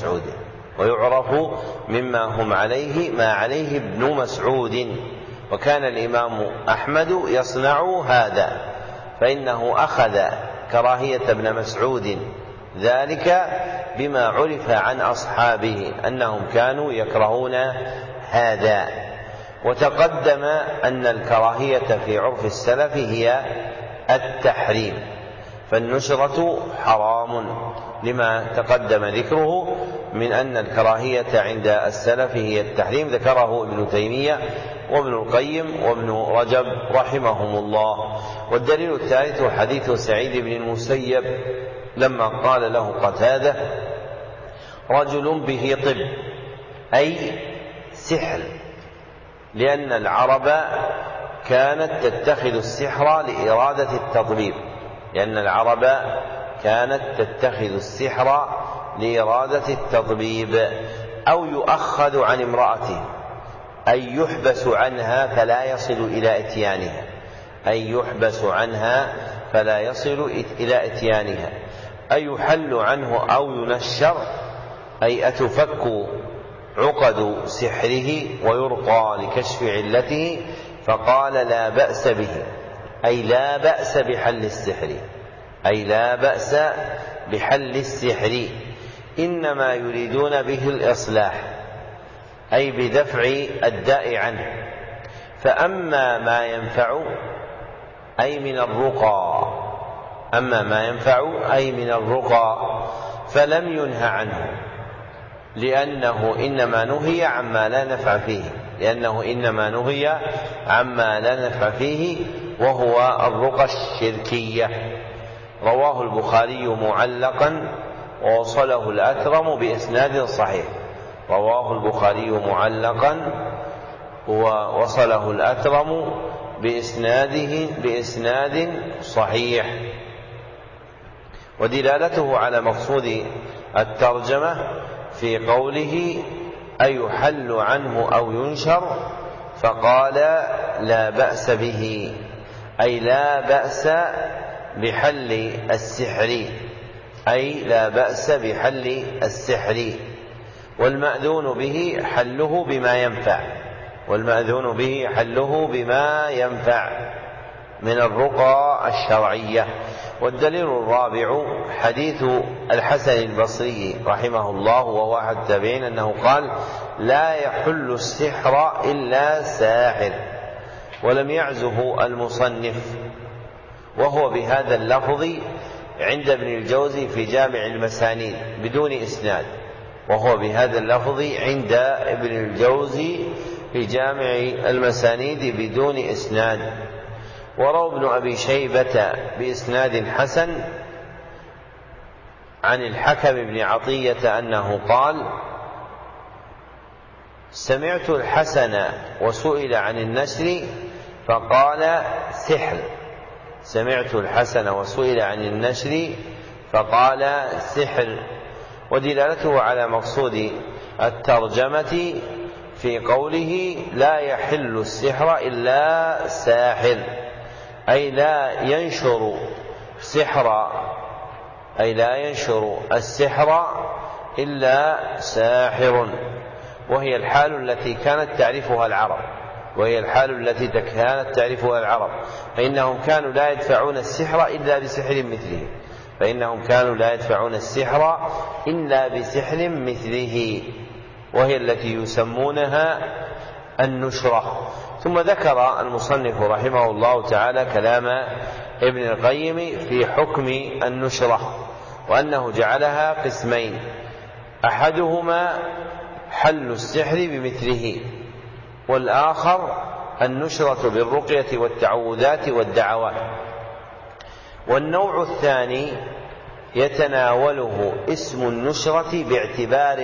ابن مسعود. وكان الإمام أحمد يصنع هذا، فإنه أخذ كراهية ابن مسعود ذلك بما عرف عن أصحابه أنهم كانوا يكرهون هذا. وتقدم أن الكراهية في عرف السلف هي التحريم، فالنشرة حرام لما تقدم ذكره من أن الكراهية عند السلف هي التحريم، ذكره ابن تيمية وابن القيم وابن رجب رحمهم الله. والدليل الثالث حديث سعيد بن المسيب لما قال له قتادة: رجل به طب، أي سحر، لأن العرب كانت تتخذ السحر لإرادة التطبيب، أو يؤخذ عن امرأته، أي يحبس عنها فلا يصل إلى إتيانها، أي يحل عنه أو ينشر، أي أتفك عقد سحره ويرقى لكشف علته. فقال: لا بأس به، أي لا بأس بحل السحر، إنما يريدون به الإصلاح، أي بدفع الداء عنه. فأما ما ينفع أي من الرقى فلم ينه عنه، لأنه إنما نهي عما لا نفع فيه، وهو الرقى الشركية. رواه البخاري معلقا ووصله الأكرم بإسناد صحيح. ودلالته على مقصود الترجمة في قوله أيحل عنه أو ينشر، فقال: لا بأس به، أي لا بأس بحل السحر، والمأذون به حله بما ينفع من الرقى الشرعية. والدليل الرابع حديث الحسن البصري رحمه الله وهو أحد التابعين أنه قال: لا يحل السحر إلا ساحر، ولم يعزه المصنف، وهو بهذا اللفظ عند ابن الجوزي في جامع المسانيد بدون إسناد، وهو بهذا اللفظ عند ابن الجوزي في جامع المسانيد بدون إسناد. وروى ابن أبي شيبة بإسناد حسن عن الحكم بن عطية أنه قال: سمعت الحسن وسئل عن النسر فقال سحر. سمعت الحسن وسئل عن النسر فقال سحر. ودلالته على مقصود الترجمة في قوله: لا يحل السحر إلا ساحر، أي لا ينشر السحر إلا ساحر. وهي الحال التي كانت تعرفها العرب، فإنهم كانوا لا يدفعون السحر إلا بسحر مثله، وهي التي يسمونها النشرة. ثم ذكر المصنف رحمه الله تعالى كلام ابن القيم في حكم النشرة، وأنه جعلها قسمين: أحدهما حل السحر بمثله، والآخر النشرة بالرقية والتعوذات والدعوات. والنوع الثاني يتناوله اسم النشرة باعتبار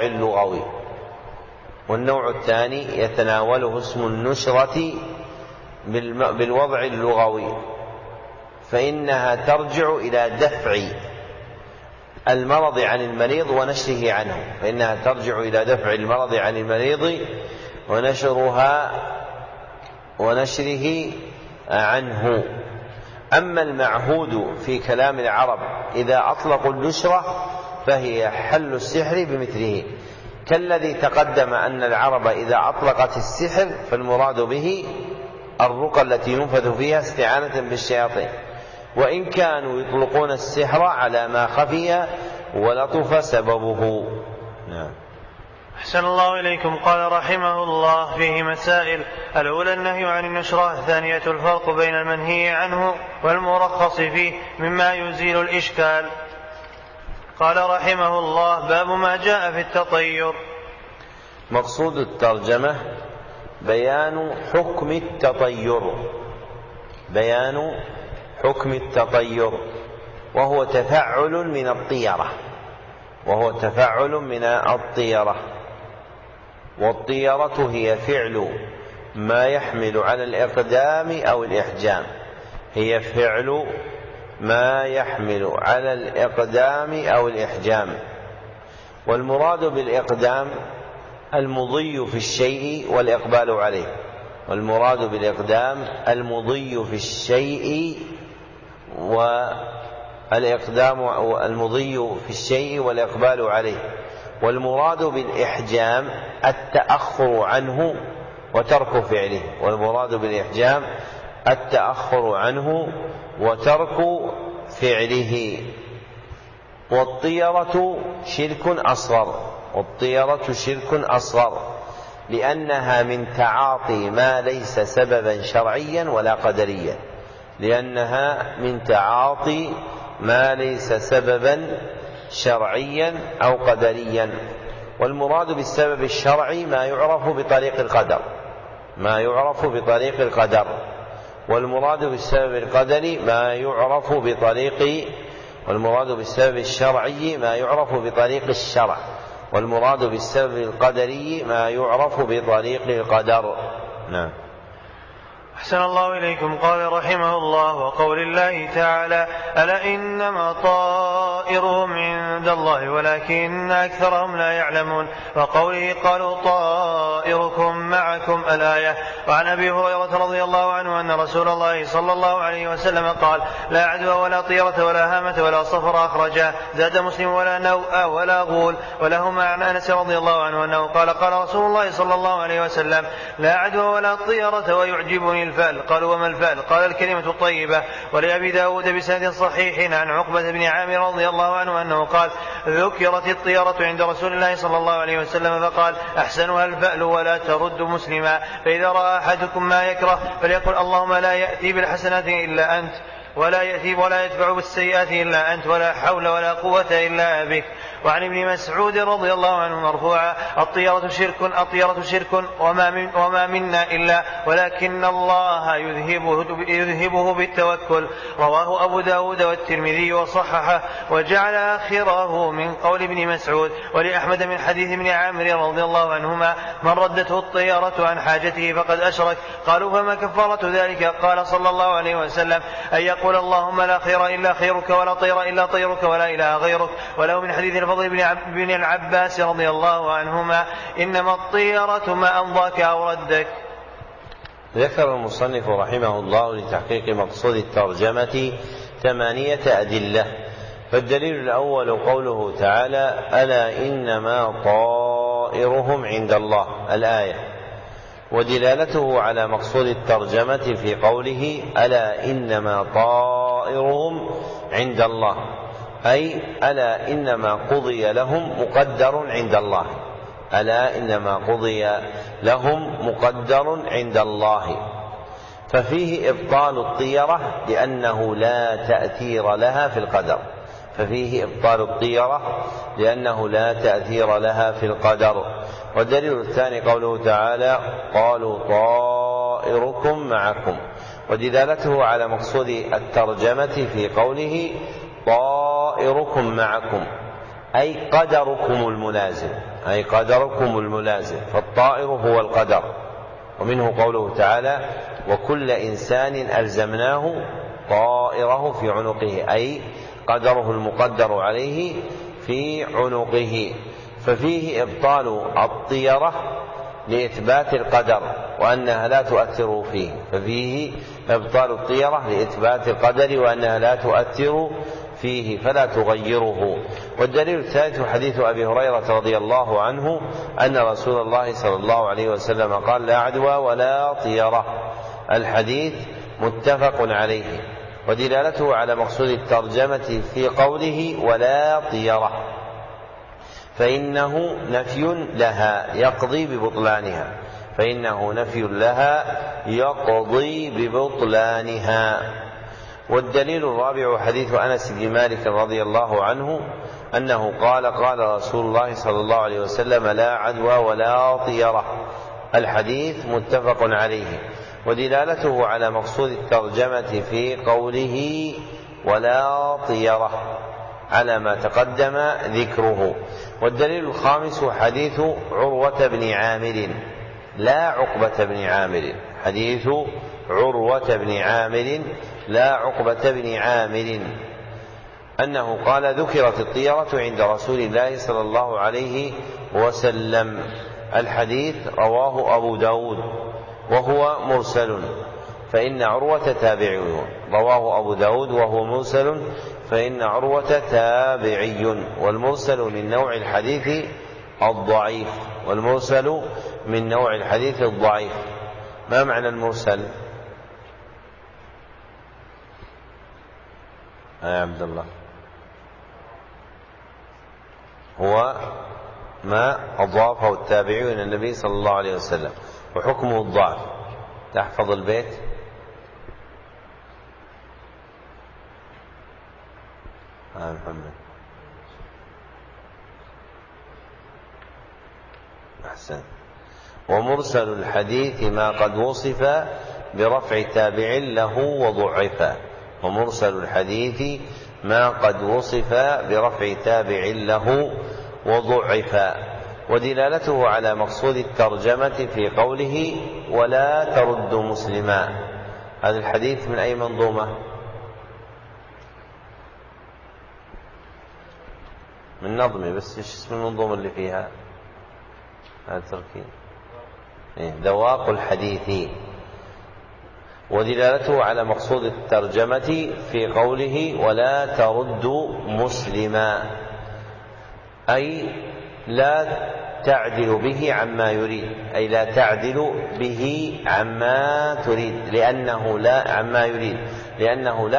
بالوضع اللغوي، فإنها ترجع إلى دفع المرض عن المريض ونشره عنه. أما المعهود في كلام العرب إذا أطلقوا النشرة فهي حل السحر بمثله، كالذي تقدم أن العرب إذا أطلقت السحر فالمراد به الرقى التي ينفذ فيها استعانة بالشياطين، وإن كانوا يطلقون السحر على ما خفي ولطف سببه. نعم. أحسن الله إليكم. قال رحمه الله: فيه مسائل: الأولى النهي عن النشرة، الثانية الفرق بين المنهي عنه والمرخص فيه مما يزيل الإشكال. قال رحمه الله: باب ما جاء في التطير. مقصود الترجمة بيان حكم التطير، وهو تفعل من الطيرة. والطيرة هي فعل ما يحمل على الإقدام أو الإحجام. والمراد بالإقدام المضي في الشيء والإقبال عليه. والمراد بالإحجام التأخر عنه وترك فعله. والطيرة شرك أصغر، لأنها من تعاطي ما ليس سببا شرعيا أو قدريا. والمراد بالسبب الشرعي ما يعرف بطريق القدر، والمراد بالسبب القدري ما يعرف بطريق والمراد بالسبب الشرعي ما يعرف بطريق الشرع، والمراد بالسبب القدري ما يعرف بطريق القدر. نعم. أحسن الله إليكم. قال رحمه الله: وقول الله تعالى: ألا إنما طائرهم عند الله ولكن أكثرهم لا يعلمون. وقوله: قالوا طائركم معكم، الآية. وعن أبي هريرة رضي الله عنه أن رسول الله صلى الله عليه وسلم قال: لا عدوى ولا طيرة ولا هامة ولا صفر أخرجاه. زاد مسلم: ولا نوء ولا غول. ولهما عن أنس رضي الله عنه أنه قال: قال رسول الله صلى الله عليه وسلم: لا عدوى ولا طيرة ويعجبني الفأل. قالوا: وما الفأل؟ قال: الكلمة الطيبة. ولأبي داود بسند صحيح عن عقبة بن عامر رضي الله عنه أنه قال: ذكرت الطيرة عند رسول الله صلى الله عليه وسلم فقال: أحسنها الفأل ولا ترد مسلما. فإذا رأى أحدكم ما يكره فليقل: اللهم لا يأتي بالحسنات إلا أنت. ولا يتبع بالسيئات إلا أنت ولا حول ولا قوة إلا بك. وعن ابن مسعود رضي الله عنه مرفوعا: الطيرة شرك وما منا إلا ولكن الله يذهبه بالتوكل. رواه أبو داود والترمذي وصححه وجعل آخره من قول ابن مسعود. ولأحمد من حديث ابن عامر رضي الله عنهما: من ردته الطيرة عن حاجته فقد أشرك. قالوا: فما كفارة ذلك؟ قال صلى الله عليه وسلم: أن يقول اللهم لا خير إلا خيرك ولا طير إلا طيرك ولا إله غيرك. وله من حديث الفضل بن العباس رضي الله عنهما: إنما الطيرة ما أمضاك أو ردك. ذكر المصنف رحمه الله لتحقيق مقصود الترجمة 8 أدلة. فالدليل الأول قوله تعالى: ألا إنما طائرهم عند الله، الآية. ودلالته على مقصود الترجمة في قوله: ألا إنما طائرهم عند الله، أي ألا إنما قضي لهم مقدر عند الله. ألا إنما قضي لهم مقدر عند الله. ففيه إبطال الطيرة لأنه لا تأثير لها في القدر. والدليل الثاني قوله تعالى: قالوا طائركم معكم. ودلالته على مقصود الترجمة في قوله: طائركم معكم، أي قدركم الملازم. فالطائر هو القدر. ومنه قوله تعالى: وكل إنسان ألزمناه طائره في عنقه، أي قدره المقدر عليه في عنقه. ففيه إبطال الطيرة لإثبات القدر وأنها لا تؤثر فيه، فلا تغيره. والدليل الثالث حديث أبي هريرة رضي الله عنه أن رسول الله صلى الله عليه وسلم قال: لا عدوى ولا طيرة. الحديث متفق عليه. ودلالته على مقصود الترجمة في قوله: ولا طيرة، فإنه نفي لها يقضي ببطلانها. والدليل الرابع حديث أنس بن مالك رضي الله عنه أنه قال: قال رسول الله صلى الله عليه وسلم: لا عدوى ولا طيرة. الحديث متفق عليه. ودلالته على مقصود الترجمة في قوله: ولا طيرة على ما تقدم ذكره. والدليل الخامس حديث عروة بن عامر لا عقبة بن عامر أنه قال: ذكرت الطيرة عند رسول الله صلى الله عليه وسلم. الحديث رواه أبو داود وهو مرسل، فإن عروة تابعي، والمرسل من نوع الحديث الضعيف. ما معنى المرسل يا عبد الله؟ هو ما أضافه التابعي إلى النبي صلى الله عليه وسلم، وحكمه الضعف. تحفظ البيت. محمد أحسن. ومرسل الحديث ما قد وصف برفع تابع له وضعف. ودلالته على مقصود الترجمة في قوله: ولا ترد مسلما. هذا الحديث من أي منظومة؟ من نظمي، بس إيش اسم المنظومة اللي فيها هذا التركيب؟ ذواق الحديث. ودلالته على مقصود الترجمة في قوله: ولا ترد مسلما، أي لا تعدل به عما يريد، لأنه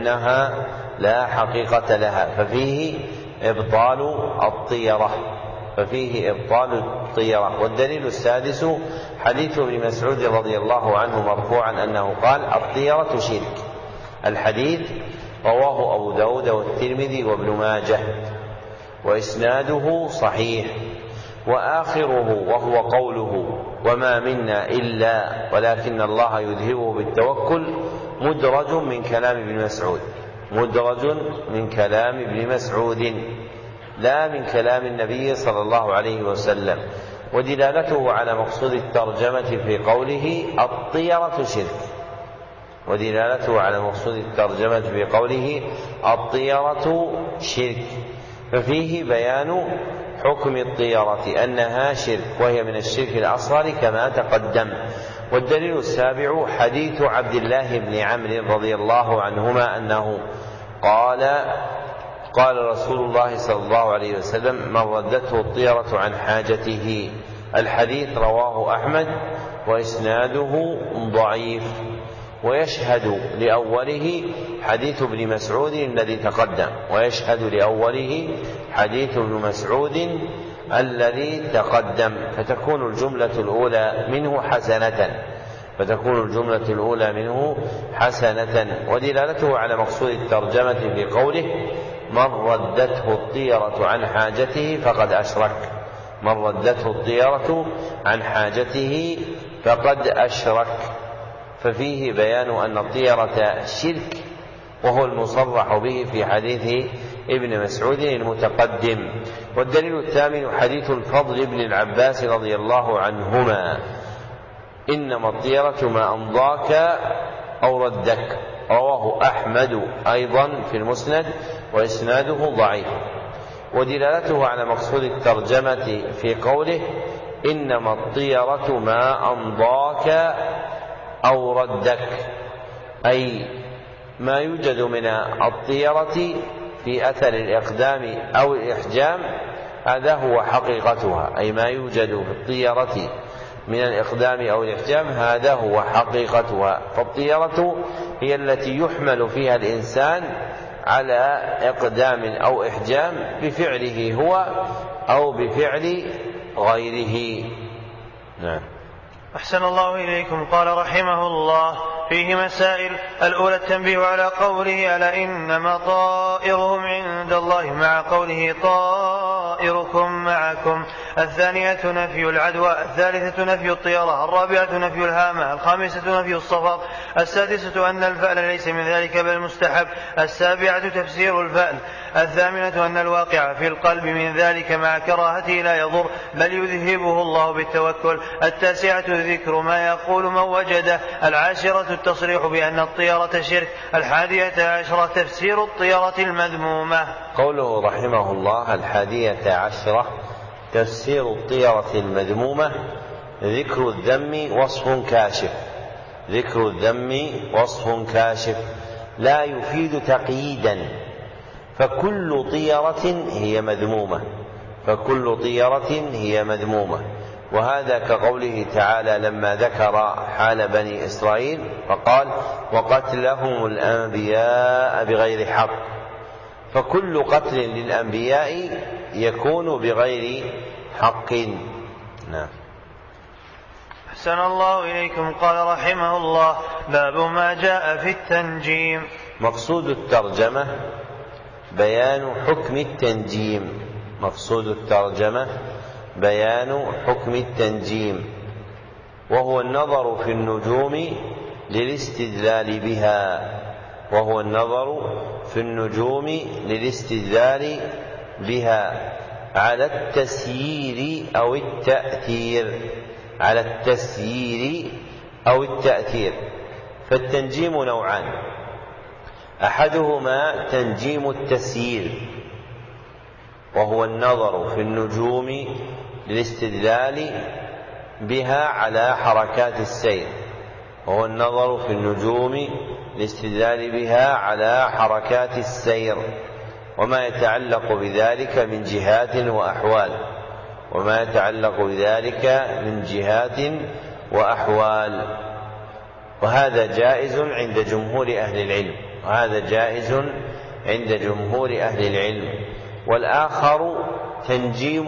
لا حقيقة لها. ففيه إبطال الطيرة ففيه إبطال الطيرة. والدليل السادس حديث ابن مسعود رضي الله عنه مرفوعا أنه قال: الطيرة شرك. الحديث رواه أبو داود والترمذي وابن ماجه، وإسناده صحيح، وآخره وهو قوله: وما منا إلا ولكن الله يذهبه بالتوكل، مدرج من كلام ابن مسعود، مدرج من كلام ابن مسعود لا من كلام النبي صلى الله عليه وسلم. ودلالته على مقصود الترجمة في قوله: الطيرة شرك، ودلالته على مقصود الترجمة في قوله: الطيرة شرك، ففيه بيان حكم الطيرة أنها شرك، وهي من الشرك الأصغر كما تقدم. والدليل السابع حديث عبد الله بن عمرو رضي الله عنهما أنه قال رسول الله صلى الله عليه وسلم: من ردته الطيرة عن حاجته. الحديث رواه أحمد وإسناده ضعيف. ويشهد لأوله حديث ابن مسعود الذي تقدم، ويشهد لأوله حديث ابن مسعود الذي تقدم، فتكون الجملة الأولى منه حسنة، فتكون الجملة الأولى منه حسنة. ودلالته على مقصود الترجمة في قوله: من ردته الطيرة عن حاجته فقد أشرك، من ردته الطيرة عن حاجته فقد أشرك، ففيه بيان أن الطيرة شرك، وهو المصرح به في حديث ابن مسعود المتقدم. والدليل الثامن حديث الفضل بن العباس رضي الله عنهما: إنما الطيرة ما أمضاك أو ردك، رواه أحمد أيضا في المسند وإسناده ضعيف. ودلالته على مقصود الترجمة في قوله: إنما الطيرة ما أمضاك أو ردك، أي ما يوجد من الطيرة في أثر الإقدام أو الإحجام، هذا هو حقيقتها، أي ما يوجد في الطيرة من الإقدام أو الإحجام هذا هو حقيقتها. فالطيرة هي التي يحمل فيها الإنسان على إقدام أو إحجام بفعله هو أو بفعل غيره. نعم. أحسن الله إليكم. قال رحمه الله: فيه مسائل. الأولى التنبيه على قوله: ألا إنما طائرهم عند الله، مع قوله: طائركم معكم. الثانية نفي العدوى. الثالثة نفي الطيرة. الرابعة نفي الهامة. الخامسة نفي الصفر. السادسة أن الفأل ليس من ذلك بل مستحب. السابعة تفسير الفأل. الثامنة أن الواقع في القلب من ذلك مع كراهته لا يضر بل يذهبه الله بالتوكل. التاسعة ذكر ما يقول من وجده. العاشرة التصريح بأن الطيرة شرك. 11 تفسير الطيرة المذمومة. قوله رحمه الله: 11 تفسير الطيرة المذمومة. ذكر الذم وصف كاشف، ذكر الذم وصف كاشف لا يفيد تقييدا، فكل طيرة هي مذمومة، فكل طيرة هي مذمومة. وهذا كقوله تعالى لما ذكر حال بني إسرائيل فقال: وقتلهم الأنبياء بغير حق، فكل قتل للأنبياء يكون بغير حق. نعم. أحسن الله إليكم. قال رحمه الله: باب ما جاء في التنجيم. مقصود الترجمة بيان حكم التنجيم، مقصود الترجمة بيان حكم التنجيم، وهو النظر في النجوم للاستدلال بها، وهو النظر في النجوم للاستدلال بها على التسيير أو التأثير، على التسيير أو التأثير. فالتنجيم نوعان: أحدهما تنجيم التسيير، وهو النظر في النجوم للاستدلال بها على حركات السير، وهو النظر في النجوم للاستدلال بها على حركات السير وما يتعلق بذلك من جهات وأحوال، وما يتعلق بذلك من جهات وأحوال. وهذا جائز عند جمهور أهل العلم، وهذا جائز عند جمهور أهل العلم. والآخر تنجيم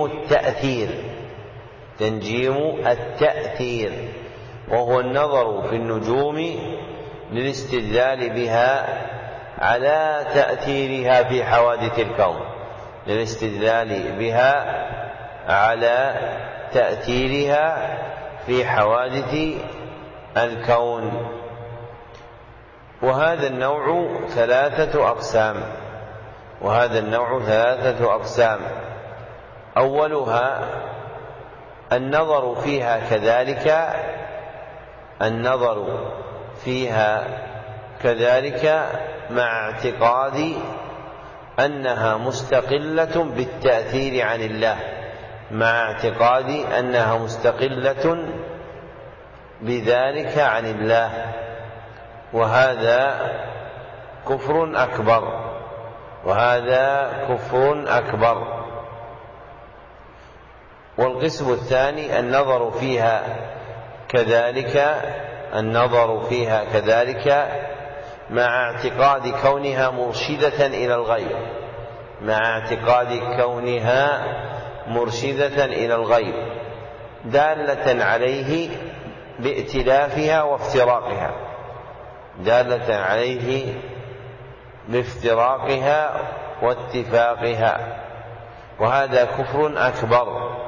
التأثير، وهو النظر في النجوم للاستدلال بها على تأثيرها في حوادث الكون، للاستدلال بها على تأثيرها في حوادث الكون. وهذا النوع ثلاثة أقسام. أولها النظر فيها كذلك مع اعتقاد أنها مستقلة بالتأثير عن الله، مع اعتقاد أنها مستقلة بذلك عن الله، وهذا كفر أكبر. والقسم الثاني النظر فيها كذلك مع اعتقاد كونها مرشدة إلى الغيب، دالة عليه بائتلافها بافتراقها واتفاقها، وهذا كفر أكبر،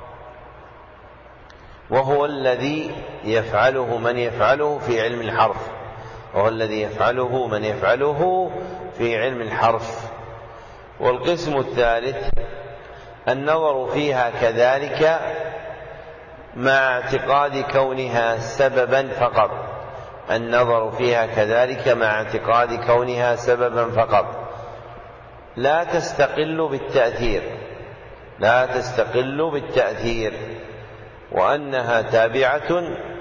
وهو الذي يفعله من يفعله في علم الحرف. والقسم الثالث النظر فيها كذلك مع اعتقاد كونها سببا فقط، لا تستقل بالتأثير، وأنها تابعة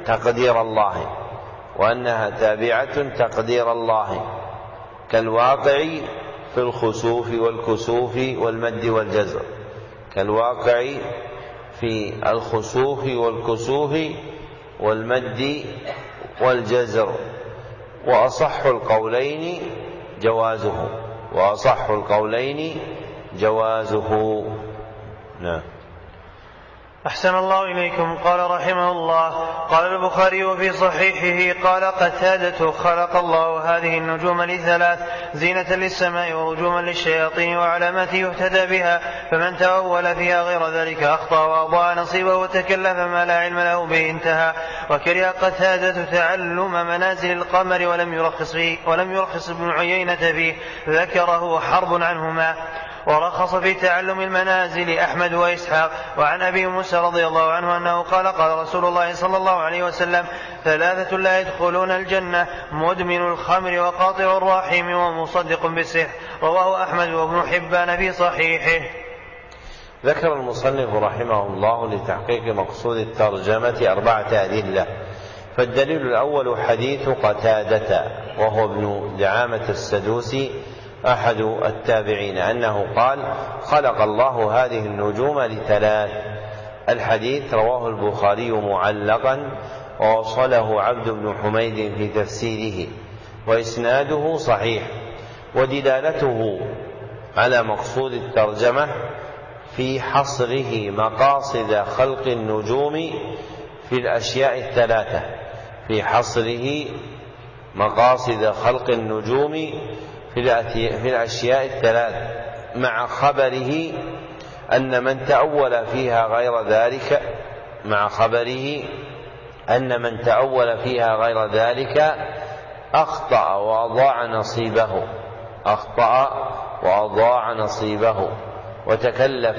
تقدير الله، كالواقع في الخسوف والكسوف والمد والجزر. وأصح القولين جوازه. نعم. أحسن الله إليكم. قال رحمه الله: قال البخاري في صحيحه: قال قتادة: خلق الله هذه النجوم لثلاث: زينة للسماء، ورجوما للشياطين، وعلامات يهتدى بها، فمن تأول فيها غير ذلك أخطأ وأضاع نصيبه وتكلف ما لا علم له به انتهى. وكره قتادة تعلم منازل القمر ولم يرخص ابن عيينة فيه، ذكره حرب عنهما. ورخص في تعلم المنازل أحمد وإسحاق. وعن أبي موسى رضي الله عنه أنه قال: قال رسول الله صلى الله عليه وسلم: ثلاثة لا يدخلون الجنة: مدمن الخمر، وقاطع الرحم، ومصدق بالسحر. رواه أحمد وابن حبان في صحيحه. ذكر المصنف رحمه الله لتحقيق مقصود الترجمة 4 أدلة. فالدليل الأول حديث قتادة، وهو ابن دعامة السدوسي أحد التابعين، أنه قال: خلق الله هذه النجوم لثلاث. الحديث رواه البخاري معلقا، ووصله عبد بن حميد في تفسيره، وإسناده صحيح. ودلالته على مقصود الترجمة في حصره مقاصد خلق النجوم في الأشياء الثلاثة، في الأشياء الثلاث، مع خبره أن من تأول فيها غير ذلك أخطأ وأضاع نصيبه وتكلف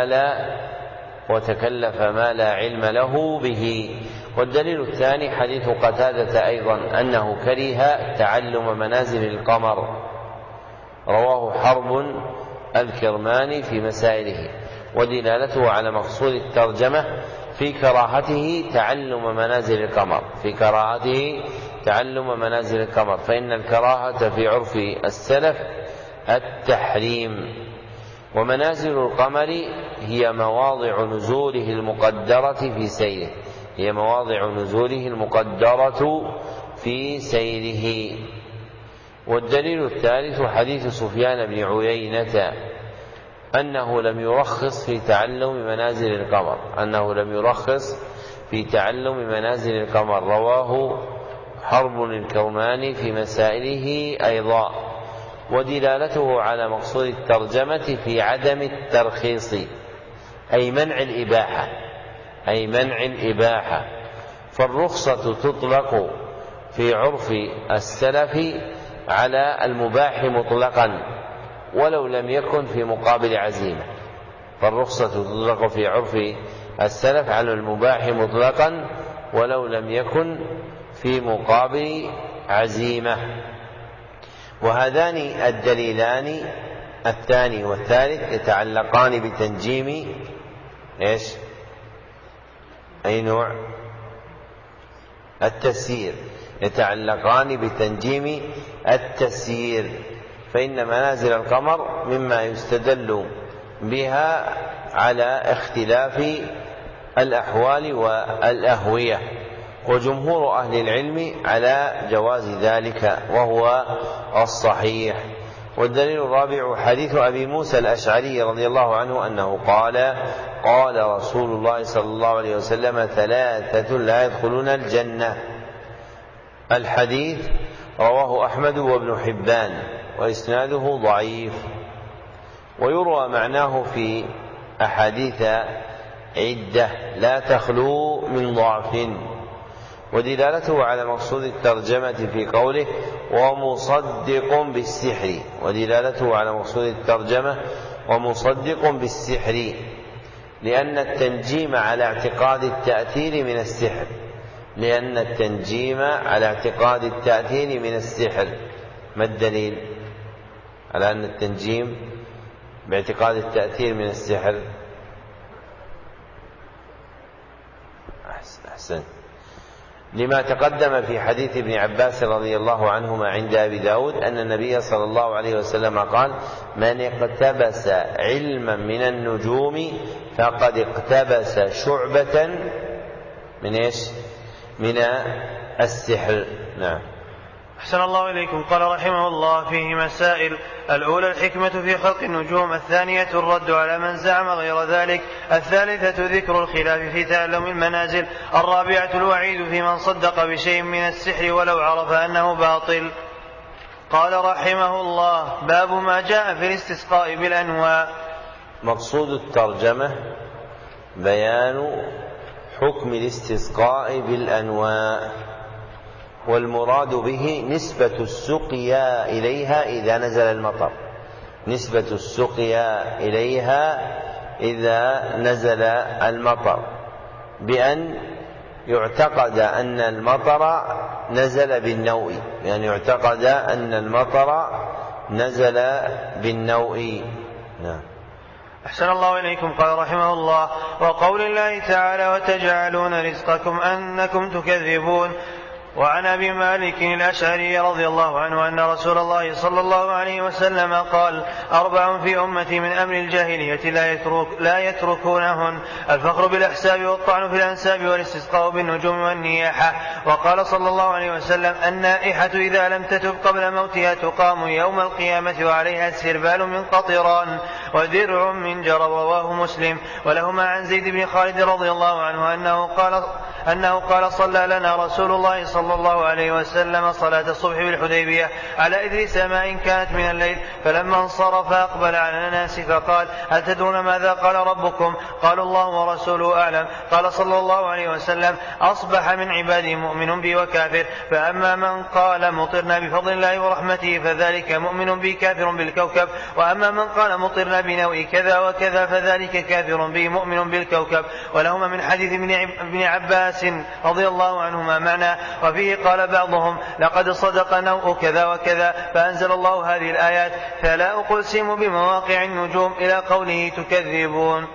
ما لا علم له به. والدليل الثاني حديث قتادة أيضا، أنه كره تعلم منازل القمر، رواه حرب الكرماني في مسائله. ودلالته على مقصود الترجمة في كراهته تعلم منازل القمر، فإن الكراهة في عرف السلف التحريم. ومنازل القمر هي مواضع نزوله المقدرة في سيره. والدليل الثالث حديث سفيان بن عيينة أنه لم يرخص في تعلم منازل القمر، أنه لم يرخص في تعلم منازل القمر. رواه حرب الكرماني في مسائله أيضا. ودلالته على مقصود الترجمة في عدم الترخيص، أي منع الإباحة. فالرخصة تطلق في عرف السلف على المباح مطلقا ولو لم يكن في مقابل عزيمة. فالرخصة تطلق في عرف السلف على المباح مطلقا ولو لم يكن في مقابل عزيمة. وهذان الدليلان الثاني والثالث يتعلقان بتنجيم أي نوع؟ التسيير، يتعلقان بتنجيم التسيير. فإن منازل القمر مما يستدل بها على اختلاف الأحوال والأهوية، وجمهور أهل العلم على جواز ذلك وهو الصحيح. والدليل الرابع حديث أبي موسى الأشعري رضي الله عنه أنه قال رسول الله صلى الله عليه وسلم: 3 لا يدخلون الجنة. الحديث رواه أحمد وابن حبان وإسناده ضعيف، ويروى معناه في أحاديث عدة لا تخلو من ضعف. ودلالته على مقصود الترجمة في قوله ومصدق بالسحر، ودلالته على مقصود الترجمة ومصدق بالسحر لأن التنجيم على اعتقاد التأثير من السحر، لأن التنجيم على اعتقاد التأثير من السحر. ما الدليل على أن التنجيم باعتقاد التأثير من السحر؟ أحسن. لما تقدم في حديث ابن عباس رضي الله عنهما عند أبي داود أن النبي صلى الله عليه وسلم قال: من اقتبس علما من النجوم فقد اقتبس شعبة من السحر. نعم. أحسن الله إليكم. قال رحمه الله: فيه مسائل. الأولى الحكمة في خلق النجوم، الثانية الرد على من زعم غير ذلك، الثالثة ذكر الخلاف في تعلم المنازل، الرابعة الوعيد في من صدق بشيء من السحر ولو عرف أنه باطل. قال رحمه الله: باب ما جاء في الاستسقاء بالأنواء. مقصود الترجمة بيان حكم الاستسقاء بالأنواء، والمراد به نسبة السقيا إليها إذا نزل المطر، نسبة السقيا إليها إذا نزل المطر، بأن يعتقد أن المطر نزل بالنوء، يعني يعتقد أن المطر نزل بالنوء. نعم. أحسن الله إليكم. قال رحمه الله: وقول الله تعالى: وتجعلون رزقكم أنكم تكذبون. وعن أبي مالك الأشعري رضي الله عنه أن رسول الله صلى الله عليه وسلم قال: 4 في أمتي من أمر الجاهلية لا يتركونهن: الفخر بالأحساب، والطعن في الأنساب، والاستسقاء بالنجوم، والنياحة. وقال صلى الله عليه وسلم: النائحة إذا لم تتب قبل موتها تقام يوم القيامة وعليها السربال من قطران ودرع من جرب. رواه مسلم. ولهما عن زيد بن خالد رضي الله عنه أنه قال: صلى لنا رسول الله صلى الله عليه وسلم صلاة الصبح بالحديبية على إثر سماء كانت من الليل، فلما انصرف أقبل على الناس فقال: هل تدرون ماذا قال ربكم؟ قالوا: الله ورسوله أعلم. قال صلى الله عليه وسلم: أصبح من عبادي مؤمن بي وكافر، فأما من قال مطرنا بفضل الله ورحمته فذلك مؤمن بي كافر بالكوكب، وأما من قال مطرنا بنوء كذا وكذا فذلك كافر بي مؤمن بالكوكب. ولهما من حديث ابن عباس رضي الله عنهما معنى، وفيه قال بعضهم: لقد صدق نوء كذا وكذا، فأنزل الله هذه الآيات: فلا أقسم بمواقع النجوم إلى قوله تكذبون.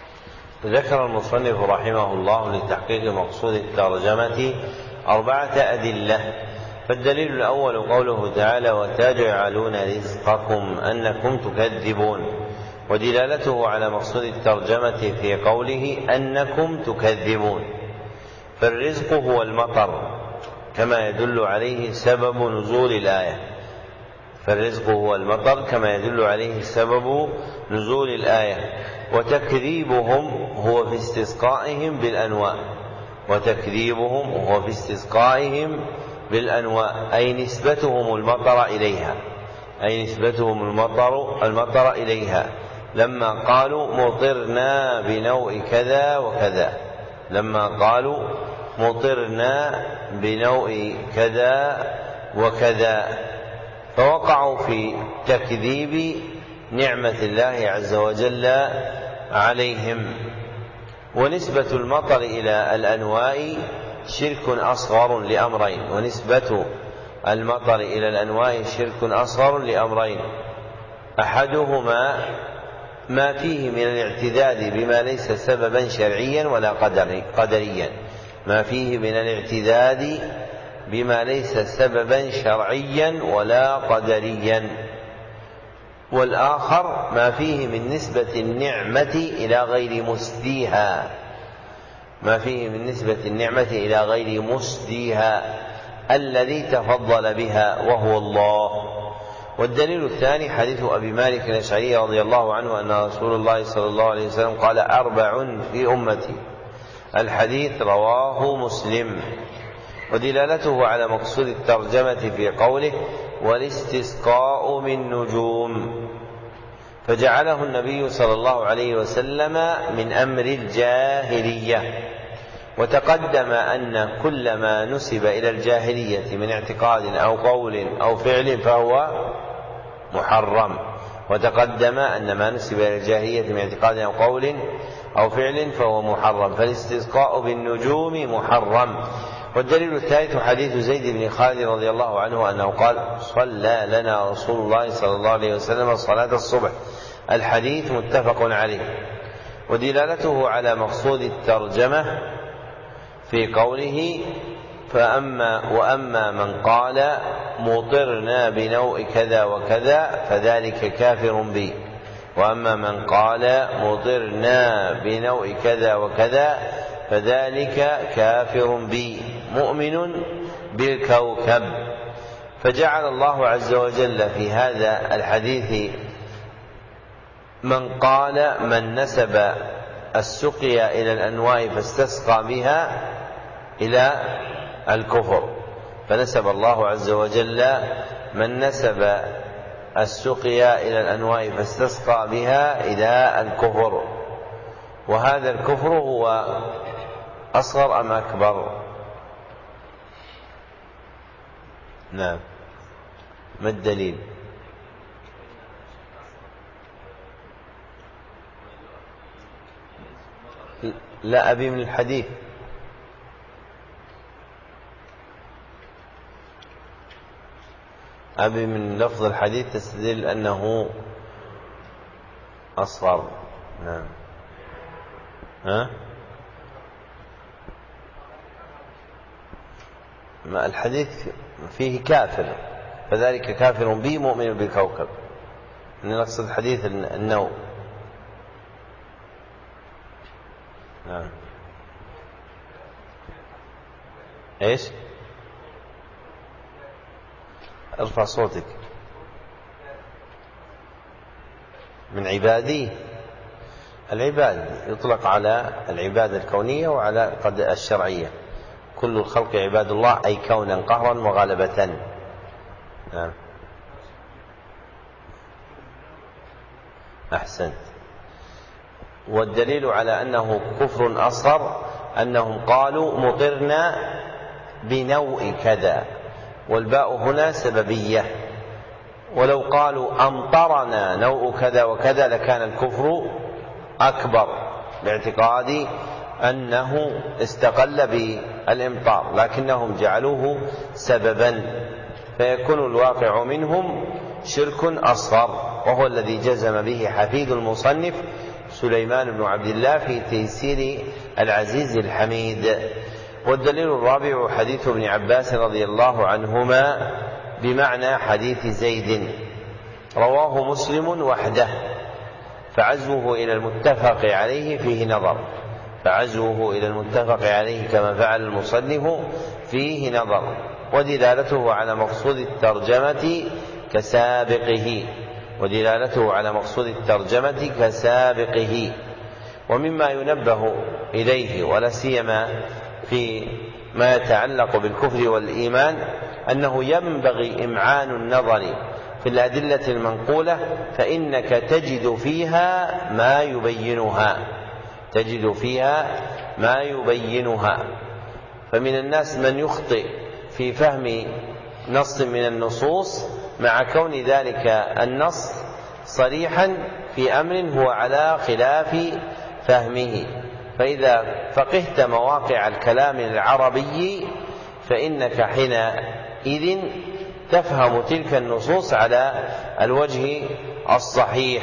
ذكر المصنف رحمه الله لتحقيق مقصود الترجمة 4 أدلة. فالدليل الأول قوله تعالى: وتجعلون رزقكم أنكم تكذبون، ودلالته على مقصود الترجمة في قوله أنكم تكذبون. فالرزق هو المطر كما يدل عليه سبب نزول الآية، فالرزق هو المطر كما يدل عليه سبب نزول الآية. وتكذيبهم هو في استسقائهم بالأنواء أي نسبتهم المطر إليها لما قالوا مطرنا بنوء كذا وكذا فوقعوا في تكذيب نعمة الله عز وجل عليهم. ونسبة المطر إلى الأنواء شرك أصغر لأمرين أحدهما ما فيه من الاعتداد بما ليس سببا شرعيا ولا قدريا والآخر ما فيه من نسبة النعمة إلى غير مسديها الذي تفضل بها وهو الله. والدليل الثاني حديث أبي مالك الأشعري رضي الله عنه أن رسول الله صلى الله عليه وسلم قال 4 في أمتي. الحديث رواه مسلم. ودلالته على مقصود الترجمة في قوله والاستسقاء من نجوم، فجعله النبي صلى الله عليه وسلم من أمر الجاهلية. وتقدم أن كل ما نسب إلى الجاهلية من اعتقاد أو قول أو فعل فهو محرم، فالاستسقاء بالنجوم محرم. والدليل الثالث حديث زيد بن خالد رضي الله عنه أنه قال صلى لنا رسول الله صلى الله عليه وسلم صلاة الصبح. الحديث متفق عليه. ودلالته على مقصود الترجمة في قوله وأما من قال مطرنا بنوء كذا وكذا فذلك كافر بي مؤمن بالكوكب. فجعل الله عز وجل في هذا الحديث من نسب السقيا إلى الأنواء فاستسقى بها إلى الكفر، فنسب الله عز وجل من نسب السقيا إلى الأنواء فاستسقى بها إلى الكفر. وهذا الكفر هو أصغر أم أكبر؟ نعم، ما الدليل؟ لا، أبي من الحديث. أبي من لفظ الحديث تستدل أنه أصغر. نعم. ما الحديث فيه كافر، فذلك كافر بي مؤمن بالكوكب. نقصد حديث النوم. نعم. ايش؟ ارفع صوتك. من عبادي. العباد يطلق على العبادة الكونية وعلى الشرعية. كل الخلق عباد الله أي كونا قهرا وغلبة. نعم. أحسنت. والدليل على أنه كفر أصغر أنهم قالوا مطرنا بنوء كذا، والباء هنا سببية، ولو قالوا أمطرنا نوء كذا وكذا لكان الكفر أكبر باعتقاد أنه استقل بالإمطار، لكنهم جعلوه سببا، فيكون الواقع منهم شرك أصغر، وهو الذي جزم به حفيد المصنف سليمان بن عبد الله في تيسير العزيز الحميد. والدليل الرابع حديث ابن عباس رضي الله عنهما بمعنى حديث زيد، رواه مسلم وحده، فعزوه إلى المتفق عليه فيه نظر، كما فعل المصنف فيه نظر. ودلالته على مقصود الترجمة كسابقه، ودلالته على مقصود الترجمة كسابقه. ومما ينبه إليه ولا سيما في ما يتعلق بالكفر والإيمان أنه ينبغي إمعان النظر في الأدلة المنقولة، فإنك تجد فيها ما يبينها. فمن الناس من يخطئ في فهم نص من النصوص مع كون ذلك النص صريحا في أمر هو على خلاف فهمه. فإذا فقهت مواقع الكلام العربي فإنك حينئذ تفهم تلك النصوص على الوجه الصحيح،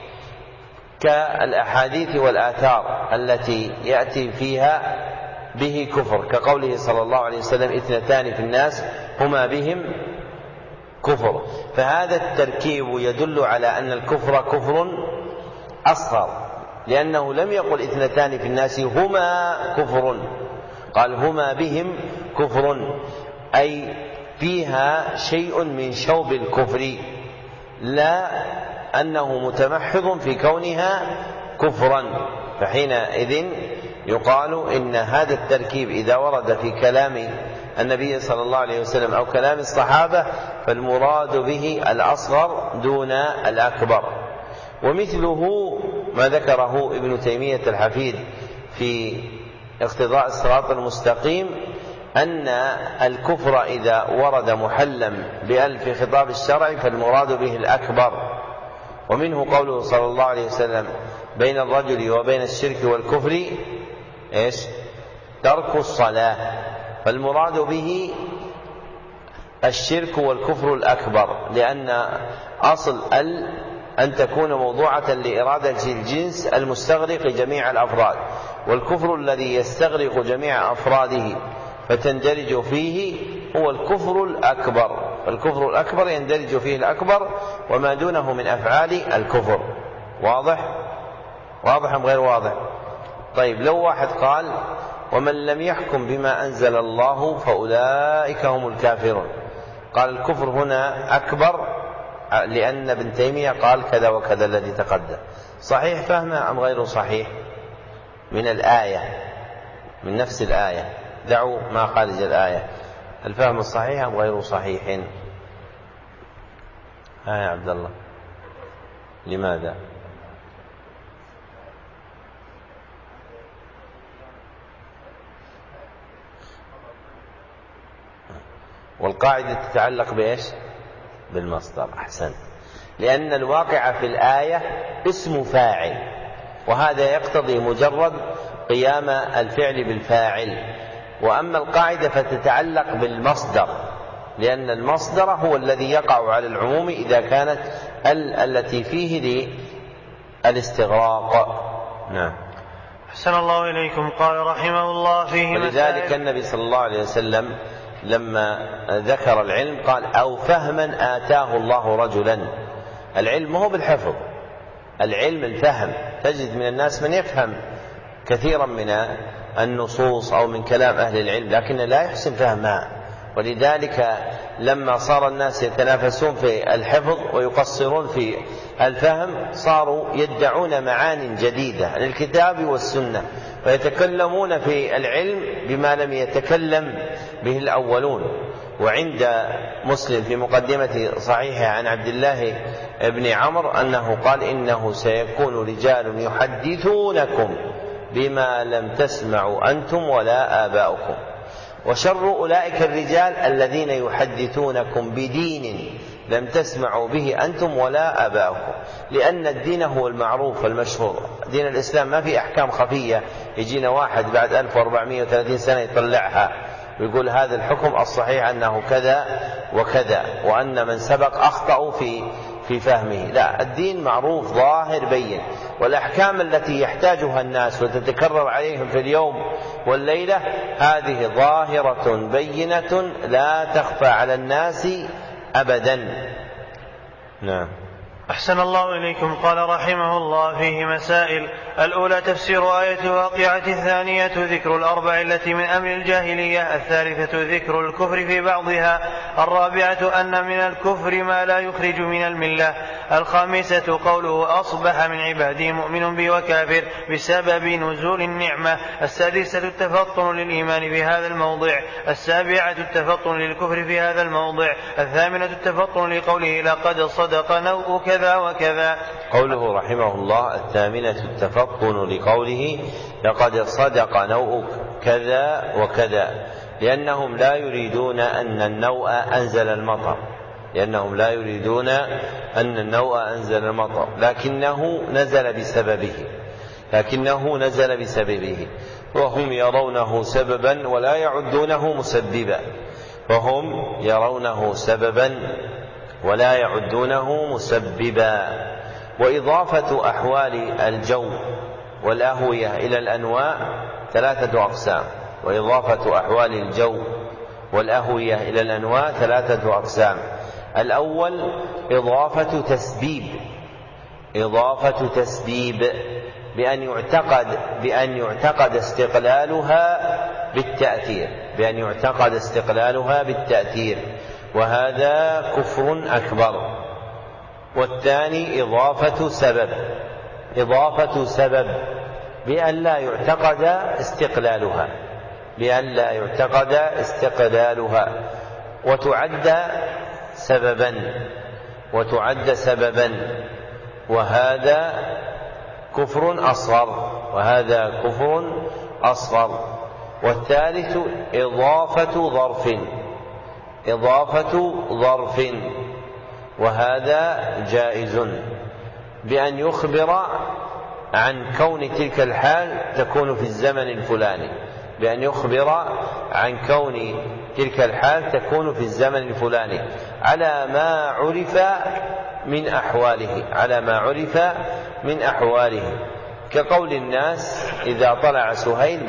كالأحاديث والآثار التي يأتي فيها به كفر، كقوله صلى الله عليه وسلم: 2 في الناس هما بهم كفر. فهذا التركيب يدل على أن الكفر كفر أصغر، لأنه لم يقل 2 في الناس هما كفر، قال هما بهم كفر، أي فيها شيء من شوب الكفر، لا أنه متمحض في كونها كفرا. فحينئذ يقال إن هذا التركيب إذا ورد في كلام النبي صلى الله عليه وسلم أو كلام الصحابة فالمراد به الأصغر دون الأكبر. ومثله ما ذكره ابن تيمية الحفيد في اقتضاء الصراط المستقيم، أن الكفر إذا ورد محلا بأل في خطاب الشرع فالمراد به الأكبر. ومنه قوله صلى الله عليه وسلم: بين الرجل وبين الشرك والكفر ترك الصلاة، فالمراد به الشرك والكفر الأكبر، لأن أصل أن تكون موضوعة لإرادة الجنس المستغرق جميع الأفراد، والكفر الذي يستغرق جميع أفراده فتندرج فيه هو الكفر الأكبر. فالكفر الأكبر يندرج فيه الأكبر وما دونه من أفعال الكفر. واضح أم غير واضح؟ طيب، لو واحد قال: ومن لم يحكم بما أنزل الله فأولئك هم الكافرون، قال الكفر هنا أكبر لأن ابن تيمية قال كذا وكذا الذي تقدم. صحيح فهمه أم غير صحيح؟ من الآية، من نفس الآية، دعوا ما خارج الآية، الفهم الصحيح أم غير صحيح؟ يا عبد الله، لماذا؟ والقاعدة تتعلق بإيش؟ بالمصدر. أحسنت، لأن الواقع في الآية اسم فاعل، وهذا يقتضي مجرد قيام الفعل بالفاعل. وأما القاعدة فتتعلق بالمصدر، لأن المصدر هو الذي يقع على العموم إذا كانت التي فيه للاستغراق. نعم. أحسن الله إليكم. قال رحمه الله فيه ولذلك النبي صلى الله عليه وسلم لما ذكر العلم قال: أو فهما آتاه الله رجلا. العلم هو بالحفظ، العلم الفهم. تجد من الناس من يفهم كثيرا من النصوص أو من كلام أهل العلم لكن لا يحسن فهمها، ولذلك لما صار الناس يتنافسون في الحفظ ويقصرون في الفهم صاروا يدعون معان جديدة للكتاب والسنة، ويتكلمون في العلم بما لم يتكلم به الأولون. وعند مسلم في مقدمة صحيحه عن عبد الله بن عمرو أنه قال: إنه سيكون رجال يحدثونكم بما لم تسمعوا أنتم ولا آباؤكم، وشر أولئك الرجال الذين يحدثونكم بدين لم تسمعوا به أنتم ولا آباؤكم. لأن الدين هو المعروف والمشهور، دين الإسلام ما في أحكام خفية يجينا واحد بعد 1430 سنة يطلعها ويقول هذا الحكم الصحيح أنه كذا وكذا، وأن من سبق أخطأوا في فهمه. لا، الدين معروف ظاهر بين، والأحكام التي يحتاجها الناس وتتكرر عليهم في اليوم والليلة هذه ظاهرة بينة لا تخفى على الناس أبدا. نعم. أحسن الله إليكم. قال رحمه الله: فيه مسائل. الأولى تفسير آية الواقعة، الثانية ذكر الأربع التي من أمر الجاهلية، الثالثة ذكر الكفر في بعضها، الرابعة أن من الكفر ما لا يخرج من الملة، الخامسة قوله: أصبح من عبادي مؤمن بي وكافر بسبب نزول النعمة، السادسة التفطن للإيمان في هذا الموضع، السابعة التفطن للكفر في هذا الموضع، الثامنة التفطن لقوله: لقد صدق نوء كذا وكذا. قوله رحمه الله: الثامنة التفطن لقوله: لقد صدق نوء كذا وكذا، لأنهم لا يريدون أن النوء أنزل المطر، لكنه نزل بسببه، وهم يرونه سببا ولا يعدونه سببا. وإضافة أحوال الجو والأهوية إلى الأنواع ثلاثة أقسام. الأول إضافة تسبيب بأن يعتقد استقلالها بالتأثير، وهذا كفر أكبر. والثاني إضافة سبب بأن لا يعتقد استقلالها وتعد سببا، وهذا كفر أصغر. والثالث إضافة ظرف، وهذا جائز، بأن يخبر عن كون تلك الحال تكون في الزمن الفلاني على ما عرف من أحواله، كقول الناس: إذا طلع سهيل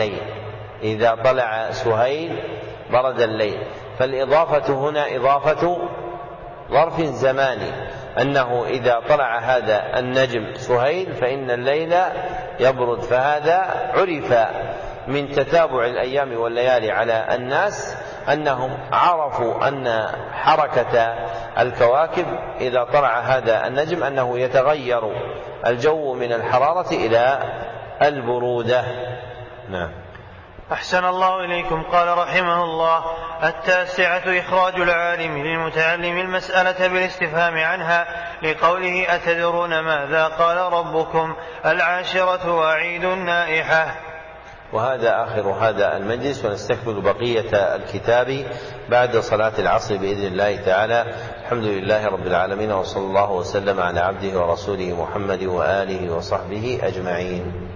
برد الليل. فالإضافة هنا إضافة ظرف زماني، أنه إذا طلع هذا النجم سهيل فإن الليل يبرد، فهذا عرف من تتابع الأيام والليالي على الناس أنهم عرفوا أن حركة الكواكب إذا طلع هذا النجم أنه يتغير الجو من الحرارة إلى البرودة. نعم. أحسن الله إليكم. قال رحمه الله: التاسعة إخراج العالم للمتعلم المسألة بالاستفهام عنها، لقوله: أتدرون ماذا قال ربكم؟ العاشرة: وعيد النائحة. وهذا آخر هذا المجلس، ونستكمل بقية الكتاب بعد صلاة العصر بإذن الله تعالى. الحمد لله رب العالمين، وصلى الله وسلم على عبده ورسوله محمد وآله وصحبه أجمعين.